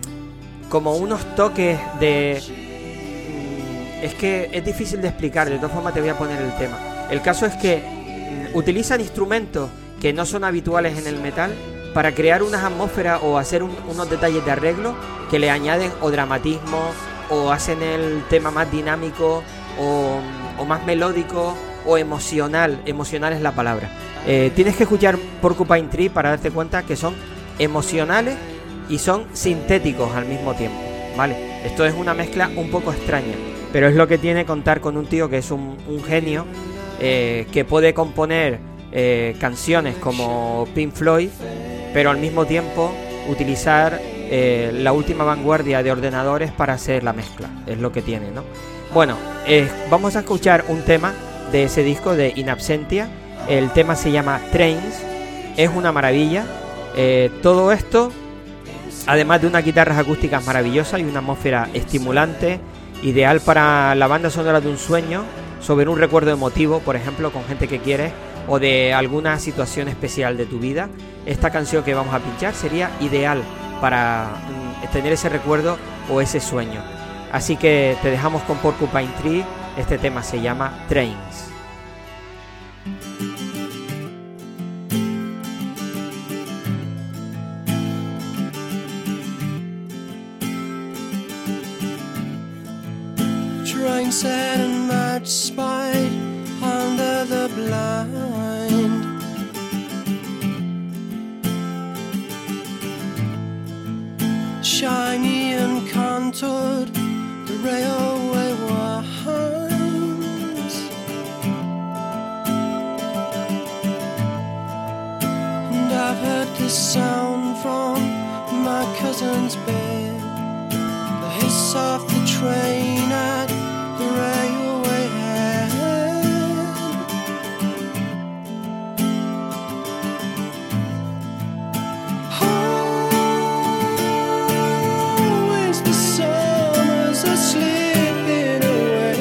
toques de... Es que es difícil de explicar, de todas formas te voy a poner el tema. El caso es que utilizan instrumentos que no son habituales en el metal para crear unas atmósferas o hacer unos detalles de arreglo que le añaden o dramatismo o hacen el tema más dinámico o más melódico o emocional. Emocional es la palabra. Tienes que escuchar Porcupine Tree para darte cuenta que son emocionales y son sintéticos al mismo tiempo, ¿vale? Esto es una mezcla un poco extraña, pero es lo que tiene contar con un tío que es un genio, que puede componer canciones como Pink Floyd, pero al mismo tiempo utilizar la última vanguardia de ordenadores para hacer la mezcla. Es lo que tiene, ¿no? Bueno, vamos a escuchar un tema de ese disco de In Absentia. El tema se llama Trains. Es una maravilla. Todo esto, además de unas guitarras acústicas maravillosas y una atmósfera estimulante, ideal para la banda sonora de un sueño, sobre un recuerdo emotivo, por ejemplo, con gente que quieres, o de alguna situación especial de tu vida. Esta canción que vamos a pinchar sería ideal para tener ese recuerdo o ese sueño. Así que te dejamos con Porcupine Tree. Este tema se llama Trains. Train set and match spied under the blind. Shiny and contoured, the railway winds. And I've heard this sound from my cousin's bed, the hiss of the train at the railway head. Oh, it's the summers are slipping away.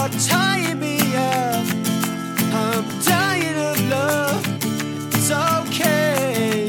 you're tying me up. I'm dying of love. It's okay.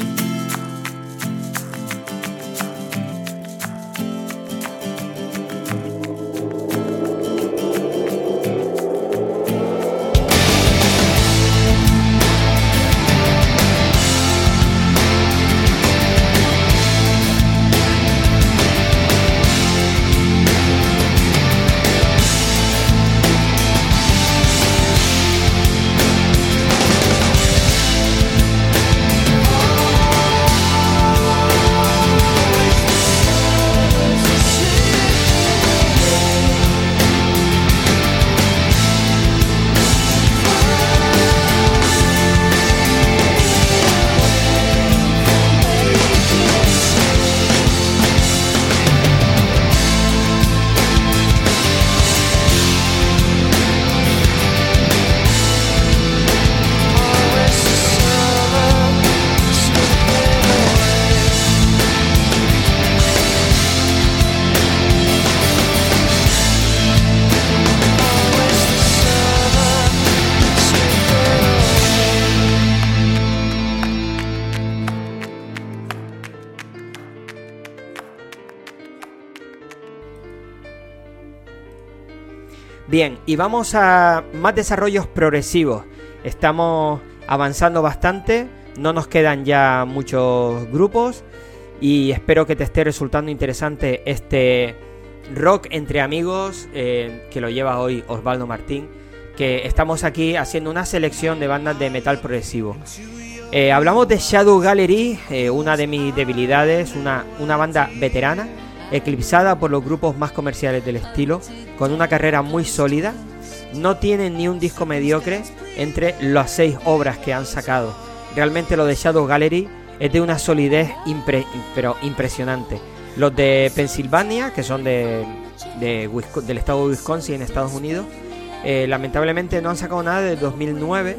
Bien, y vamos a más desarrollos progresivos. Estamos avanzando bastante, no nos quedan ya muchos grupos y espero que te esté resultando interesante este rock entre amigos que lo lleva hoy Osvaldo Martín, que estamos aquí haciendo una selección de bandas de metal progresivo. Hablamos de Shadow Gallery, una de mis debilidades, una banda veterana, eclipsada por los grupos más comerciales del estilo, con una carrera muy sólida. No tienen ni un disco mediocre entre las 6 obras que han sacado. Realmente lo de Shadow Gallery es de una solidez pero impresionante. Los de Pensilvania, que son del estado de Wisconsin en Estados Unidos, lamentablemente no han sacado nada desde 2009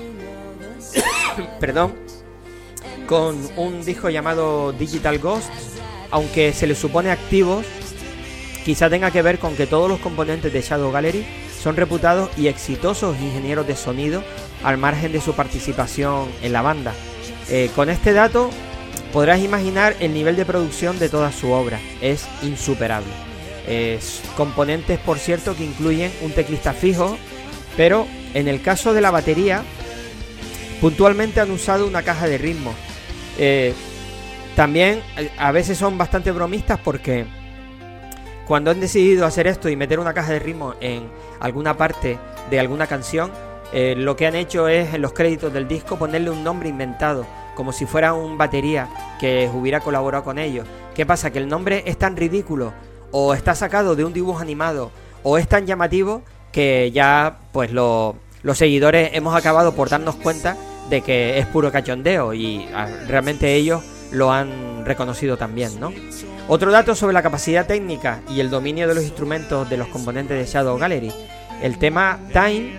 perdón, con un disco llamado Digital Ghosts. Aunque se les supone activos, quizá tenga que ver con que todos los componentes de Shadow Gallery son reputados y exitosos ingenieros de sonido al margen de su participación en la banda. Con este dato podrás imaginar el nivel de producción de toda su obra, es insuperable. Componentes, por cierto, que incluyen un teclista fijo, pero en el caso de la batería, puntualmente han usado una caja de ritmo. También a veces son bastante bromistas porque cuando han decidido hacer esto y meter una caja de ritmo en alguna parte de alguna canción, lo que han hecho es en los créditos del disco ponerle un nombre inventado, como si fuera un batería que hubiera colaborado con ellos. ¿Qué pasa? Que el nombre es tan ridículo, o está sacado de un dibujo animado, o es tan llamativo que ya pues los seguidores hemos acabado por darnos cuenta de que es puro cachondeo y realmente ellos lo han reconocido también, ¿no? Otro dato sobre la capacidad técnica y el dominio de los instrumentos de los componentes de Shadow Gallery. El tema Time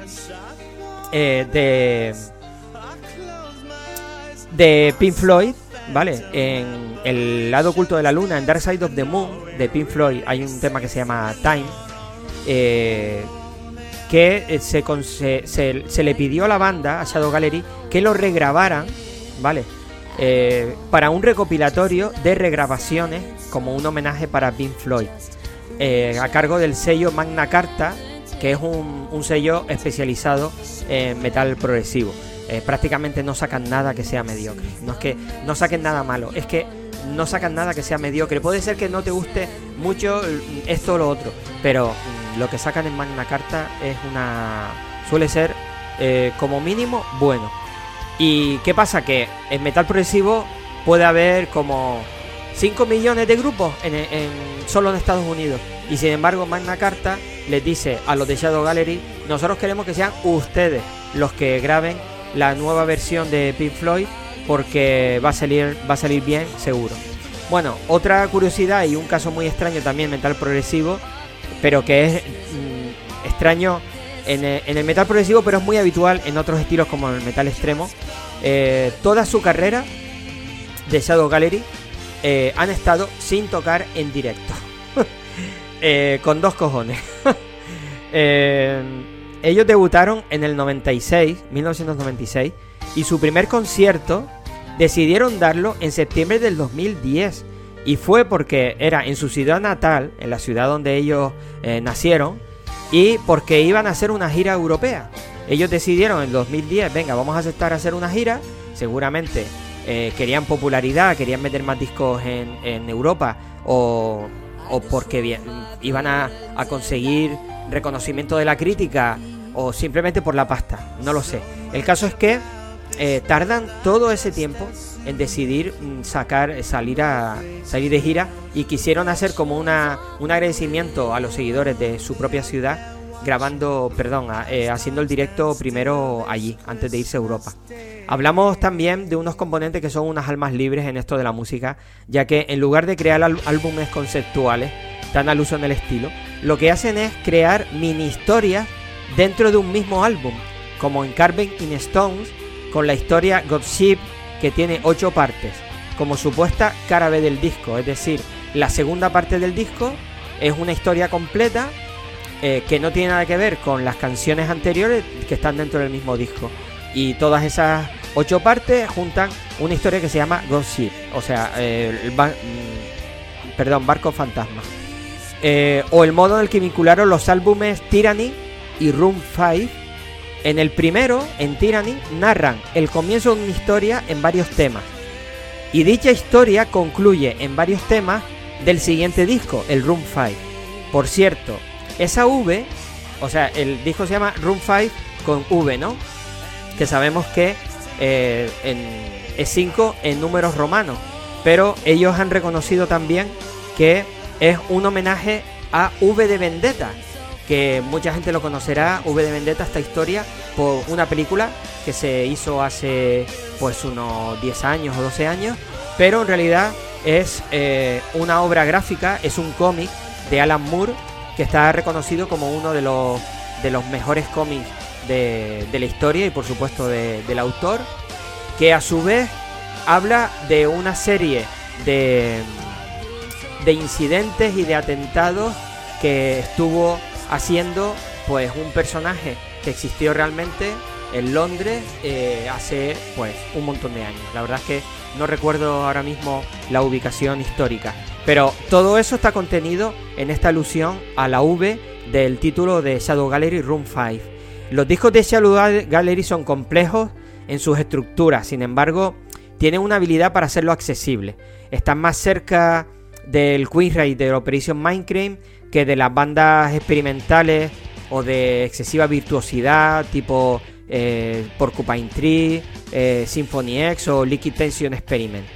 de Pink Floyd, ¿vale? En El lado oculto de la luna, en Dark Side of the Moon de Pink Floyd, hay un tema que se llama Time, que se le pidió a la banda, a Shadow Gallery, que lo regrabaran, ¿vale? Para un recopilatorio de regrabaciones como un homenaje para Pink Floyd, a cargo del sello Magna Carta, que es un sello especializado en metal progresivo. Prácticamente no sacan nada que sea mediocre. No es que no saquen nada malo, es que no sacan nada que sea mediocre. Puede ser que no te guste mucho esto o lo otro, pero lo que sacan en Magna Carta suele ser como mínimo bueno. ¿Y qué pasa? Que en metal progresivo puede haber como 5 millones de grupos solo en Estados Unidos. Y sin embargo Magna Carta les dice a los de Shadow Gallery: nosotros queremos que sean ustedes los que graben la nueva versión de Pink Floyd, porque va a salir bien seguro. Bueno, otra curiosidad y un caso muy extraño también metal progresivo, pero que es extraño en el metal progresivo, pero es muy habitual en otros estilos como el metal extremo. Toda su carrera de Shadow Gallery han estado sin tocar en directo. Con dos cojones. ellos debutaron en el 1996, y su primer concierto decidieron darlo en septiembre del 2010. Y fue porque era en su ciudad natal, en la ciudad donde ellos nacieron, y porque iban a hacer una gira europea. Ellos decidieron en 2010, venga, vamos a aceptar hacer una gira. Seguramente querían popularidad, querían meter más discos en Europa, o porque iban a conseguir reconocimiento de la crítica, o simplemente por la pasta, no lo sé. El caso es que tardan todo ese tiempo en decidir salir de gira, y quisieron hacer como un agradecimiento a los seguidores de su propia ciudad, haciendo el directo primero allí, antes de irse a Europa. Hablamos también de unos componentes que son unas almas libres en esto de la música, ya que en lugar de crear álbumes conceptuales tan al uso en el estilo, lo que hacen es crear mini historias dentro de un mismo álbum, como en Carving in Stones, con la historia Gossip, que tiene 8 partes, como supuesta cara B del disco. Es decir, la segunda parte del disco es una historia completa que no tiene nada que ver con las canciones anteriores que están dentro del mismo disco, y todas esas 8 partes juntan una historia que se llama Gossip, o sea, Barco Fantasma, o el modo en el que vincularon los álbumes Tyranny y Room 5. En el primero, en Tyranny, narran el comienzo de una historia en varios temas, y dicha historia concluye en varios temas del siguiente disco, el Room 5. Por cierto, esa V, o sea, el disco se llama Room 5 con V, ¿no? Que sabemos que es 5 en números romanos, pero ellos han reconocido también que es un homenaje a V de Vendetta, que mucha gente lo conocerá, V de Vendetta, esta historia, por una película que se hizo hace pues unos 10 años o 12 años, pero en realidad es una obra gráfica, es un cómic de Alan Moore, que está reconocido como uno de los mejores cómics de la historia, y por supuesto del autor, que a su vez habla de una serie de incidentes y de atentados que estuvo haciendo pues un personaje que existió realmente en Londres hace pues un montón de años. La verdad es que no recuerdo ahora mismo la ubicación histórica, pero todo eso está contenido en esta alusión a la V del título de Shadow Gallery Room 5. Los discos de Shadow Gallery son complejos en sus estructuras, sin embargo tienen una habilidad para hacerlo accesible. Están más cerca del Queensrÿche de Operation Mindcrime que de las bandas experimentales o de excesiva virtuosidad tipo Porcupine Tree, Symphony X o Liquid Tension Experiment.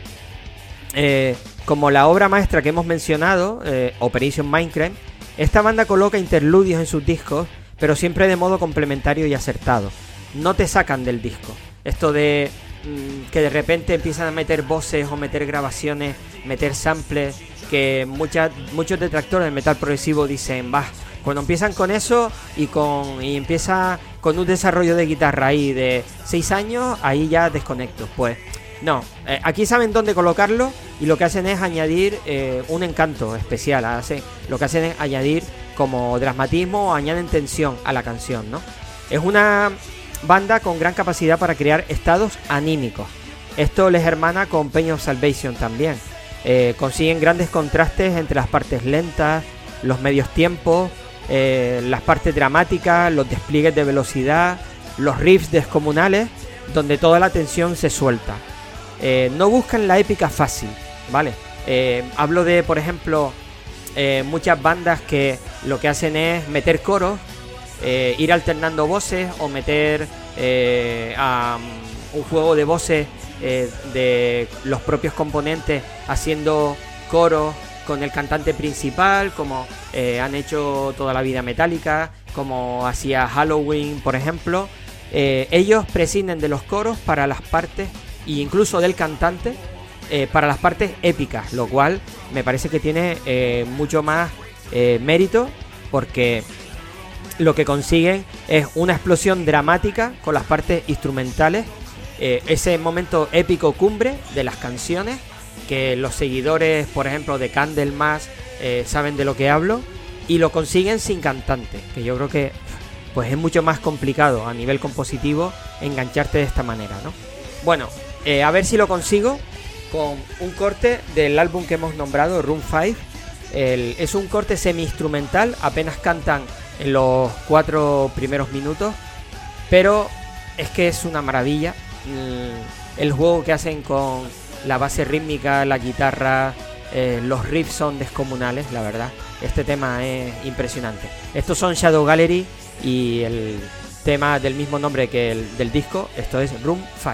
Como la obra maestra que hemos mencionado, Operation Mindcrime, esta banda coloca interludios en sus discos, pero siempre de modo complementario y acertado. No te sacan del disco. Esto de que de repente empiezan a meter voces o meter grabaciones, meter samples, que muchos detractores del metal progresivo dicen, cuando empiezan con eso y empieza con un desarrollo de guitarra ahí de 6 años, ahí ya desconecto. Pues no, aquí saben dónde colocarlo, y lo que hacen es añadir un encanto especial. Lo que hacen es añadir como dramatismo, o añaden tensión a la canción, ¿no? Es una banda con gran capacidad para crear estados anímicos. Esto les hermana con Pain of Salvation también. Consiguen grandes contrastes entre las partes lentas, los medios tiempos, las partes dramáticas, los despliegues de velocidad, los riffs descomunales, donde toda la tensión se suelta. No buscan la épica fácil, ¿vale? Hablo de, por ejemplo, muchas bandas que lo que hacen es meter coros, ir alternando voces, o meter un juego de voces de los propios componentes haciendo coros con el cantante principal, como han hecho toda la vida Metallica, como hacía Halloween, por ejemplo. Ellos prescinden de los coros para las partes, e incluso del cantante, para las partes épicas, lo cual me parece que tiene mucho más mérito, porque lo que consiguen es una explosión dramática con las partes instrumentales, ese momento épico cumbre de las canciones, que los seguidores, por ejemplo, de Candlemass saben de lo que hablo, y lo consiguen sin cantante, que yo creo que pues es mucho más complicado a nivel compositivo engancharte de esta manera, ¿no? Bueno, a ver si lo consigo con un corte del álbum que hemos nombrado, Room 5. Es un corte semi-instrumental, apenas cantan en los 4 primeros minutos, pero es que es una maravilla el juego que hacen con la base rítmica, la guitarra, los riffs son descomunales, la verdad. Este tema es impresionante. Estos son Shadow Gallery y el tema del mismo nombre que el del disco, esto es Room 5.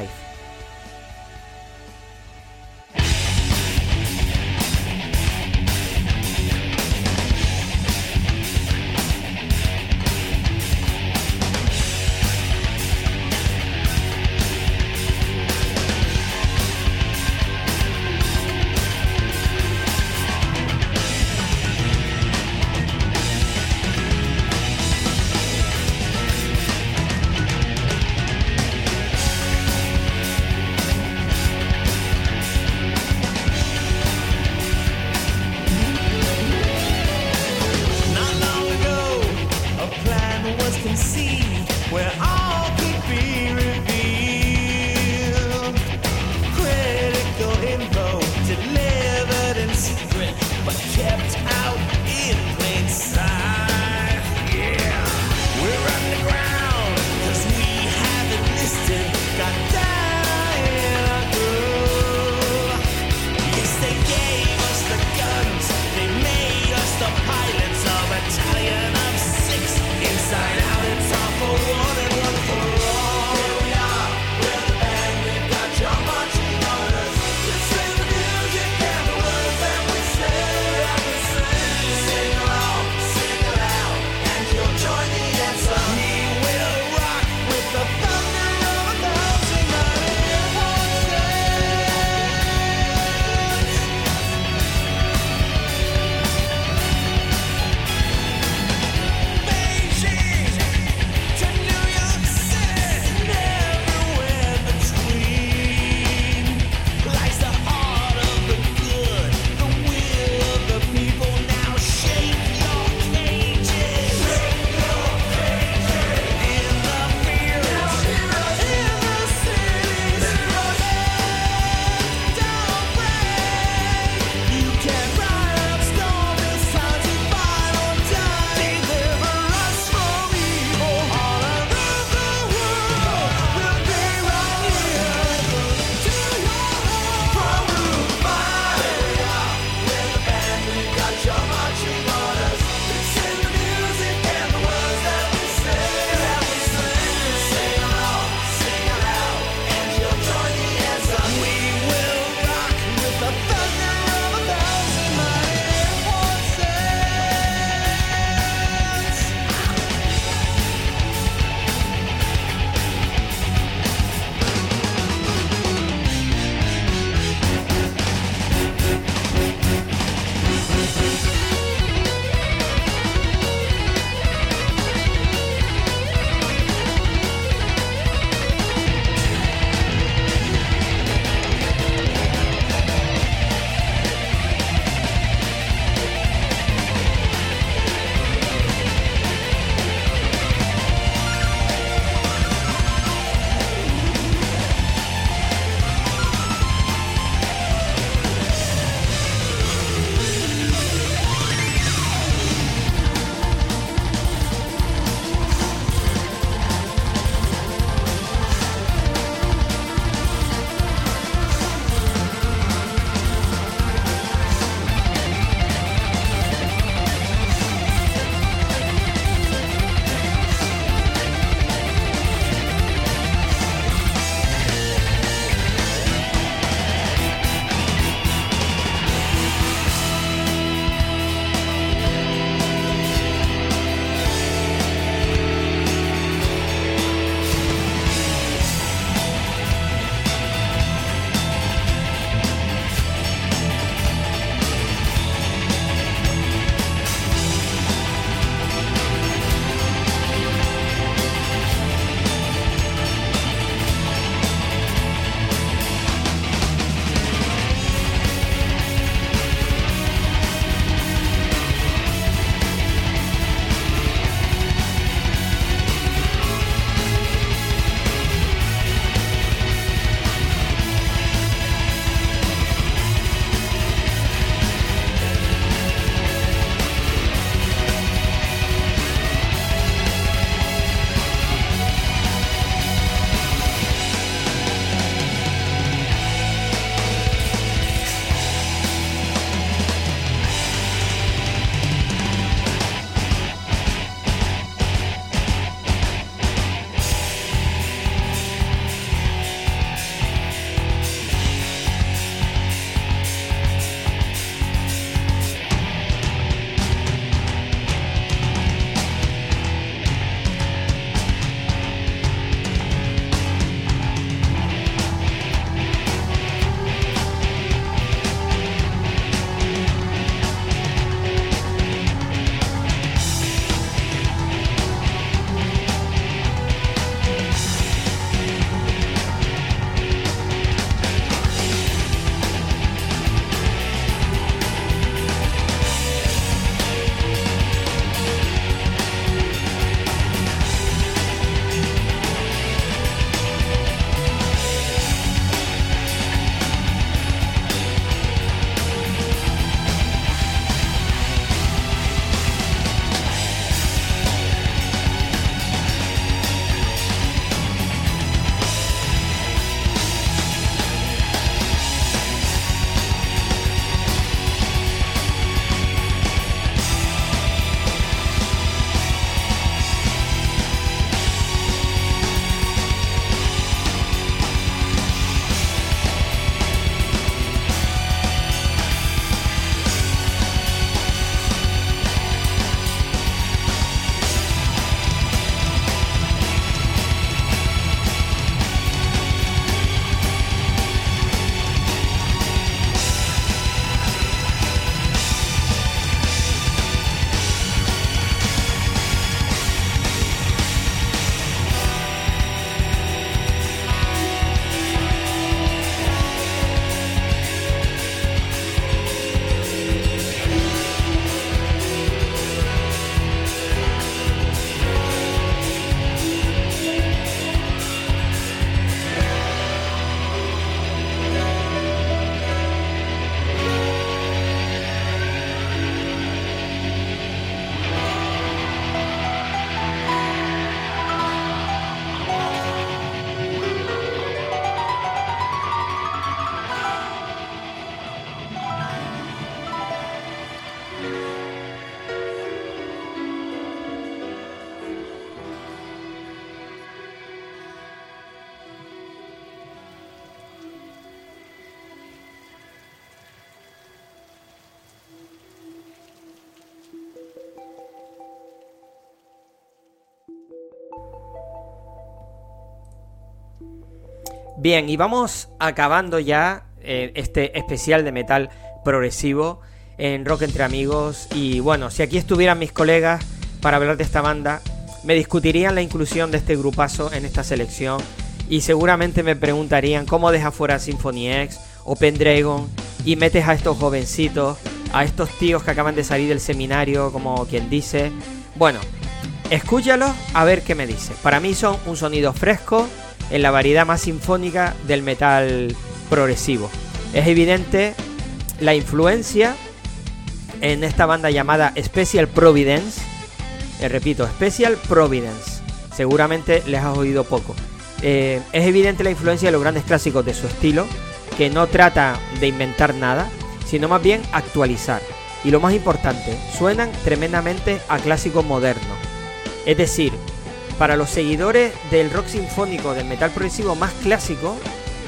Bien, y vamos acabando ya este especial de metal progresivo en Rock Entre Amigos. Y bueno, si aquí estuvieran mis colegas para hablar de esta banda, me discutirían la inclusión de este grupazo en esta selección y seguramente me preguntarían cómo dejas fuera Symphony X o Pendragon y metes a estos jovencitos, a estos tíos que acaban de salir del seminario, como quien dice. Bueno, escúchalos a ver qué me dice. Para mí son un sonido fresco en la variedad más sinfónica del metal progresivo. Es evidente la influencia en esta banda llamada Special Providence. Repito, Special Providence. Seguramente les has oído poco. Es evidente la influencia de los grandes clásicos de su estilo, que no trata de inventar nada, sino más bien actualizar. Y lo más importante, suenan tremendamente a clásicos modernos. Es decir, para los seguidores del rock sinfónico, del metal progresivo más clásico,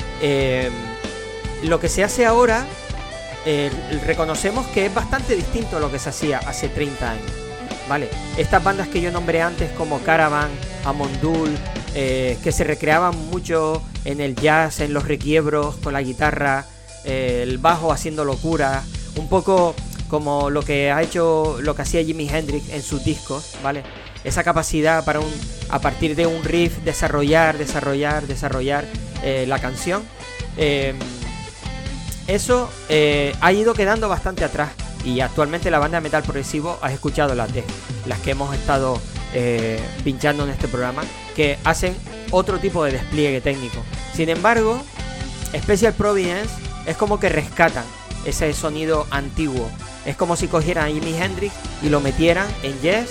lo que se hace ahora, reconocemos que es bastante distinto a lo que se hacía hace 30 años. ¿Vale? Estas bandas que yo nombré antes, como Caravan, Amondul, que se recreaban mucho en el jazz, en los requiebros, con la guitarra, el bajo haciendo locuras, un poco como lo que hacía Jimi Hendrix en sus discos, ¿vale? Esa capacidad para a partir de un riff desarrollar la canción. Eso ha ido quedando bastante atrás. Y actualmente la banda de metal progresivo, has escuchado las que hemos estado pinchando en este programa, que hacen otro tipo de despliegue técnico. Sin embargo, Special Providence es como que rescatan ese sonido antiguo. Es como si cogieran a Jimi Hendrix y lo metieran en jazz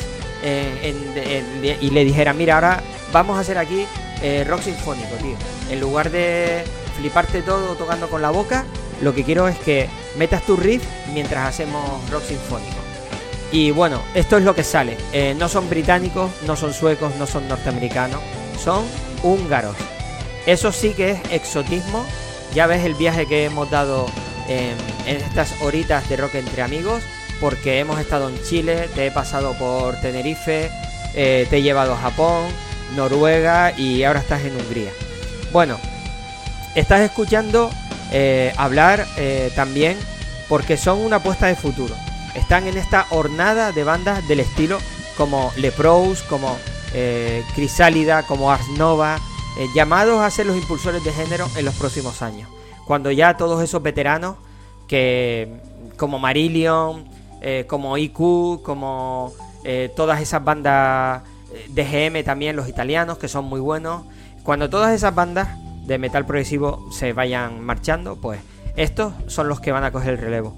y le dijeran: mira, ahora vamos a hacer aquí rock sinfónico, tío. En lugar de fliparte todo tocando con la boca, lo que quiero es que metas tu riff mientras hacemos rock sinfónico. Y bueno, esto es lo que sale. No son británicos, no son suecos, no son norteamericanos, son húngaros. Eso sí que es exotismo. Ya ves el viaje que hemos dado en estas horitas de Rock Entre Amigos, porque hemos estado en Chile, te he pasado por Tenerife, te he llevado a Japón, Noruega y ahora estás en Hungría. Bueno, estás escuchando hablar también porque son una apuesta de futuro. Están en esta hornada de bandas del estilo como Leprous, como Crisálida, como Ars Nova, llamados a ser los impulsores de género en los próximos años, cuando ya todos esos veteranos que como Marillion, como IQ, como todas esas bandas de GM también, los italianos, que son muy buenos, cuando todas esas bandas de metal progresivo se vayan marchando, pues estos son los que van a coger el relevo.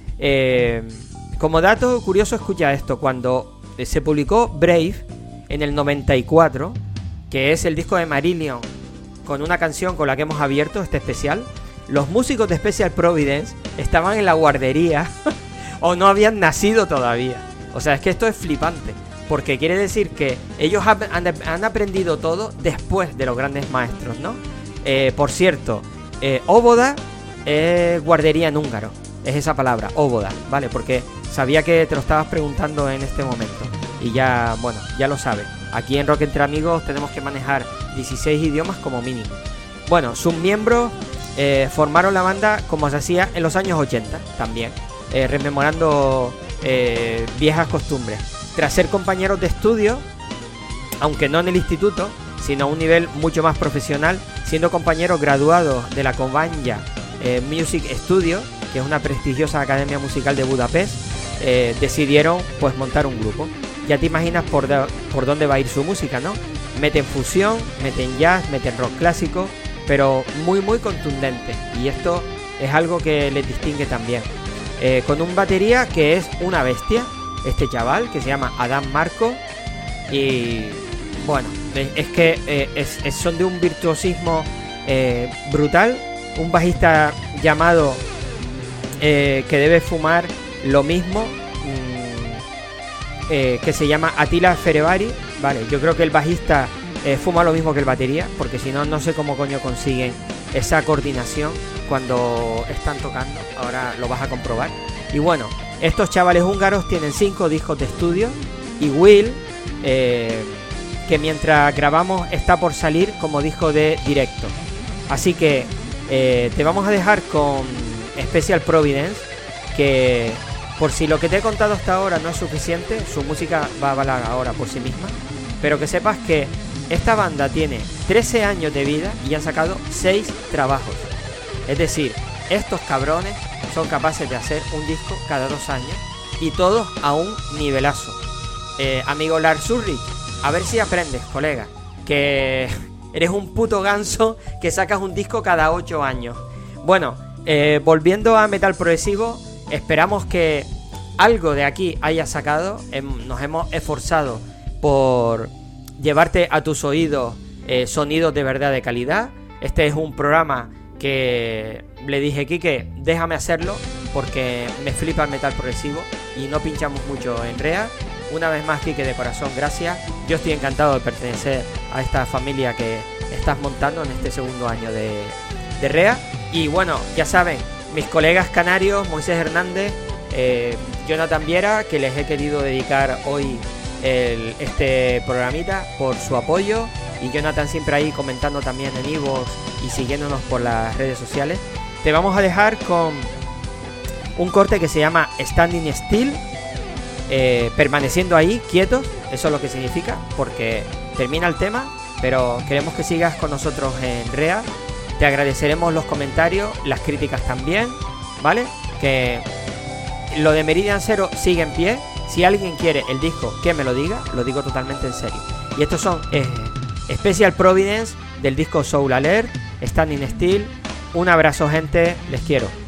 Como dato curioso, escucha esto: cuando se publicó Brave en el 94, que es el disco de Marillion con una canción con la que hemos abierto este especial, los músicos de Special Providence estaban en la guardería o no habían nacido todavía. O sea, es que esto es flipante, porque quiere decir que ellos han aprendido todo después de los grandes maestros, ¿no? Por cierto, óboda es guardería en húngaro, es esa palabra, óboda, ¿vale? Porque sabía que te lo estabas preguntando en este momento y ya, bueno, ya lo sabes. Aquí en Rock Entre Amigos tenemos que manejar 16 idiomas como mínimo. Bueno, sus miembros formaron la banda como se hacía en los años 80 también, rememorando viejas costumbres. Tras ser compañeros de estudio, aunque no en el instituto, sino a un nivel mucho más profesional, siendo compañeros graduados de la Kobanja Music Studio, que es una prestigiosa academia musical de Budapest, decidieron pues montar un grupo. Ya te imaginas por dónde va a ir su música, ¿no? Meten fusión, meten jazz, meten rock clásico, pero muy muy contundente, y esto es algo que les distingue también. Con un batería que es una bestia, este chaval que se llama Adam Marco, y bueno, es que son de un virtuosismo brutal. Un bajista llamado que debe fumar lo mismo, que se llama Attila Ferevari, vale. Yo creo que el bajista fuma lo mismo que el batería, porque si no, no sé cómo coño consiguen esa coordinación cuando están tocando. Ahora lo vas a comprobar. Y bueno, estos chavales húngaros tienen 5 discos de estudio, y Will, que mientras grabamos está por salir como disco de directo. Así que te vamos a dejar con Special Providence, que por si lo que te he contado hasta ahora no es suficiente, su música va a valer ahora por sí misma, pero que sepas que esta banda tiene 13 años de vida y han sacado 6 trabajos. Es decir, estos cabrones son capaces de hacer un disco cada 2 años y todos a un nivelazo. Amigo Lars Ulrich, a ver si aprendes, colega, que eres un puto ganso que sacas un disco cada 8 años. Bueno, volviendo a metal progresivo, esperamos que algo de aquí hayas sacado. Nos hemos esforzado por llevarte a tus oídos sonidos de verdad de calidad. Este es un programa que le dije, Quique, déjame hacerlo porque me flipa el metal progresivo y no pinchamos mucho en Rea. Una vez más, Quique, de corazón, gracias. Yo estoy encantado de pertenecer a esta familia que estás montando en este segundo año de Rea. Y bueno, ya saben, mis colegas canarios, Moisés Hernández, Jonathan Viera, que les he querido dedicar hoy este programita por su apoyo, y Jonathan siempre ahí comentando también en iVoox y siguiéndonos por las redes sociales. Te vamos a dejar con un corte que se llama Standing Still, permaneciendo ahí, quietos. Eso es lo que significa, porque termina el tema, pero queremos que sigas con nosotros en Rea. Te agradeceremos los comentarios, las críticas también, ¿vale? Que lo de Meridian Zero sigue en pie. Si alguien quiere el disco, que me lo diga, lo digo totalmente en serio. Y estos son Special Providence del disco Soul Alert, Standing Still. Un abrazo, gente, les quiero.